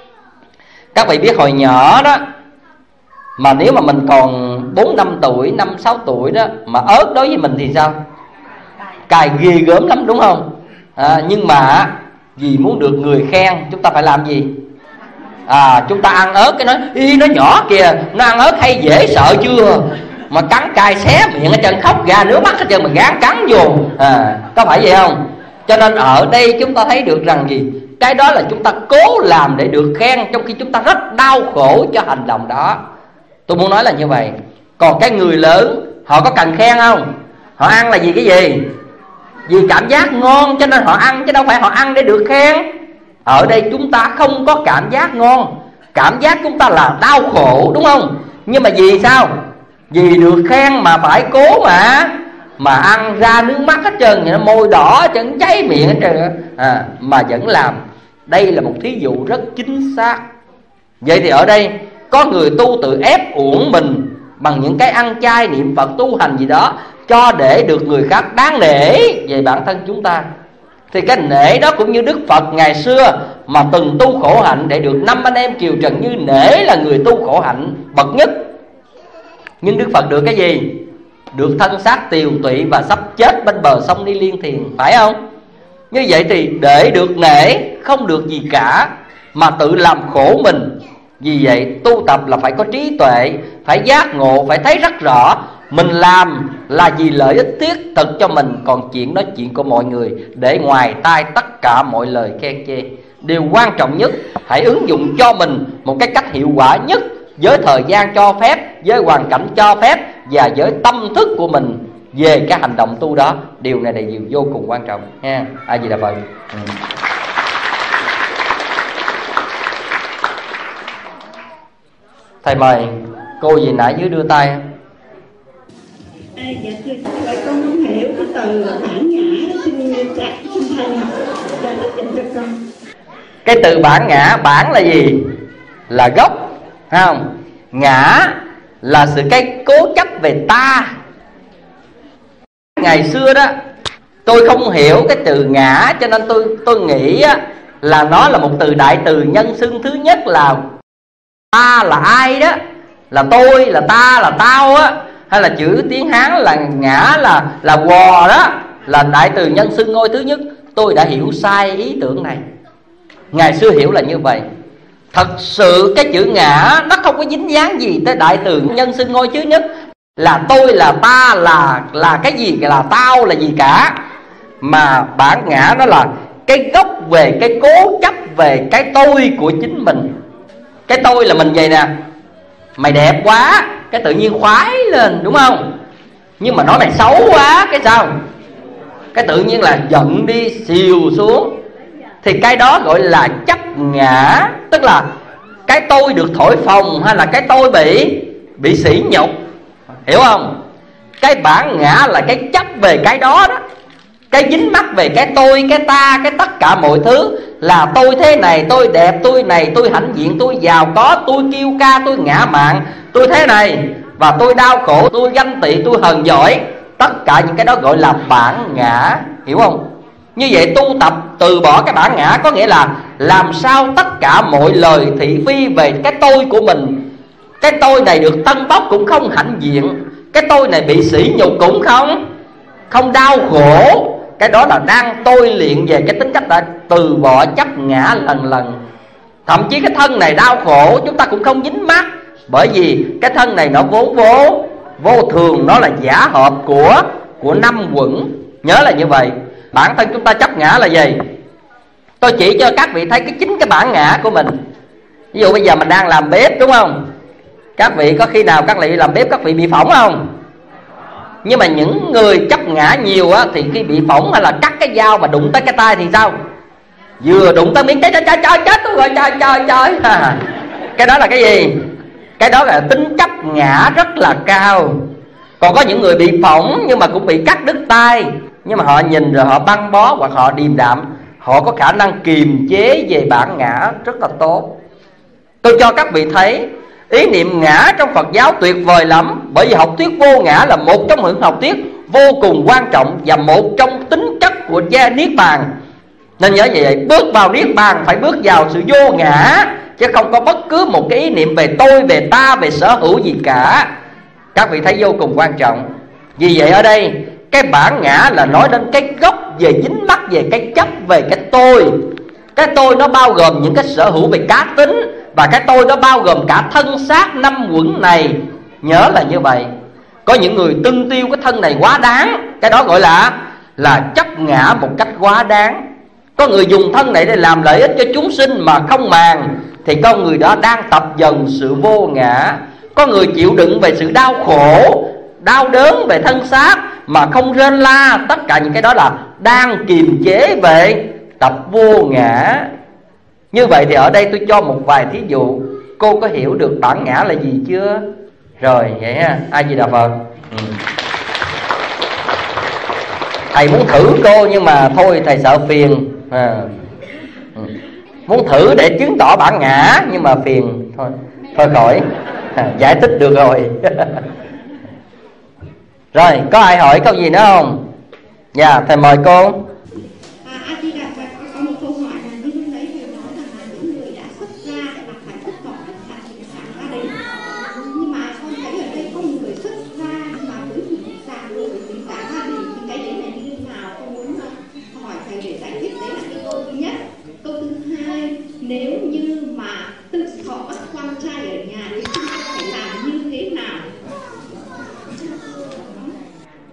Các vị biết hồi nhỏ đó, mà nếu mà mình còn 4-5 tuổi, 5-6 tuổi đó, mà ớt đối với mình thì sao? Cài ghê gớm lắm đúng không? Nhưng mà vì muốn được người khen chúng ta phải làm gì? Chúng ta ăn ớt cái nói y nó nhỏ kìa, nó ăn ớt hay dễ sợ chưa, mà cắn cay xé miệng ở chân, khóc ra nước mắt hết trơn, mà gán cắn vô. Có phải vậy không? Cho nên ở đây chúng ta thấy được rằng gì? Cái đó là chúng ta cố làm để được khen, trong khi chúng ta rất đau khổ cho hành động đó. Tôi muốn nói là như vậy. Còn cái người lớn họ có cần khen không? Họ ăn là vì cái gì? Vì cảm giác ngon cho nên họ ăn, chứ đâu phải họ ăn để được khen. Ở đây chúng ta không có cảm giác ngon, cảm giác chúng ta là đau khổ đúng không? Nhưng mà vì sao? Vì được khen mà phải cố mà ăn ra nước mắt hết trơn, nó môi đỏ chân cháy miệng hết trơn mà vẫn làm. Đây là một thí dụ rất chính xác. Vậy thì ở đây có người tu tự ép uổng mình bằng những cái ăn chay, niệm Phật, tu hành gì đó cho để được người khác đáng nể về bản thân chúng ta. Thì cái nể đó cũng như Đức Phật ngày xưa mà từng tu khổ hạnh để được 5 anh em kiều trần như nể là người tu khổ hạnh bậc nhất. Nhưng Đức Phật được cái gì? Được thân xác tiều tụy và sắp chết bên bờ sông Ni Liên Thiền, phải không? Như vậy thì để được nể không được gì cả, mà tự làm khổ mình. Vì vậy tu tập là phải có trí tuệ, phải giác ngộ, phải thấy rất rõ mình làm là vì lợi ích thiết thực cho mình. Còn chuyện đó chuyện của mọi người, để ngoài tai tất cả mọi lời khen chê. Điều quan trọng nhất, hãy ứng dụng cho mình một cái cách hiệu quả nhất, với thời gian cho phép, với hoàn cảnh cho phép, và với tâm thức của mình về cái hành động tu đó. Điều này là điều vô cùng quan trọng nha. A Di Đà Phật. Thầy mời cô gì nãy dưới đưa tay. Dạ thưa thầy, con không hiểu cái từ bản ngã đó, xin thầy giải thích cho con. Cái từ bản ngã, bản là gì? Là gốc, phải không? Ngã là sự cái cố chấp về ta. Ngày xưa đó tôi không hiểu cái từ ngã, cho nên tôi nghĩ là nó là một từ đại từ nhân xưng. Thứ nhất là ta là ai đó, là tôi, là ta, là tao á, hay là chữ tiếng Hán là ngã là quò đó, là đại từ nhân xưng ngôi thứ nhất. Tôi đã hiểu sai ý tưởng này. Ngày xưa hiểu là như vậy. Thật sự cái chữ ngã nó không có dính dáng gì tới đại từ nhân xưng ngôi thứ nhất, là tôi, là ta, là cái gì, là tao, là gì cả. Mà bản ngã nó là cái gốc về cái cố chấp về cái tôi của chính mình. Cái tôi là mình vậy nè, mày đẹp quá, cái tự nhiên khoái lên, đúng không? Nhưng mà nói mày xấu quá, cái sao? Cái tự nhiên là giận đi, xìu xuống. Thì cái đó gọi là chấp ngã. Tức là cái tôi được thổi phồng, hay là cái tôi bị sỉ nhục, hiểu không? Cái bản ngã là cái chấp về cái đó đó. Cái dính mắc về cái tôi, cái ta, cái tất cả mọi thứ. Là tôi thế này, tôi đẹp, tôi này, tôi hãnh diện, tôi giàu có, tôi kiêu ca, tôi ngã mạn, tôi thế này, và tôi đau khổ, tôi ganh tị, tôi hờn giỏi. Tất cả những cái đó gọi là bản ngã, hiểu không? Như vậy tu tập từ bỏ cái bản ngã có nghĩa là làm sao tất cả mọi lời thị phi về cái tôi của mình, cái tôi này được tân bốc cũng không hãnh diện, cái tôi này bị sỉ nhục cũng không đau khổ. Cái đó là đang tôi luyện về cái tính cách đã từ bỏ chấp ngã lần lần. Thậm chí cái thân này đau khổ chúng ta cũng không dính mắc, bởi vì cái thân này nó vốn vô thường, nó là giả hợp của năm quẩn. Nhớ là như vậy. Bản thân chúng ta chấp ngã là gì? Tôi chỉ cho các vị thấy chính cái bản ngã của mình. Ví dụ bây giờ mình đang làm bếp, đúng không? Các vị có khi nào các vị làm bếp các vị bị phỏng không? Nhưng mà những người chấp ngã nhiều á, thì khi bị phỏng hay là cắt cái dao mà đụng tới cái tay thì sao? Vừa đụng tới miếng chết tôi gọi trời. Cái đó là cái gì? Cái đó là tính chấp ngã rất là cao. Còn có những người bị phỏng nhưng mà cũng bị cắt đứt tay, nhưng mà họ nhìn rồi họ băng bó hoặc họ điềm đạm, họ có khả năng kiềm chế về bản ngã rất là tốt. Tôi cho các vị thấy ý niệm ngã trong Phật giáo tuyệt vời lắm. Bởi vì học thuyết vô ngã là một trong những học thuyết vô cùng quan trọng và một trong tính chất của gia Niết Bàn. Nên nhớ vậy, bước vào Niết Bàn phải bước vào sự vô ngã, chứ không có bất cứ một cái ý niệm về tôi, về ta, về sở hữu gì cả. Các vị thấy vô cùng quan trọng. Vì vậy ở đây cái bản ngã là nói đến cái gốc về dính mắc về cái chấp về cái tôi. Cái tôi nó bao gồm những cái sở hữu về cá tính, và cái tôi nó bao gồm cả thân xác năm quẩn này. Nhớ là như vậy. Có những người tưng tiêu cái thân này quá đáng, cái đó gọi là chấp ngã một cách quá đáng. Có người dùng thân này để làm lợi ích cho chúng sinh mà không màng, thì con người đó đang tập dần sự vô ngã. Có người chịu đựng về sự đau khổ, đau đớn về thân xác mà không rên la. Tất cả những cái đó là đang kiềm chế về tập vô ngã. Như vậy thì ở đây tôi cho một vài thí dụ. Cô có hiểu được bản ngã là gì chưa? Rồi vậy ha. A Di Đà Phật. Thầy muốn thử cô nhưng mà thôi thầy sợ phiền. Muốn thử để chứng tỏ bản ngã nhưng mà phiền. Thôi khỏi. Giải thích được rồi. Rồi có ai hỏi câu gì nữa không? Dạ thầy mời cô. A Di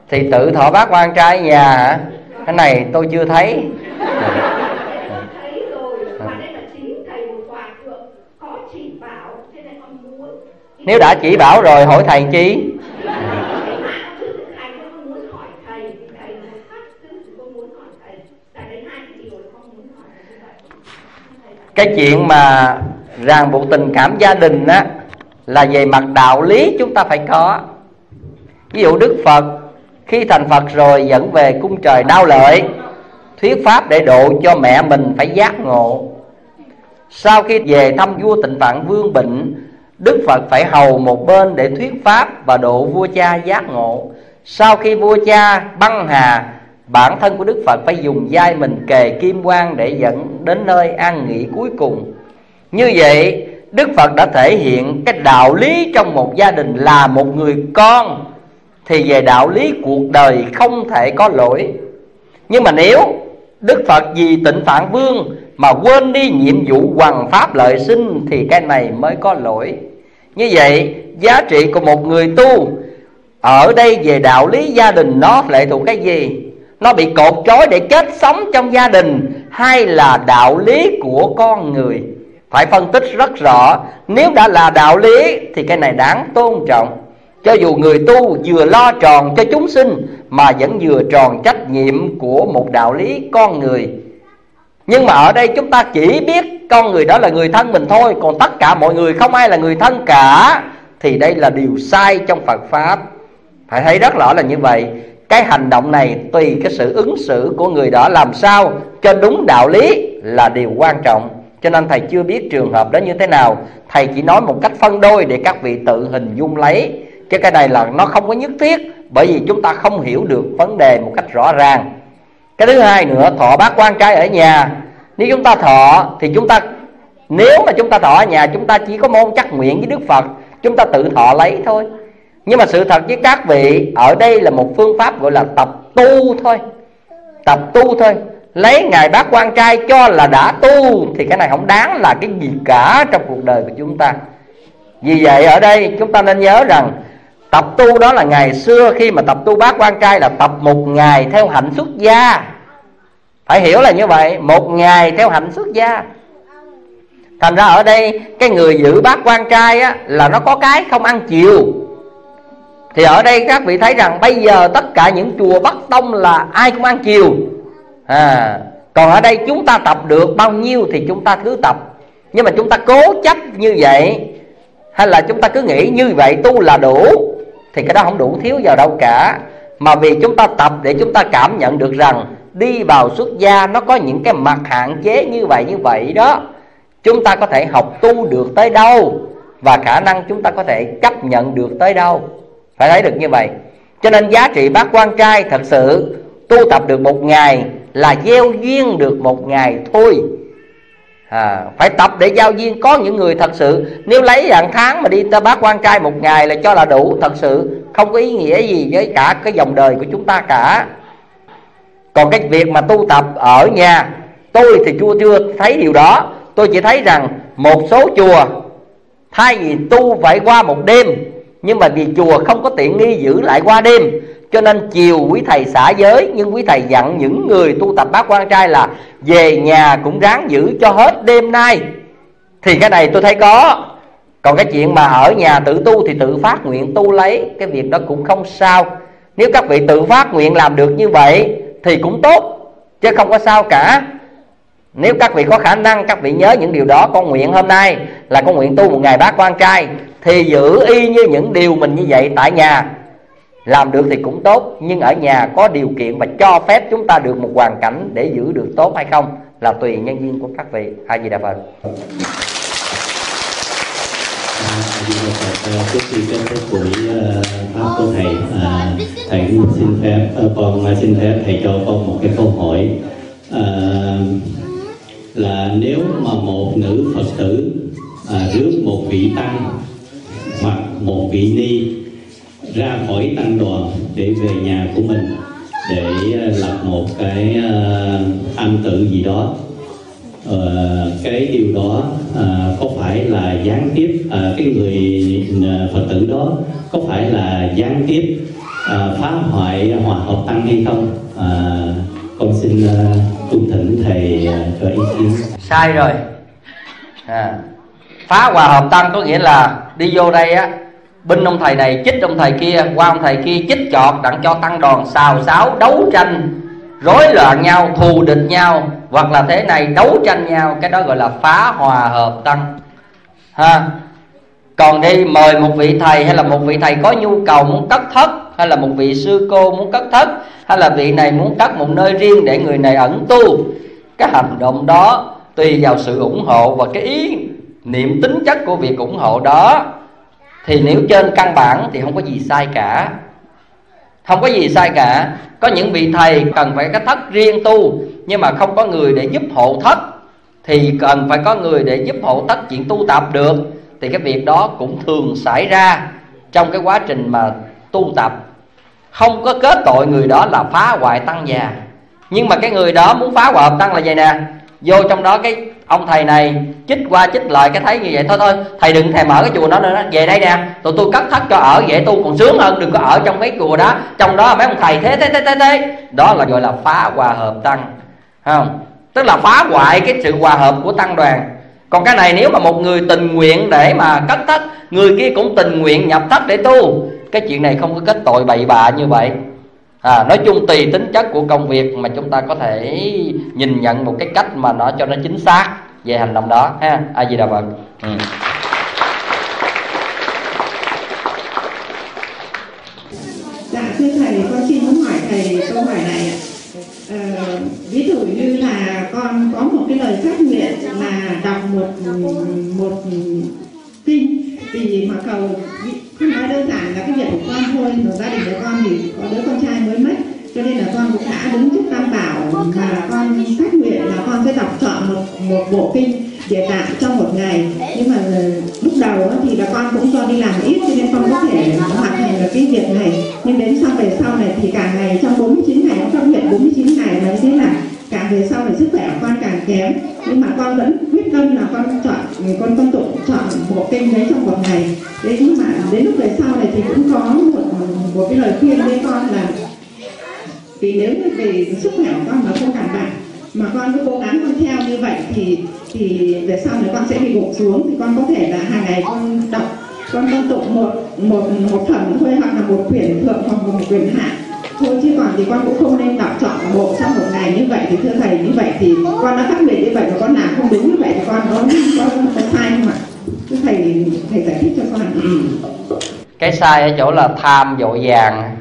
Thì tự thọ bát quan trai ở nhà hả? Cái này tôi chưa thấy. Nếu đã chỉ bảo rồi hỏi thầy chi? Cái chuyện mà ràng buộc tình cảm gia đình á, là về mặt đạo lý chúng ta phải có. Ví dụ Đức Phật khi thành Phật rồi dẫn về cung trời Đao Lợi, thuyết pháp để độ cho mẹ mình phải giác ngộ. Sau khi về thăm vua Tịnh Phạn Vương bệnh, Đức Phật phải hầu một bên để thuyết pháp và độ vua cha giác ngộ. Sau khi vua cha băng hà, bản thân của Đức Phật phải dùng vai mình kề kim quan để dẫn đến nơi an nghỉ cuối cùng. Như vậy Đức Phật đã thể hiện cái đạo lý trong một gia đình là một người con, thì về đạo lý cuộc đời không thể có lỗi. Nhưng mà nếu Đức Phật vì Tịnh Phạn Vương mà quên đi nhiệm vụ hoằng pháp lợi sinh thì cái này mới có lỗi. Như vậy giá trị của một người tu ở đây về đạo lý gia đình nó lệ thuộc cái gì? Nó bị cột trói để chết sống trong gia đình, hay là đạo lý của con người? Phải phân tích rất rõ. Nếu đã là đạo lý thì cái này đáng tôn trọng. Cho dù người tu vừa lo tròn cho chúng sinh mà vẫn vừa tròn trách nhiệm của một đạo lý con người. Nhưng mà ở đây chúng ta chỉ biết con người đó là người thân mình thôi, còn tất cả mọi người không ai là người thân cả, thì đây là điều sai trong Phật Pháp. Phải thấy rất rõ là như vậy. Cái hành động này tùy cái sự ứng xử của người đó làm sao cho đúng đạo lý là điều quan trọng. Cho nên thầy chưa biết trường hợp đó như thế nào, thầy chỉ nói một cách phân đôi để các vị tự hình dung lấy. Chứ cái này là nó không có nhất thiết, bởi vì chúng ta không hiểu được vấn đề một cách rõ ràng. Cái thứ hai nữa, thọ bát quan trai ở nhà. Nếu chúng ta thọ thì nếu mà chúng ta thọ ở nhà, chúng ta chỉ có môn trắc nguyện với Đức Phật, chúng ta tự thọ lấy thôi. Nhưng mà sự thật với các vị, ở đây là một phương pháp gọi là tập tu thôi. Tập tu thôi. Lấy ngày bát quan trai cho là đã tu thì cái này không đáng là cái gì cả trong cuộc đời của chúng ta. Vì vậy ở đây chúng ta nên nhớ rằng tập tu đó là ngày xưa khi mà tập tu bát quan trai là tập một ngày theo hạnh xuất gia. Phải hiểu là như vậy, một ngày theo hạnh xuất gia. Thành ra ở đây cái người giữ bát quan trai á, là nó có cái không ăn chiều. Thì ở đây các vị thấy rằng bây giờ tất cả những chùa Bắc Tông là ai cũng ăn chiều. Còn ở đây chúng ta tập được bao nhiêu thì chúng ta cứ tập. Nhưng mà chúng ta cố chấp như vậy, hay là chúng ta cứ nghĩ như vậy tu là đủ, thì cái đó không đủ thiếu vào đâu cả. Mà vì chúng ta tập để chúng ta cảm nhận được rằng đi vào xuất gia nó có những cái mặt hạn chế như vậy đó. Chúng ta có thể học tu được tới đâu, và khả năng chúng ta có thể chấp nhận được tới đâu. Phải thấy được như vậy. Cho nên giá trị bát quan trai thật sự tu tập được một ngày là gieo duyên được một ngày thôi. Phải tập để giao duyên. Có những người thật sự nếu lấy hàng tháng mà đi tới bát quan trai một ngày là cho là đủ, thật sự không có ý nghĩa gì với cả cái dòng đời của chúng ta cả. Còn cái việc mà tu tập ở nhà, tôi thì chưa thấy điều đó. Tôi chỉ thấy rằng một số chùa thay vì tu phải qua một đêm, nhưng mà vì chùa không có tiện nghi giữ lại qua đêm, cho nên chiều quý thầy xả giới. Nhưng quý thầy dặn những người tu tập bát quan trai là về nhà cũng ráng giữ cho hết đêm nay. Thì cái này tôi thấy có. Còn cái chuyện mà ở nhà tự tu thì tự phát nguyện tu lấy, cái việc đó cũng không sao. Nếu các vị tự phát nguyện làm được như vậy thì cũng tốt, chứ không có sao cả. Nếu các vị có khả năng, các vị nhớ những điều đó. Con nguyện hôm nay là con nguyện tu một ngày bát quan trai, thì giữ y như những điều mình như vậy tại nhà. Làm được thì cũng tốt, nhưng ở nhà có điều kiện và cho phép chúng ta được một hoàn cảnh để giữ được tốt hay không là tùy nhân duyên của các vị. A Di Đà Phật. Trước khi kết thúc buổi pháp của thầy, thầy xin phép con xin phép thầy cho con một cái câu hỏi. Là nếu mà một nữ Phật tử rước một vị tăng hoặc một vị ni ra khỏi tăng đoàn để về nhà của mình để lập một cái am tự gì đó, cái điều đó có phải là gián tiếp, cái người Phật tử đó có phải là gián tiếp phá hoại hòa hợp tăng hay không? Con xin cung thỉnh thầy cho ý kiến. Sai rồi. Phá hòa hợp tăng có nghĩa là đi vô đây á, binh ông thầy này chích ông thầy kia, qua ông thầy kia chích chọt, đặng cho tăng đoàn xào xáo đấu tranh rối loạn nhau, thù địch nhau, hoặc là thế này đấu tranh nhau. Cái đó gọi là phá hòa hợp tăng ha. Còn đi mời một vị thầy, hay là một vị thầy có nhu cầu muốn cất thất, hay là một vị sư cô muốn cất thất, hay là vị này muốn cất một nơi riêng để người này ẩn tu, cái hành động đó tùy vào sự ủng hộ và cái ý niệm tính chất của việc ủng hộ đó, thì nếu trên căn bản thì không có gì sai cả. Không có gì sai cả. Có những vị thầy cần phải cái thất riêng tu, nhưng mà không có người để giúp hộ thất, thì cần phải có người để giúp hộ thất chuyện tu tập được. Thì cái việc đó cũng thường xảy ra trong cái quá trình mà tu tập. Không có kết tội người đó là phá hoại tăng già. Nhưng mà cái người đó muốn phá hoại hợp tăng là vậy nè, vô trong đó cái ông thầy này chích qua chích lại, cái thấy như vậy thôi thầy đừng thèm ở cái chùa đó nữa, về đây nè tụi tôi cất thất cho ở dễ tu còn sướng hơn, đừng có ở trong mấy chùa đó, trong đó mấy ông thầy thế. Đó là gọi là phá hòa hợp tăng, không? Tức là phá hoại cái sự hòa hợp của tăng đoàn. Còn cái này nếu mà một người tình nguyện để mà cất thất, người kia cũng tình nguyện nhập thất để tu, cái chuyện này không có kết tội bậy bạ như vậy. Nói chung tùy tính chất của công việc mà chúng ta có thể nhìn nhận một cái cách mà nó cho nó chính xác về hành động đó ha. A Di Đà Phật. Dạ thưa thầy, con xin muốn hỏi thầy câu hỏi này ạ. Ví dụ như là con có một cái lời phát nguyện là đọc một kinh, vì mà cầu không nói đơn giản là cái việc của con thôi, rồi gia đình của con thì có đứa con trai mới mất, cho nên là con cũng đã đứng trước Tam Bảo mà con phát nguyện là con sẽ đọc chọn một bộ kinh Địa Tạng trong một ngày. Nhưng mà lúc đầu thì là con cũng do đi làm ít cho nên con có thể hoàn thành được cái việc này, nhưng đến về sau này thì càng ngày trong 49 ngày, con phát nguyện 49 ngày mà thế là càng về sau này sức khỏe của con càng kém, nhưng mà con vẫn quyết tâm là con chọn bộ kinh đấy trong một ngày. Đấy, nhưng mà đến lúc về sau này thì cũng có một cái lời khuyên với con là vì nếu như về sức khỏe của con mà không đảm bảo mà con cứ cố gắng con theo như vậy thì về sau này con sẽ bị gục xuống, thì con có thể là hàng ngày con đọc, con tụng một phẩm thôi, hoặc là một quyển thượng hoặc một quyển hạ thôi, chứ còn thì con cũng không nên đọc trọn bộ trong một ngày như vậy. Thì thưa thầy, như vậy thì con đã phát nguyện như vậy mà con làm không đúng như vậy thì con có sai không ạ? Thưa thầy giải thích cho con. Cái sai ở chỗ là tham vội vàng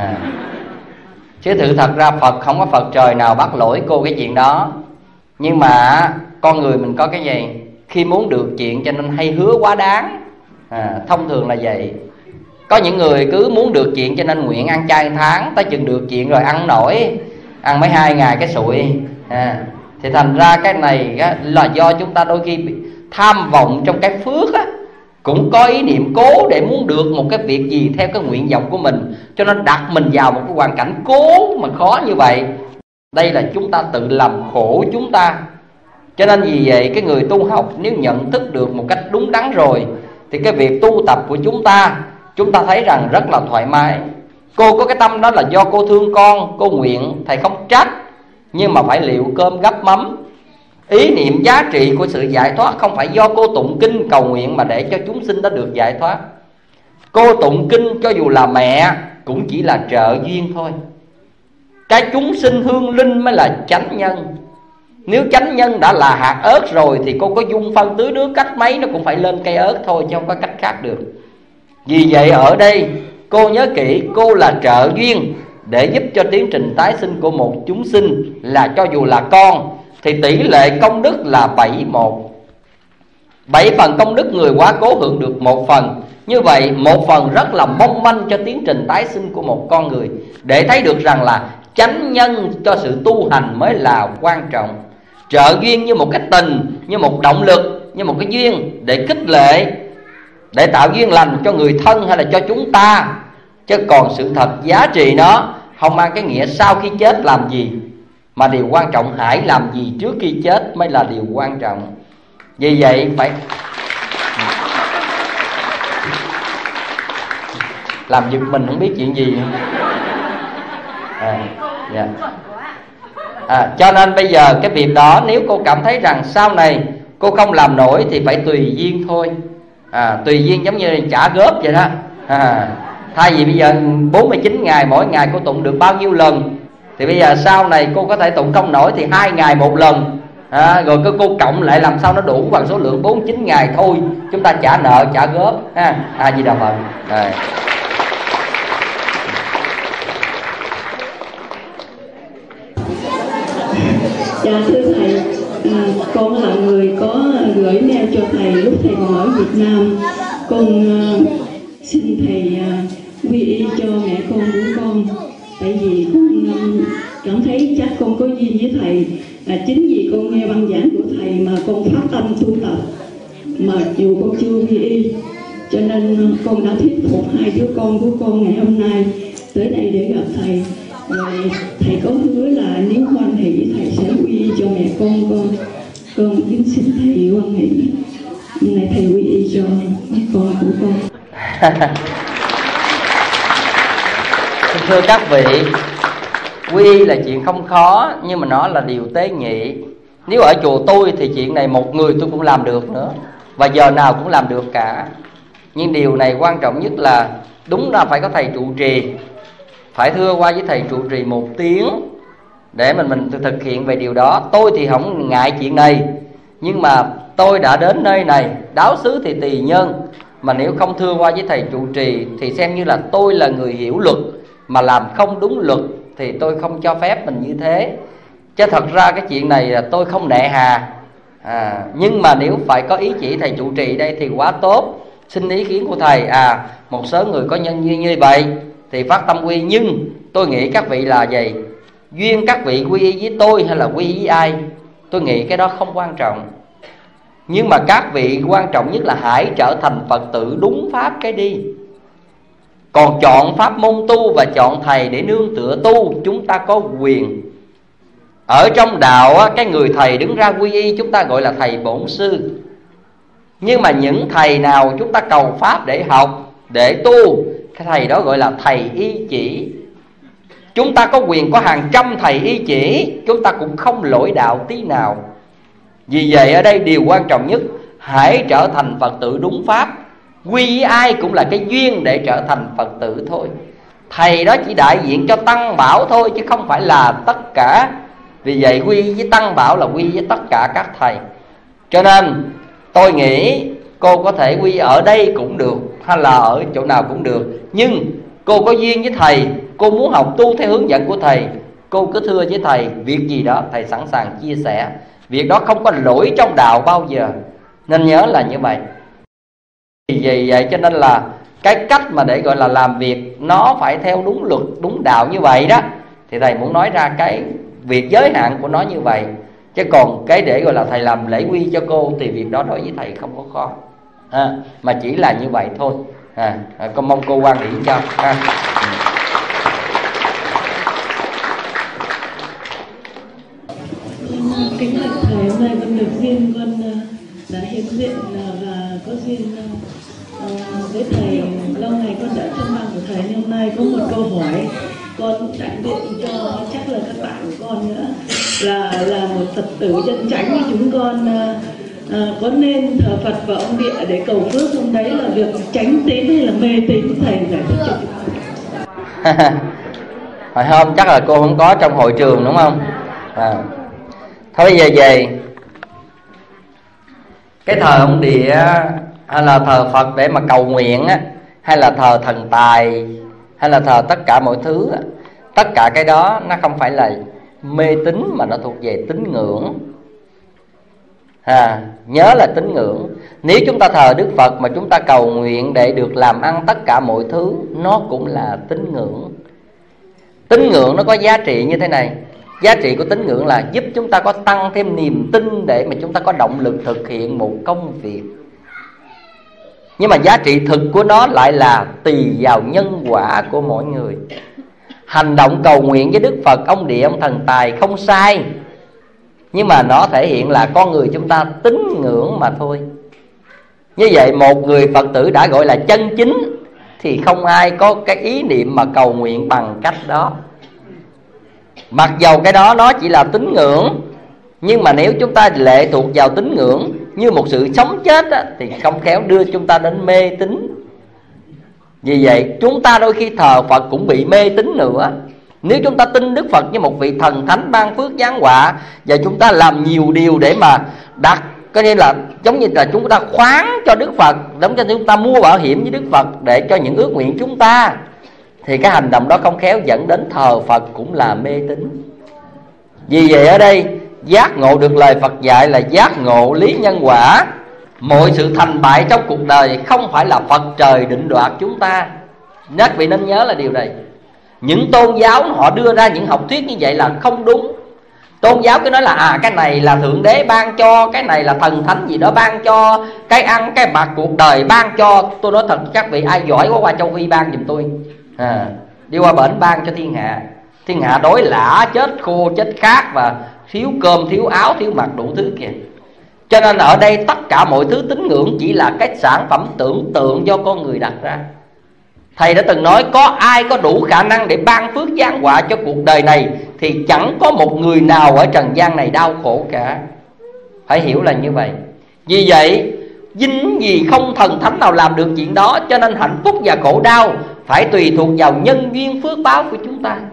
chứ thực thật ra Phật không có Phật trời nào bắt lỗi cô cái chuyện đó. Nhưng mà con người mình có cái gì, khi muốn được chuyện cho nên hay hứa quá đáng. Thông thường là vậy. Có những người cứ muốn được chuyện cho nên nguyện ăn chay 1 tháng, tới chừng được chuyện rồi ăn nổi, ăn mấy 2 ngày cái sụi. Thì thành ra cái này là do chúng ta đôi khi bị tham vọng trong cái phước á, cũng có ý niệm cố để muốn được một cái việc gì theo cái nguyện vọng của mình, cho nên đặt mình vào một cái hoàn cảnh cố mà khó như vậy. Đây là chúng ta tự làm khổ chúng ta. Cho nên vì vậy cái người tu học nếu nhận thức được một cách đúng đắn rồi thì cái việc tu tập của chúng ta thấy rằng rất là thoải mái. Cô có cái tâm đó là do cô thương con, cô nguyện, thầy không trách, nhưng mà phải liệu cơm gắp mắm. Ý niệm giá trị của sự giải thoát không phải do cô tụng kinh cầu nguyện mà để cho chúng sinh đó được giải thoát. Cô tụng kinh cho dù là mẹ cũng chỉ là trợ duyên thôi. Cái chúng sinh hương linh mới là chánh nhân. Nếu chánh nhân đã là hạt ớt rồi thì cô có dung phân tưới nước cách mấy nó cũng phải lên cây ớt thôi, chứ không có cách khác được. Vì vậy ở đây cô nhớ kỹ, cô là trợ duyên để giúp cho tiến trình tái sinh của một chúng sinh, là cho dù là con thì tỷ lệ công đức là 7-1. 7 phần công đức người quá cố hưởng được 1 phần. Như vậy 1 phần rất là mong manh cho tiến trình tái sinh của một con người, để thấy được rằng là chánh nhân cho sự tu hành mới là quan trọng. Trợ duyên như một cái tình, như một động lực, như một cái duyên để khích lệ, để tạo duyên lành cho người thân hay là cho chúng ta. Chứ còn sự thật giá trị nó không mang cái nghĩa sau khi chết làm gì, mà điều quan trọng hãy làm gì trước khi chết mới là điều quan trọng. Vì vậy phải làm giật mình không biết chuyện gì nữa. Dạ. Cho nên bây giờ cái việc đó nếu cô cảm thấy rằng sau này cô không làm nổi thì phải tùy duyên thôi. Tùy duyên giống như trả góp vậy đó. Thay vì bây giờ 49 ngày mỗi ngày cô tụng được bao nhiêu lần, thì bây giờ sau này cô có thể tụng không nổi thì 2 ngày một lần. Rồi cô cộng lại làm sao nó đủ bằng số lượng 49 ngày thôi. Chúng ta trả nợ trả góp. Di Đà Phật. Dạ thưa thầy, con là người có gửi mail cho thầy lúc thầy còn ở Việt Nam. Con xin thầy quy y cho mẹ con của con. Tại vì con cảm thấy chắc con có duyên với thầy. Chính vì con nghe văn giảng của thầy mà con phát tâm tu tập, mà dù con chưa quy y, cho nên con đã thuyết phục 2 đứa con của con ngày hôm nay tới đây để gặp thầy. Rồi thầy có hứa là nếu hoan hỷ với thầy sẽ quy y cho mẹ con kính xin thầy hoan hỷ. Hôm nay thầy quy y cho mẹ con của con. Thưa các vị, quy y là chuyện không khó, nhưng mà nó là điều tế nhị. Nếu ở chùa tôi thì chuyện này một người tôi cũng làm được nữa, và giờ nào cũng làm được cả. Nhưng điều này quan trọng nhất là đúng là phải có thầy trụ trì, phải thưa qua với thầy trụ trì 1 tiếng để mình thực hiện về điều đó. Tôi thì không ngại chuyện này, nhưng mà tôi đã đến nơi này, đáo xứ thì tùy nhân, mà nếu không thưa qua với thầy trụ trì thì xem như là tôi là người hiểu luật mà làm không đúng luật, thì tôi không cho phép mình như thế. Chứ thật ra cái chuyện này là tôi không nệ hà. Nhưng mà nếu phải có ý chỉ thầy trụ trì đây thì quá tốt. Xin ý kiến của thầy. Một số người có nhân duyên như vậy thì phát tâm quy. Nhưng tôi nghĩ các vị là gì? Duyên các vị quy y với tôi hay là quy y với ai, tôi nghĩ cái đó không quan trọng. Nhưng mà các vị quan trọng nhất là hãy trở thành Phật tử đúng pháp cái đi. Còn chọn pháp môn tu và chọn thầy để nương tựa tu, chúng ta có quyền. Ở trong đạo, cái người thầy đứng ra quy y chúng ta gọi là thầy bổn sư. Nhưng mà những thầy nào chúng ta cầu pháp để học, để tu, cái thầy đó gọi là thầy y chỉ. Chúng ta có quyền có hàng trăm thầy y chỉ, chúng ta cũng không lỗi đạo tí nào. Vì vậy ở đây điều quan trọng nhất, hãy trở thành Phật tử đúng pháp. Quy với ai cũng là cái duyên để trở thành Phật tử thôi. Thầy đó chỉ đại diện cho Tăng Bảo thôi, chứ không phải là tất cả. Vì vậy quy với Tăng Bảo là quy với tất cả các thầy. Cho nên tôi nghĩ cô có thể quy ở đây cũng được, hay là ở chỗ nào cũng được. Nhưng cô có duyên với thầy, cô muốn học tu theo hướng dẫn của thầy, cô cứ thưa với thầy việc gì đó thầy sẵn sàng chia sẻ. Việc đó không có lỗi trong đạo bao giờ. Nên nhớ là như vậy. Vì vậy cho nên là cái cách mà để gọi là làm việc nó phải theo đúng luật, đúng đạo như vậy đó. Thì thầy muốn nói ra cái việc giới hạn của nó như vậy. Chứ còn cái để gọi là thầy làm lễ quy cho cô thì việc đó đối với thầy không có khó. Mà chỉ là như vậy thôi. Con mong cô quan điểm cho. Kính bạch thầy, hôm nay con được duyên, con đã hiện diện và có duyên với thầy. Lâu ngày con đã trông mong của thầy, nhưng hôm nay có một câu hỏi con đại diện cho chắc là các bạn của con nữa, là một Phật tử chân chánh như chúng con có nên thờ Phật và ông Địa để cầu phước không? Đấy là việc chánh tín hay là mê tín, thầy giải thích cho chúng con. Hồi hôm chắc là cô không có trong hội trường đúng không? Thôi bây giờ về cái thờ ông Địa hay là thờ Phật để mà cầu nguyện á, hay là thờ thần tài, hay là thờ tất cả mọi thứ á, tất cả cái đó nó không phải là mê tín mà nó thuộc về tín ngưỡng. Nhớ là tín ngưỡng. Nếu chúng ta thờ Đức Phật mà chúng ta cầu nguyện để được làm ăn tất cả mọi thứ, nó cũng là tín ngưỡng. Tín ngưỡng nó có giá trị như thế này. Giá trị của tín ngưỡng là giúp chúng ta có tăng thêm niềm tin để mà chúng ta có động lực thực hiện một công việc. Nhưng mà giá trị thực của nó lại là tùy vào nhân quả của mỗi người. Hành động cầu nguyện với Đức Phật, ông Địa, ông thần tài không sai, nhưng mà nó thể hiện là con người chúng ta tín ngưỡng mà thôi. Như vậy một người Phật tử đã gọi là chân chính thì không ai có cái ý niệm mà cầu nguyện bằng cách đó. Mặc dầu cái đó nó chỉ là tín ngưỡng, nhưng mà nếu chúng ta lệ thuộc vào tín ngưỡng như một sự sống chết á, thì không khéo đưa chúng ta đến mê tín. Vì vậy chúng ta đôi khi thờ Phật cũng bị mê tín nữa. Nếu chúng ta tin Đức Phật như một vị thần thánh ban phước giáng họa, và chúng ta làm nhiều điều để mà đặt, có nghĩa là giống như là chúng ta khoán cho Đức Phật, giống như chúng ta mua bảo hiểm với Đức Phật để cho những ước nguyện chúng ta, thì cái hành động đó không khéo dẫn đến thờ Phật cũng là mê tín. Vì vậy ở đây giác ngộ được lời Phật dạy là giác ngộ lý nhân quả. Mọi sự thành bại trong cuộc đời không phải là Phật trời định đoạt chúng ta. Các vị nên nhớ là điều này. Những tôn giáo họ đưa ra những học thuyết như vậy là không đúng. Tôn giáo cứ nói là cái này là Thượng Đế ban cho, cái này là thần thánh gì đó ban cho, cái ăn cái mặc cuộc đời ban cho. Tôi nói thật các vị, ai giỏi quá qua châu Phi ban giùm tôi, đi qua bển ban cho thiên hạ. Thiên hạ đói lả, chết khô, chết khát, và thiếu cơm, thiếu áo, thiếu mặc đủ thứ kìa. Cho nên ở đây tất cả mọi thứ tín ngưỡng chỉ là cái sản phẩm tưởng tượng do con người đặt ra. Thầy đã từng nói có ai có đủ khả năng để ban phước giáng họa cho cuộc đời này thì chẳng có một người nào ở trần gian này đau khổ cả. Phải hiểu là như vậy. Vì vậy chính vì không thần thánh nào làm được chuyện đó, cho nên hạnh phúc và khổ đau phải tùy thuộc vào nhân duyên phước báo của chúng ta.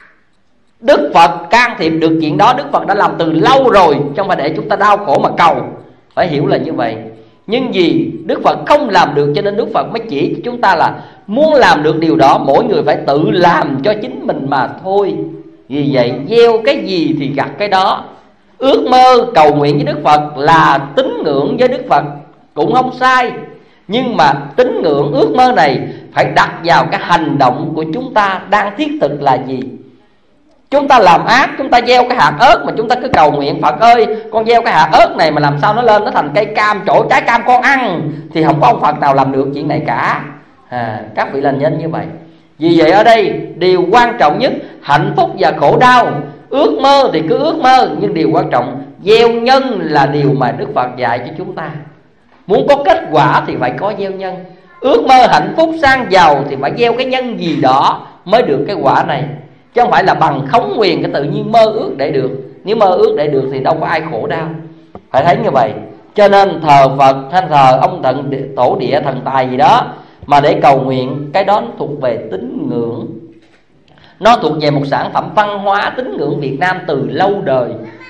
Đức Phật can thiệp được chuyện đó, Đức Phật đã làm từ lâu rồi, chứ không phải để chúng ta đau khổ mà cầu. Phải hiểu là như vậy. Nhưng vì Đức Phật không làm được cho nên Đức Phật mới chỉ cho chúng ta là muốn làm được điều đó, mỗi người phải tự làm cho chính mình mà thôi. Vì vậy gieo cái gì thì gặt cái đó. Ước mơ cầu nguyện với Đức Phật là tín ngưỡng với Đức Phật cũng không sai. Nhưng mà tín ngưỡng ước mơ này phải đặt vào cái hành động của chúng ta đang thiết thực là gì. Chúng ta làm ác, chúng ta gieo cái hạt ớt mà chúng ta cứ cầu nguyện Phật ơi, con gieo cái hạt ớt này mà làm sao nó lên nó thành cây cam, trổ trái cam con ăn, thì không có ông Phật nào làm được chuyện này cả. Các vị là nhân như vậy. Vì vậy ở đây điều quan trọng nhất, hạnh phúc và khổ đau, ước mơ thì cứ ước mơ, nhưng điều quan trọng gieo nhân là điều mà Đức Phật dạy cho chúng ta. Muốn có kết quả thì phải có gieo nhân. Ước mơ hạnh phúc sang giàu thì phải gieo cái nhân gì đó mới được cái quả này, chứ không phải là bằng khống quyền cái tự nhiên mơ ước để được. Nếu mơ ước để được thì đâu có ai khổ đau. Phải thấy như vậy. Cho nên thờ Phật hay thờ ông tổ địa thần tài gì đó mà để cầu nguyện, cái đó nó thuộc về tín ngưỡng. Nó thuộc về một sản phẩm văn hóa tín ngưỡng Việt Nam từ lâu đời.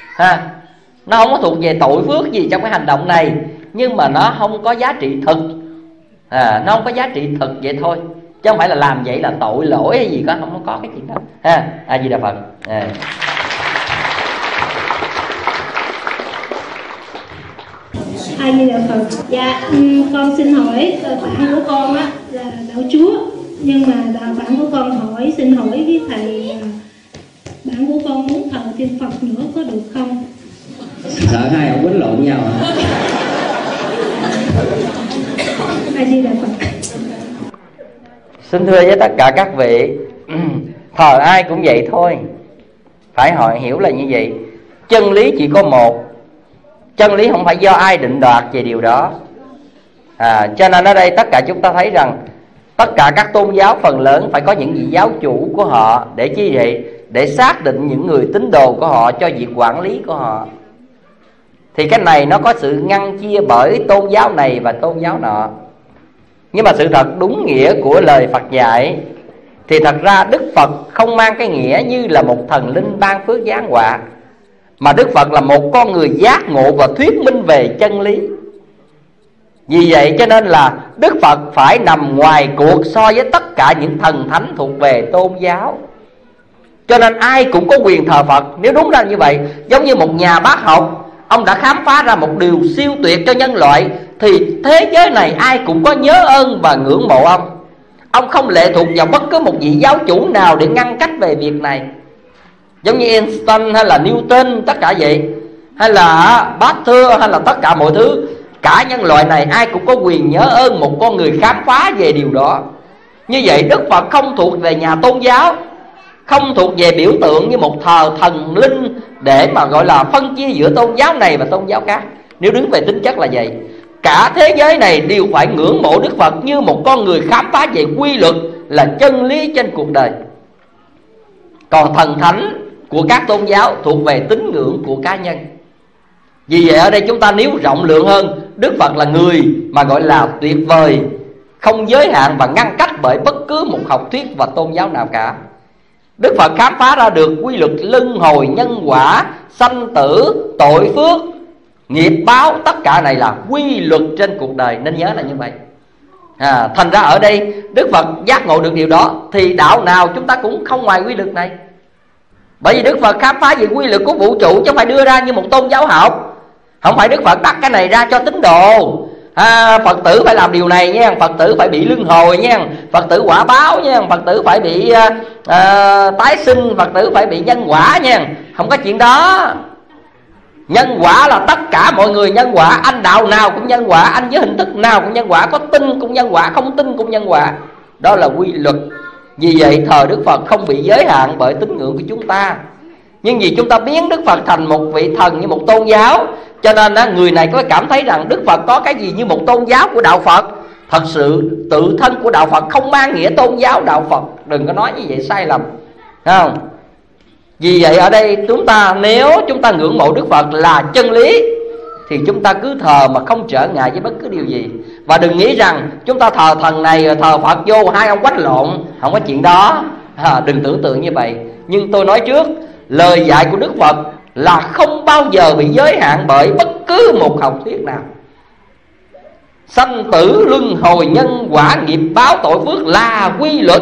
Nó không có thuộc về tội phước gì trong cái hành động này, nhưng mà nó không có giá trị thực. Nó không có giá trị thực vậy thôi, chứ không phải là làm vậy là tội lỗi hay gì, không có cái chuyện đó. A Di Đà Phật. A Di Đà Phật. Dạ, con xin hỏi bạn của con á là đạo Chúa, nhưng mà bạn của con xin hỏi với thầy, bạn của con muốn thờ thêm Phật nữa có được không? Sợ hai ông quýnh lộn nhau hả? A Di Đà Phật. Xin thưa với tất cả các vị, thờ ai cũng vậy thôi. Phải hỏi hiểu là như vậy. Chân lý chỉ có một. Chân lý không phải do ai định đoạt về điều đó. Cho nên ở đây tất cả chúng ta thấy rằng tất cả các tôn giáo phần lớn phải có những vị giáo chủ của họ. Để chi vậy? Để xác định những người tín đồ của họ cho việc quản lý của họ. Thì cái này nó có sự ngăn chia bởi tôn giáo này và tôn giáo nọ. Nhưng mà sự thật đúng nghĩa của lời Phật dạy thì thật ra Đức Phật không mang cái nghĩa như là một thần linh ban phước giáng họa, mà Đức Phật là một con người giác ngộ và thuyết minh về chân lý. Vì vậy cho nên là Đức Phật phải nằm ngoài cuộc so với tất cả những thần thánh thuộc về tôn giáo. Cho nên ai cũng có quyền thờ Phật. Nếu đúng ra như vậy, giống như một nhà bác học, ông đã khám phá ra một điều siêu tuyệt cho nhân loại, thì thế giới này ai cũng có nhớ ơn và ngưỡng mộ ông. Ông không lệ thuộc vào bất cứ một vị giáo chủ nào để ngăn cách về việc này. Giống như Einstein hay là Newton, tất cả vậy, hay là Pasteur, hay là tất cả mọi thứ, cả nhân loại này ai cũng có quyền nhớ ơn một con người khám phá về điều đó. Như vậy Đức Phật không thuộc về nhà tôn giáo, không thuộc về biểu tượng như một thờ thần linh để mà gọi là phân chia giữa tôn giáo này và tôn giáo khác. Nếu đứng về tính chất là vậy, cả thế giới này đều phải ngưỡng mộ Đức Phật như một con người khám phá về quy luật là chân lý trên cuộc đời. Còn thần thánh của các tôn giáo thuộc về tín ngưỡng của cá nhân. Vì vậy ở đây chúng ta nếu rộng lượng hơn, Đức Phật là người mà gọi là tuyệt vời, không giới hạn và ngăn cách bởi bất cứ một học thuyết và tôn giáo nào cả. Đức Phật khám phá ra được quy luật luân hồi, nhân quả, sanh tử, tội phước, nghiệp báo. Tất cả này là quy luật trên cuộc đời, nên nhớ là như vậy. Thành ra ở đây Đức Phật giác ngộ được điều đó, thì đạo nào chúng ta cũng không ngoài quy luật này. Bởi vì Đức Phật khám phá về quy luật của vũ trụ, chứ không phải đưa ra như một tôn giáo học. Không phải Đức Phật đặt cái này ra cho tín đồ, Phật tử phải làm điều này nha, Phật tử phải bị luân hồi nha, Phật tử quả báo nha, Phật tử phải bị tái sinh, Phật tử phải bị nhân quả nha. Không có chuyện đó. Nhân quả là tất cả mọi người nhân quả. Anh đạo nào cũng nhân quả, anh với hình thức nào cũng nhân quả. Có tin cũng nhân quả, không tin cũng nhân quả. Đó là quy luật. Vì vậy thờ Đức Phật không bị giới hạn bởi tín ngưỡng của chúng ta. Nhưng vì chúng ta biến Đức Phật thành một vị thần như một tôn giáo, cho nên người này có cảm thấy rằng Đức Phật có cái gì như một tôn giáo của đạo Phật. Thật sự tự thân của đạo Phật không mang nghĩa tôn giáo đạo Phật. Đừng có nói như vậy sai lầm, thấy không? Vì vậy ở đây chúng ta, nếu chúng ta ngưỡng mộ Đức Phật là chân lý, thì chúng ta cứ thờ mà không trở ngại với bất cứ điều gì. Và đừng nghĩ rằng chúng ta thờ thần này thờ Phật vô, hai ông quánh lộn. Không có chuyện đó, đừng tưởng tượng như vậy. Nhưng tôi nói trước, lời dạy của Đức Phật là không bao giờ bị giới hạn bởi bất cứ một học thuyết nào. Sanh tử, luân hồi, nhân quả, nghiệp báo, tội phước là quy luật.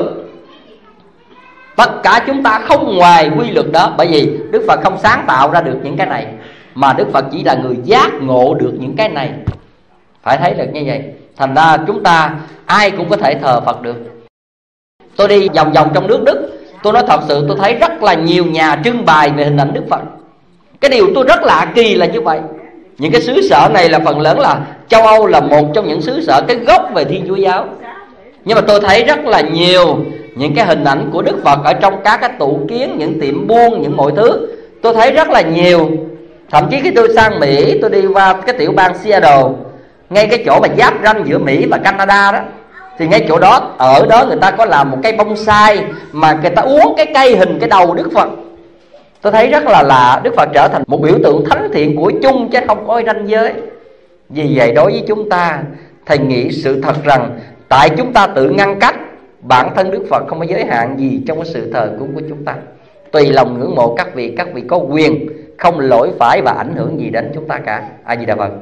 Tất cả chúng ta không ngoài quy luật đó. Bởi vì Đức Phật không sáng tạo ra được những cái này, mà Đức Phật chỉ là người giác ngộ được những cái này. Phải thấy được như vậy. Thành ra chúng ta ai cũng có thể thờ Phật được. Tôi đi vòng vòng trong nước Đức, tôi nói thật sự tôi thấy rất là nhiều nhà trưng bày về hình ảnh Đức Phật. Cái điều tôi rất lạ kỳ là như vậy. Những cái xứ sở này là phần lớn là châu Âu, là một trong những xứ sở cái gốc về Thiên Chúa giáo. Nhưng mà tôi thấy rất là nhiều những cái hình ảnh của Đức Phật ở trong các cái tủ kiến, những tiệm buôn, những mọi thứ. Tôi thấy rất là nhiều. Thậm chí khi tôi sang Mỹ, tôi đi qua cái tiểu bang Seattle, ngay cái chỗ mà giáp ranh giữa Mỹ và Canada đó, thì ngay chỗ đó, ở đó người ta có làm một cây bonsai mà người ta uốn cái cây hình cái đầu Đức Phật. Tôi thấy rất là lạ. Đức Phật trở thành một biểu tượng thánh thiện của chung chứ không có ranh giới. Vì vậy đối với chúng ta, thầy nghĩ sự thật rằng tại chúng ta tự ngăn cách, bản thân Đức Phật không có giới hạn gì trong cái sự thờ cúng của chúng ta. Tùy lòng ngưỡng mộ các vị có quyền, không lỗi phải và ảnh hưởng gì đến chúng ta cả. A Di Đà Phật.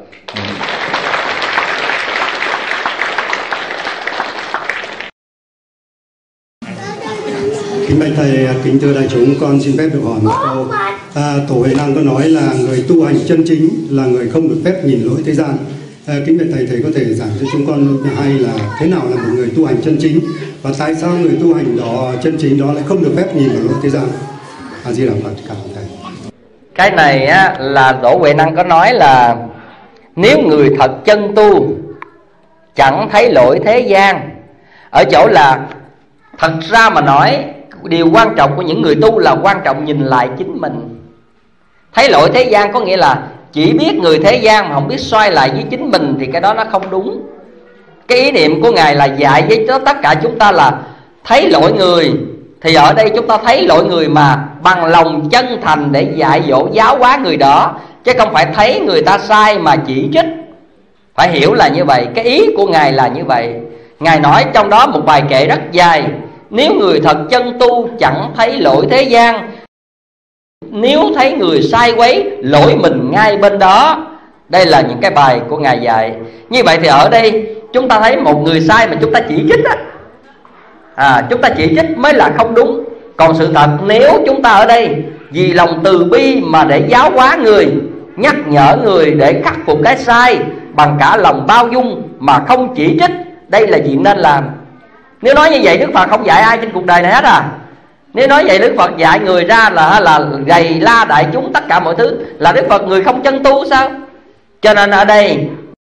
Kính bạch thầy, kính thưa đại chúng, con xin phép được hỏi một câu. Tổ Huệ Năng có nói là người tu hành chân chính là người không được phép nhìn lỗi thế gian. Kính bạch thầy, thầy có thể giảng cho chúng con hay là thế nào là một người tu hành chân chính, và tại sao người tu hành đó chân chính đó lại không được phép nhìn vào lỗi thế gian? A Di Đà Phật. Cảm ơn thầy. Cái này á, là Tổ Huệ Năng có nói là nếu người thật chân tu chẳng thấy lỗi thế gian. Ở chỗ là thật ra mà nói, điều quan trọng của những người tu là quan trọng nhìn lại chính mình. Thấy lỗi thế gian có nghĩa là chỉ biết người thế gian mà không biết xoay lại với chính mình, thì cái đó nó không đúng. Cái ý niệm của Ngài là dạy với tất cả chúng ta là thấy lỗi người. Thì ở đây chúng ta thấy lỗi người mà bằng lòng chân thành để dạy dỗ giáo hóa người đó, chứ không phải thấy người ta sai mà chỉ trích. Phải hiểu là như vậy. Cái ý của Ngài là như vậy. Ngài nói trong đó một bài kệ rất dài: nếu người thật chân tu chẳng thấy lỗi thế gian, nếu thấy người sai quấy lỗi mình ngay bên đó. Đây là những cái bài của Ngài dạy. Như vậy thì ở đây chúng ta thấy một người sai mà chúng ta chỉ trích á, chúng ta chỉ trích mới là không đúng. Còn sự thật nếu chúng ta ở đây vì lòng từ bi mà để giáo hóa người, nhắc nhở người để khắc phục cái sai bằng cả lòng bao dung mà không chỉ trích, đây là chuyện nên làm. Nếu nói như vậy Đức Phật không dạy ai trên cuộc đời này hết à. Nếu nói vậy Đức Phật dạy người ra là gầy la đại chúng tất cả mọi thứ, là Đức Phật người không chân tu sao? Cho nên ở đây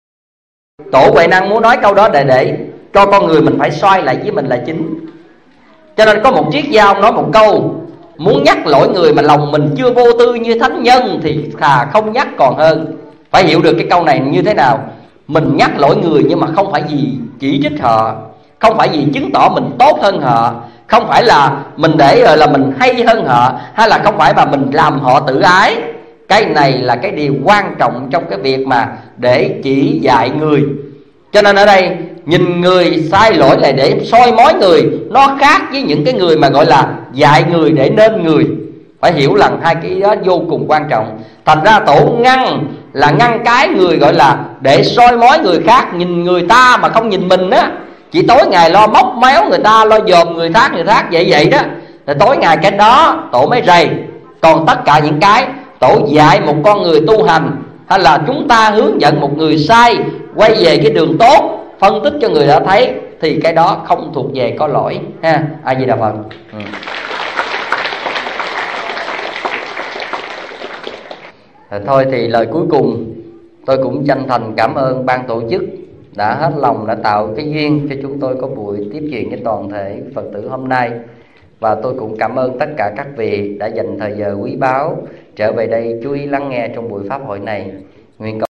Tổ Huệ Năng muốn nói câu đó để cho con người mình phải xoay lại với mình là chính. Cho nên có một triết gia ông nói một câu: muốn nhắc lỗi người mà lòng mình chưa vô tư như thánh nhân thì thà không nhắc còn hơn. Phải hiểu được cái câu này như thế nào. Mình nhắc lỗi người nhưng mà không phải vì chỉ trích họ, không phải vì chứng tỏ mình tốt hơn họ, không phải là mình để rồi là mình hay hơn họ, hay là không phải mà mình làm họ tự ái. Cái này là cái điều quan trọng trong cái việc mà để chỉ dạy người. Cho nên ở đây nhìn người sai lỗi là để soi mói người, nó khác với những cái người mà gọi là dạy người để nên người. Phải hiểu rằng hai cái đó vô cùng quan trọng. Thành ra Tổ ngăn là ngăn cái người gọi là để soi mói người khác, nhìn người ta mà không nhìn mình á. Chỉ tối ngày lo móc méo người ta, lo dòm người khác vậy đó, thì tối ngày cái đó Tổ mới rầy. Còn tất cả những cái Tổ dạy một con người tu hành, hay là chúng ta hướng dẫn một người sai quay về cái đường tốt, phân tích cho người đã thấy, thì cái đó không thuộc về có lỗi ha. A Di Đà Phật. Thôi thì lời cuối cùng tôi cũng chân thành cảm ơn ban tổ chức đã hết lòng đã tạo cái duyên cho chúng tôi có buổi tiếp chuyện với toàn thể Phật tử hôm nay. Và tôi cũng cảm ơn tất cả các vị đã dành thời giờ quý báu trở về đây chú ý lắng nghe trong buổi pháp hội này. Nguyện